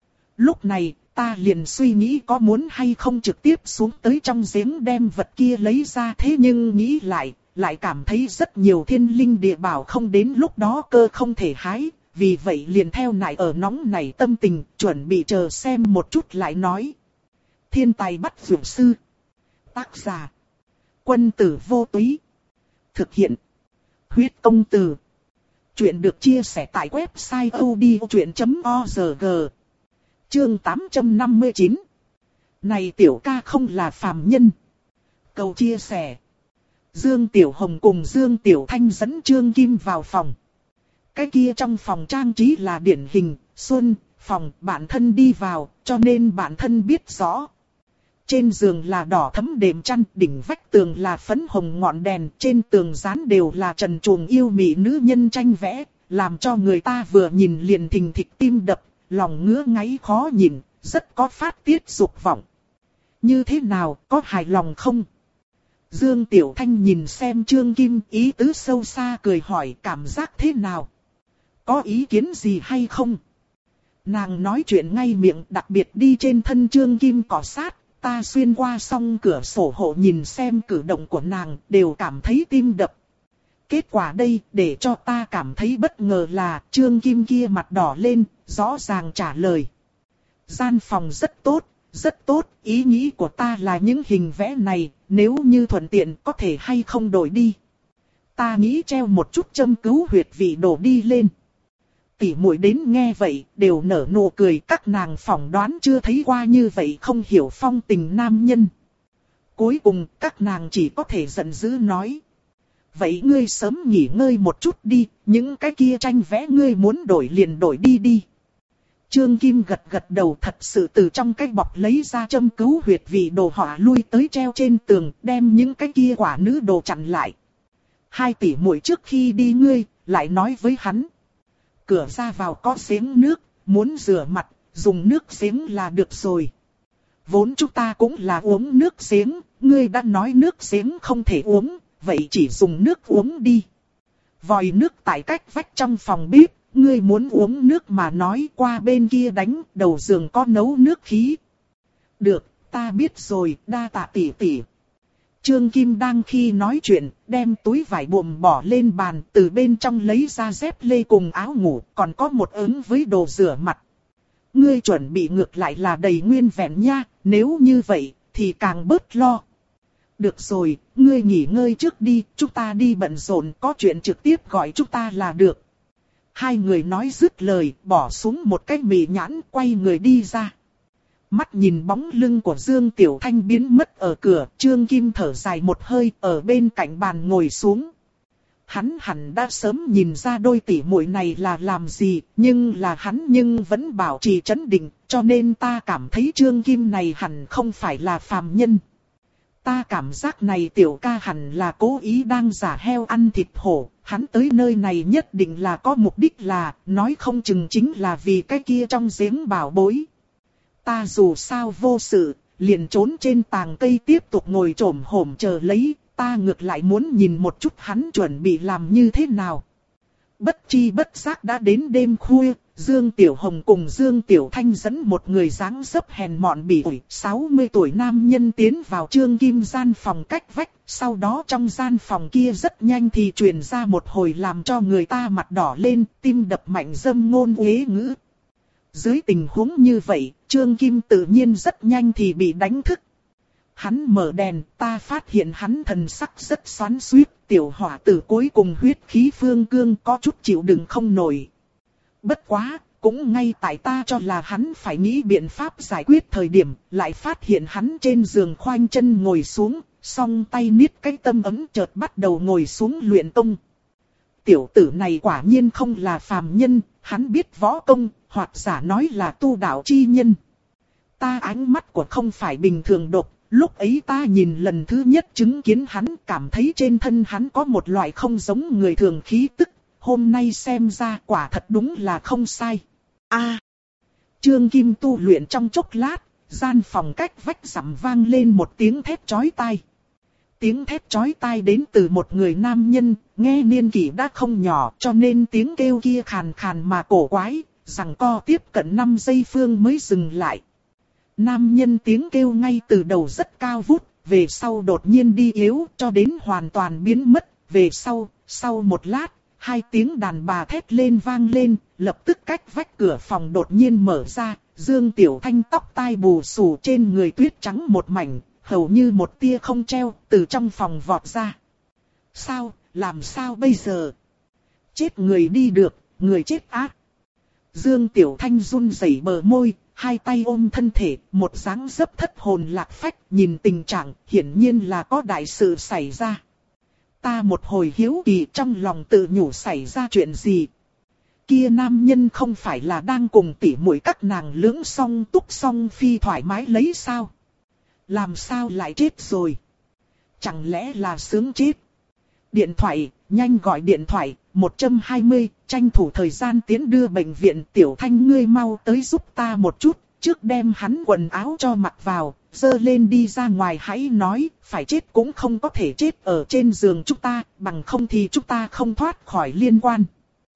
[SPEAKER 1] Lúc này, ta liền suy nghĩ có muốn hay không trực tiếp xuống tới trong giếng đem vật kia lấy ra, thế nhưng nghĩ lại, lại cảm thấy rất nhiều thiên linh địa bảo không đến lúc đó cơ không thể hái, vì vậy liền theo nại ở nóng này tâm tình, chuẩn bị chờ xem một chút lại nói. Thiên tài bắt dược sư. Tác giả. Quân tử vô túy. Thực hiện. Huyết công từ. Chuyện được chia sẻ tại website odchuyện chấm org. Chương tám trăm năm mươi chín. Này tiểu ca không là phàm nhân. Cầu chia sẻ. Dương Tiểu Hồng cùng Dương Tiểu Thanh dẫn Trương Kim vào phòng. Cái kia trong phòng trang trí là điển hình, xuân, phòng, bản thân đi vào, cho nên bản thân biết rõ. Trên giường là đỏ thẫm đệm chăn, đỉnh vách tường là phấn hồng ngọn đèn, trên tường dán đều là trần truồng yêu mị nữ nhân tranh vẽ, làm cho người ta vừa nhìn liền thình thịch tim đập, lòng ngứa ngáy khó nhìn, rất có phát tiết dục vọng. Như thế nào, có hài lòng không? Dương Tiểu Thanh nhìn xem Trương Kim, ý tứ sâu xa cười hỏi cảm giác thế nào? Có ý kiến gì hay không? Nàng nói chuyện ngay miệng, đặc biệt đi trên thân Trương Kim cọ sát, ta xuyên qua song cửa sổ hộ nhìn xem cử động của nàng, đều cảm thấy tim đập. Kết quả đây, để cho ta cảm thấy bất ngờ là Trương Kim kia mặt đỏ lên, rõ ràng trả lời. Gian phòng rất tốt, rất tốt, ý nghĩ của ta là những hình vẽ này, nếu như thuận tiện có thể hay không đổi đi. Ta nghĩ treo một chút châm cứu huyệt vị đổ đi lên. Tỷ muội đến nghe vậy, đều nở nụ cười, các nàng phỏng đoán chưa thấy qua như vậy không hiểu phong tình nam nhân. Cuối cùng, các nàng chỉ có thể giận dữ nói. Vậy ngươi sớm nghỉ ngơi một chút đi, những cái kia tranh vẽ ngươi muốn đổi liền đổi đi đi. Trương Kim gật gật đầu, thật sự từ trong cái bọc lấy ra châm cứu huyệt vị đồ họa lui tới treo trên tường, đem những cái kia quả nữ đồ chặn lại. Hai tỷ muội trước khi đi ngươi, lại nói với hắn. Cửa ra vào có giếng nước, muốn rửa mặt, dùng nước giếng là được rồi. Vốn chúng ta cũng là uống nước giếng, ngươi đã nói nước giếng không thể uống, vậy chỉ dùng nước uống đi. Vòi nước tại cách vách trong phòng bếp, ngươi muốn uống nước mà nói qua bên kia đánh, đầu giường có nấu nước khí. Được, ta biết rồi, đa tạ tỷ tỷ. Trương Kim đang khi nói chuyện, đem túi vải buồm bỏ lên bàn, từ bên trong lấy ra dép lê cùng áo ngủ, còn có một ống với đồ rửa mặt. Ngươi chuẩn bị ngược lại là đầy nguyên vẹn nha, nếu như vậy, thì càng bớt lo. Được rồi, ngươi nghỉ ngơi trước đi, chúng ta đi bận rộn, có chuyện trực tiếp gọi chúng ta là được. Hai người nói dứt lời, bỏ xuống một cái mì nhãn, quay người đi ra. Mắt nhìn bóng lưng của Dương Tiểu Thanh biến mất ở cửa, Trương Kim thở dài một hơi, ở bên cạnh bàn ngồi xuống. Hắn hẳn đã sớm nhìn ra đôi tỷ muội này là làm gì, nhưng là hắn nhưng vẫn bảo trì trấn định, cho nên ta cảm thấy Trương Kim này hẳn không phải là phàm nhân. Ta cảm giác này tiểu ca hẳn là cố ý đang giả heo ăn thịt hổ, hắn tới nơi này nhất định là có mục đích là, nói không chừng chính là vì cái kia trong giếng bảo bối. Ta dù sao vô sự, liền trốn trên tàng cây tiếp tục ngồi trổm hổm chờ lấy, ta ngược lại muốn nhìn một chút hắn chuẩn bị làm như thế nào. Bất chi bất giác đã đến đêm khuya, Dương Tiểu Hồng cùng Dương Tiểu Thanh dẫn một người dáng dấp hèn mọn bỉ ổi, sáu mươi tuổi nam nhân tiến vào Trương Kim gian phòng cách vách, sau đó trong gian phòng kia rất nhanh thì truyền ra một hồi làm cho người ta mặt đỏ lên, tim đập mạnh dâm ngôn uế ngữ. Dưới tình huống như vậy, Trương Kim tự nhiên rất nhanh thì bị đánh thức. Hắn mở đèn, ta phát hiện hắn thần sắc rất xoắn xuýt, tiểu hỏa tử cuối cùng huyết khí phương cương có chút chịu đựng không nổi. Bất quá, cũng ngay tại ta cho là hắn phải nghĩ biện pháp giải quyết thời điểm, lại phát hiện hắn trên giường khoanh chân ngồi xuống, song tay niết cái tâm ấm chợt bắt đầu ngồi xuống luyện công. Tiểu tử này quả nhiên không là phàm nhân, hắn biết võ công, hoặc giả nói là tu đạo chi nhân. Ta ánh mắt của không phải bình thường độc, lúc ấy ta nhìn lần thứ nhất chứng kiến hắn cảm thấy trên thân hắn có một loại không giống người thường khí tức, hôm nay xem ra quả thật đúng là không sai. A, à, Trương Kim tu luyện trong chốc lát, gian phòng cách vách sầm vang lên một tiếng thét chói tai. Tiếng thét chói tai đến từ một người nam nhân, nghe niên kỷ đã không nhỏ cho nên tiếng kêu kia khàn khàn mà cổ quái, rằng co tiếp cận năm giây phương mới dừng lại. Nam nhân tiếng kêu ngay từ đầu rất cao vút, về sau đột nhiên đi yếu cho đến hoàn toàn biến mất, về sau, sau một lát, hai tiếng đàn bà thét lên vang lên, lập tức cách vách cửa phòng đột nhiên mở ra, Dương Tiểu Thanh tóc tai bù xù trên người tuyết trắng một mảnh, hầu như một tia không treo, từ trong phòng vọt ra. Sao, làm sao bây giờ? Chết người đi được, người chết ác. Dương Tiểu Thanh run rẩy bờ môi, hai tay ôm thân thể, một dáng dấp thất hồn lạc phách, nhìn tình trạng, hiển nhiên là có đại sự xảy ra. Ta một hồi hiếu kỳ trong lòng tự nhủ xảy ra chuyện gì. Kia nam nhân không phải là đang cùng tỉ muội các nàng lưỡng song túc song phi thoải mái lấy sao? Làm sao lại chết rồi? Chẳng lẽ là sướng chết? Điện thoại, nhanh gọi điện thoại, một hai không, tranh thủ thời gian tiến đưa bệnh viện. Tiểu Thanh ngươi mau tới giúp ta một chút, trước đem hắn quần áo cho mặc vào, dơ lên đi ra ngoài hãy nói, phải chết cũng không có thể chết ở trên giường chúng ta, bằng không thì chúng ta không thoát khỏi liên quan.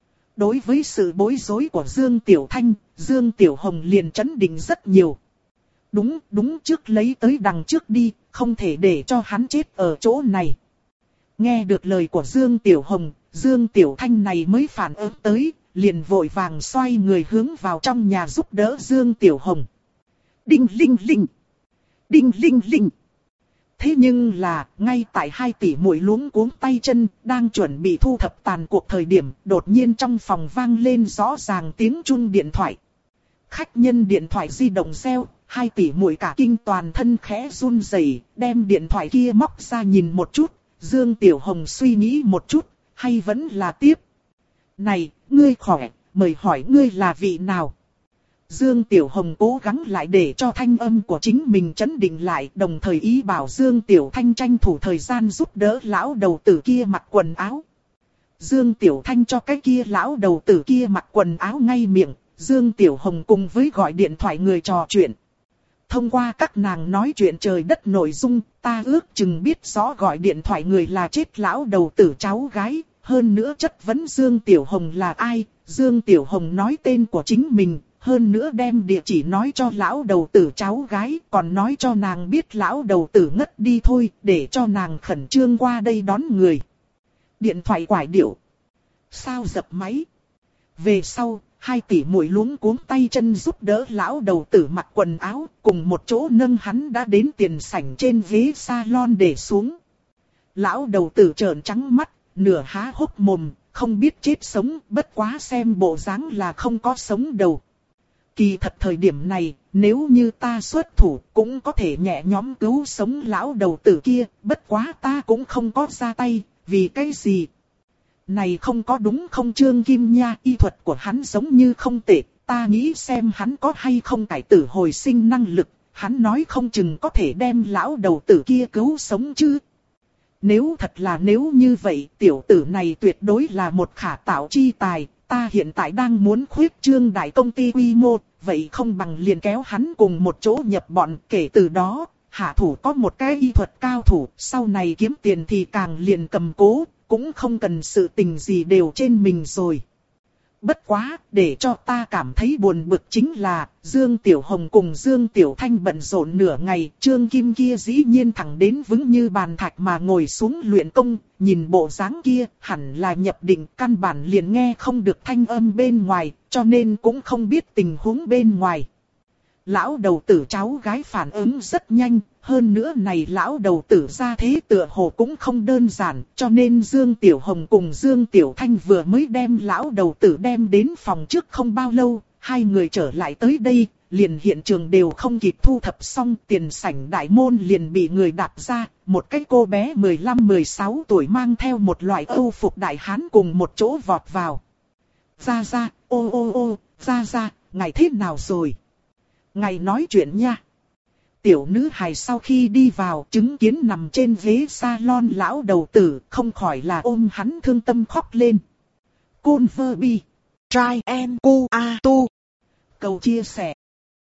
[SPEAKER 1] Đối với sự bối rối của Dương Tiểu Thanh, Dương Tiểu Hồng liền trấn định rất nhiều. Đúng, đúng trước lấy tới đằng trước đi, không thể để cho hắn chết ở chỗ này. Nghe được lời của Dương Tiểu Hồng, Dương Tiểu Thanh này mới phản ứng tới, liền vội vàng xoay người hướng vào trong nhà giúp đỡ Dương Tiểu Hồng. Đinh linh linh, đinh linh linh. Thế nhưng là, ngay tại hai tỷ muội luống cuống tay chân, đang chuẩn bị thu thập tàn cuộc thời điểm, đột nhiên trong phòng vang lên rõ ràng tiếng chuông điện thoại. Khách nhân điện thoại di động reo, hai tỷ muội cả kinh toàn thân khẽ run rẩy, đem điện thoại kia móc ra nhìn một chút. Dương Tiểu Hồng suy nghĩ một chút, hay vẫn là tiếp. Này, ngươi khỏe, mời hỏi ngươi là vị nào? Dương Tiểu Hồng cố gắng lại để cho thanh âm của chính mình trấn định lại, đồng thời ý bảo Dương Tiểu Thanh tranh thủ thời gian giúp đỡ lão đầu tử kia mặc quần áo. Dương Tiểu Thanh cho cái kia lão đầu tử kia mặc quần áo ngay miệng, Dương Tiểu Hồng cùng với gọi điện thoại người trò chuyện. Thông qua các nàng nói chuyện trời đất nội dung, ta ước chừng biết rõ gọi điện thoại người là chết lão đầu tử cháu gái, hơn nữa chất vấn Dương Tiểu Hồng là ai. Dương Tiểu Hồng nói tên của chính mình, hơn nữa đem địa chỉ nói cho lão đầu tử cháu gái, còn nói cho nàng biết lão đầu tử ngất đi thôi, để cho nàng khẩn trương qua đây đón người. Điện thoại quải điệu. Sao dập máy? Về sau, hai tỷ muội luống cuống tay chân giúp đỡ lão đầu tử mặc quần áo, cùng một chỗ nâng hắn đã đến tiền sảnh trên ghế salon để xuống. Lão đầu tử trợn trắng mắt, nửa há hốc mồm, không biết chết sống, bất quá xem bộ dáng là không có sống đầu. Kỳ thật thời điểm này, nếu như ta xuất thủ cũng có thể nhẹ nhõm cứu sống lão đầu tử kia, bất quá ta cũng không có ra tay, vì cái gì? Này không có đúng không Trương Kim nha, y thuật của hắn giống như không tệ, ta nghĩ xem hắn có hay không cải tử hồi sinh năng lực, hắn nói không chừng có thể đem lão đầu tử kia cứu sống chứ. Nếu thật là nếu như vậy, tiểu tử này tuyệt đối là một khả tạo chi tài, ta hiện tại đang muốn khuyết trương đại công ty quy mô, vậy không bằng liền kéo hắn cùng một chỗ nhập bọn, kể từ đó, hạ thủ có một cái y thuật cao thủ, sau này kiếm tiền thì càng liền cầm cố, cũng không cần sự tình gì đều trên mình rồi. Bất quá, để cho ta cảm thấy buồn bực chính là, Dương Tiểu Hồng cùng Dương Tiểu Thanh bận rộn nửa ngày, Trương Kim kia dĩ nhiên thẳng đến vững như bàn thạch mà ngồi xuống luyện công, nhìn bộ dáng kia, hẳn là nhập định, căn bản liền nghe không được thanh âm bên ngoài, cho nên cũng không biết tình huống bên ngoài. Lão đầu tử cháu gái phản ứng rất nhanh, hơn nữa này lão đầu tử ra thế tựa hồ cũng không đơn giản, cho nên Dương Tiểu Hồng cùng Dương Tiểu Thanh vừa mới đem lão đầu tử đem đến phòng trước không bao lâu, hai người trở lại tới đây, liền hiện trường đều không kịp thu thập xong, tiền sảnh đại môn liền bị người đạp ra, một cái cô bé mười lăm mười sáu tuổi mang theo một loại âu phục đại hán cùng một chỗ vọt vào. Ra ra, ô ô ô, ra ra, ngài thế nào rồi? Ngài nói chuyện nha. Tiểu nữ hài sau khi đi vào chứng kiến nằm trên ghế salon lão đầu tử, không khỏi là ôm hắn thương tâm khóc lên. Côn vơ bi. Trai em cu a tu. Cầu chia sẻ.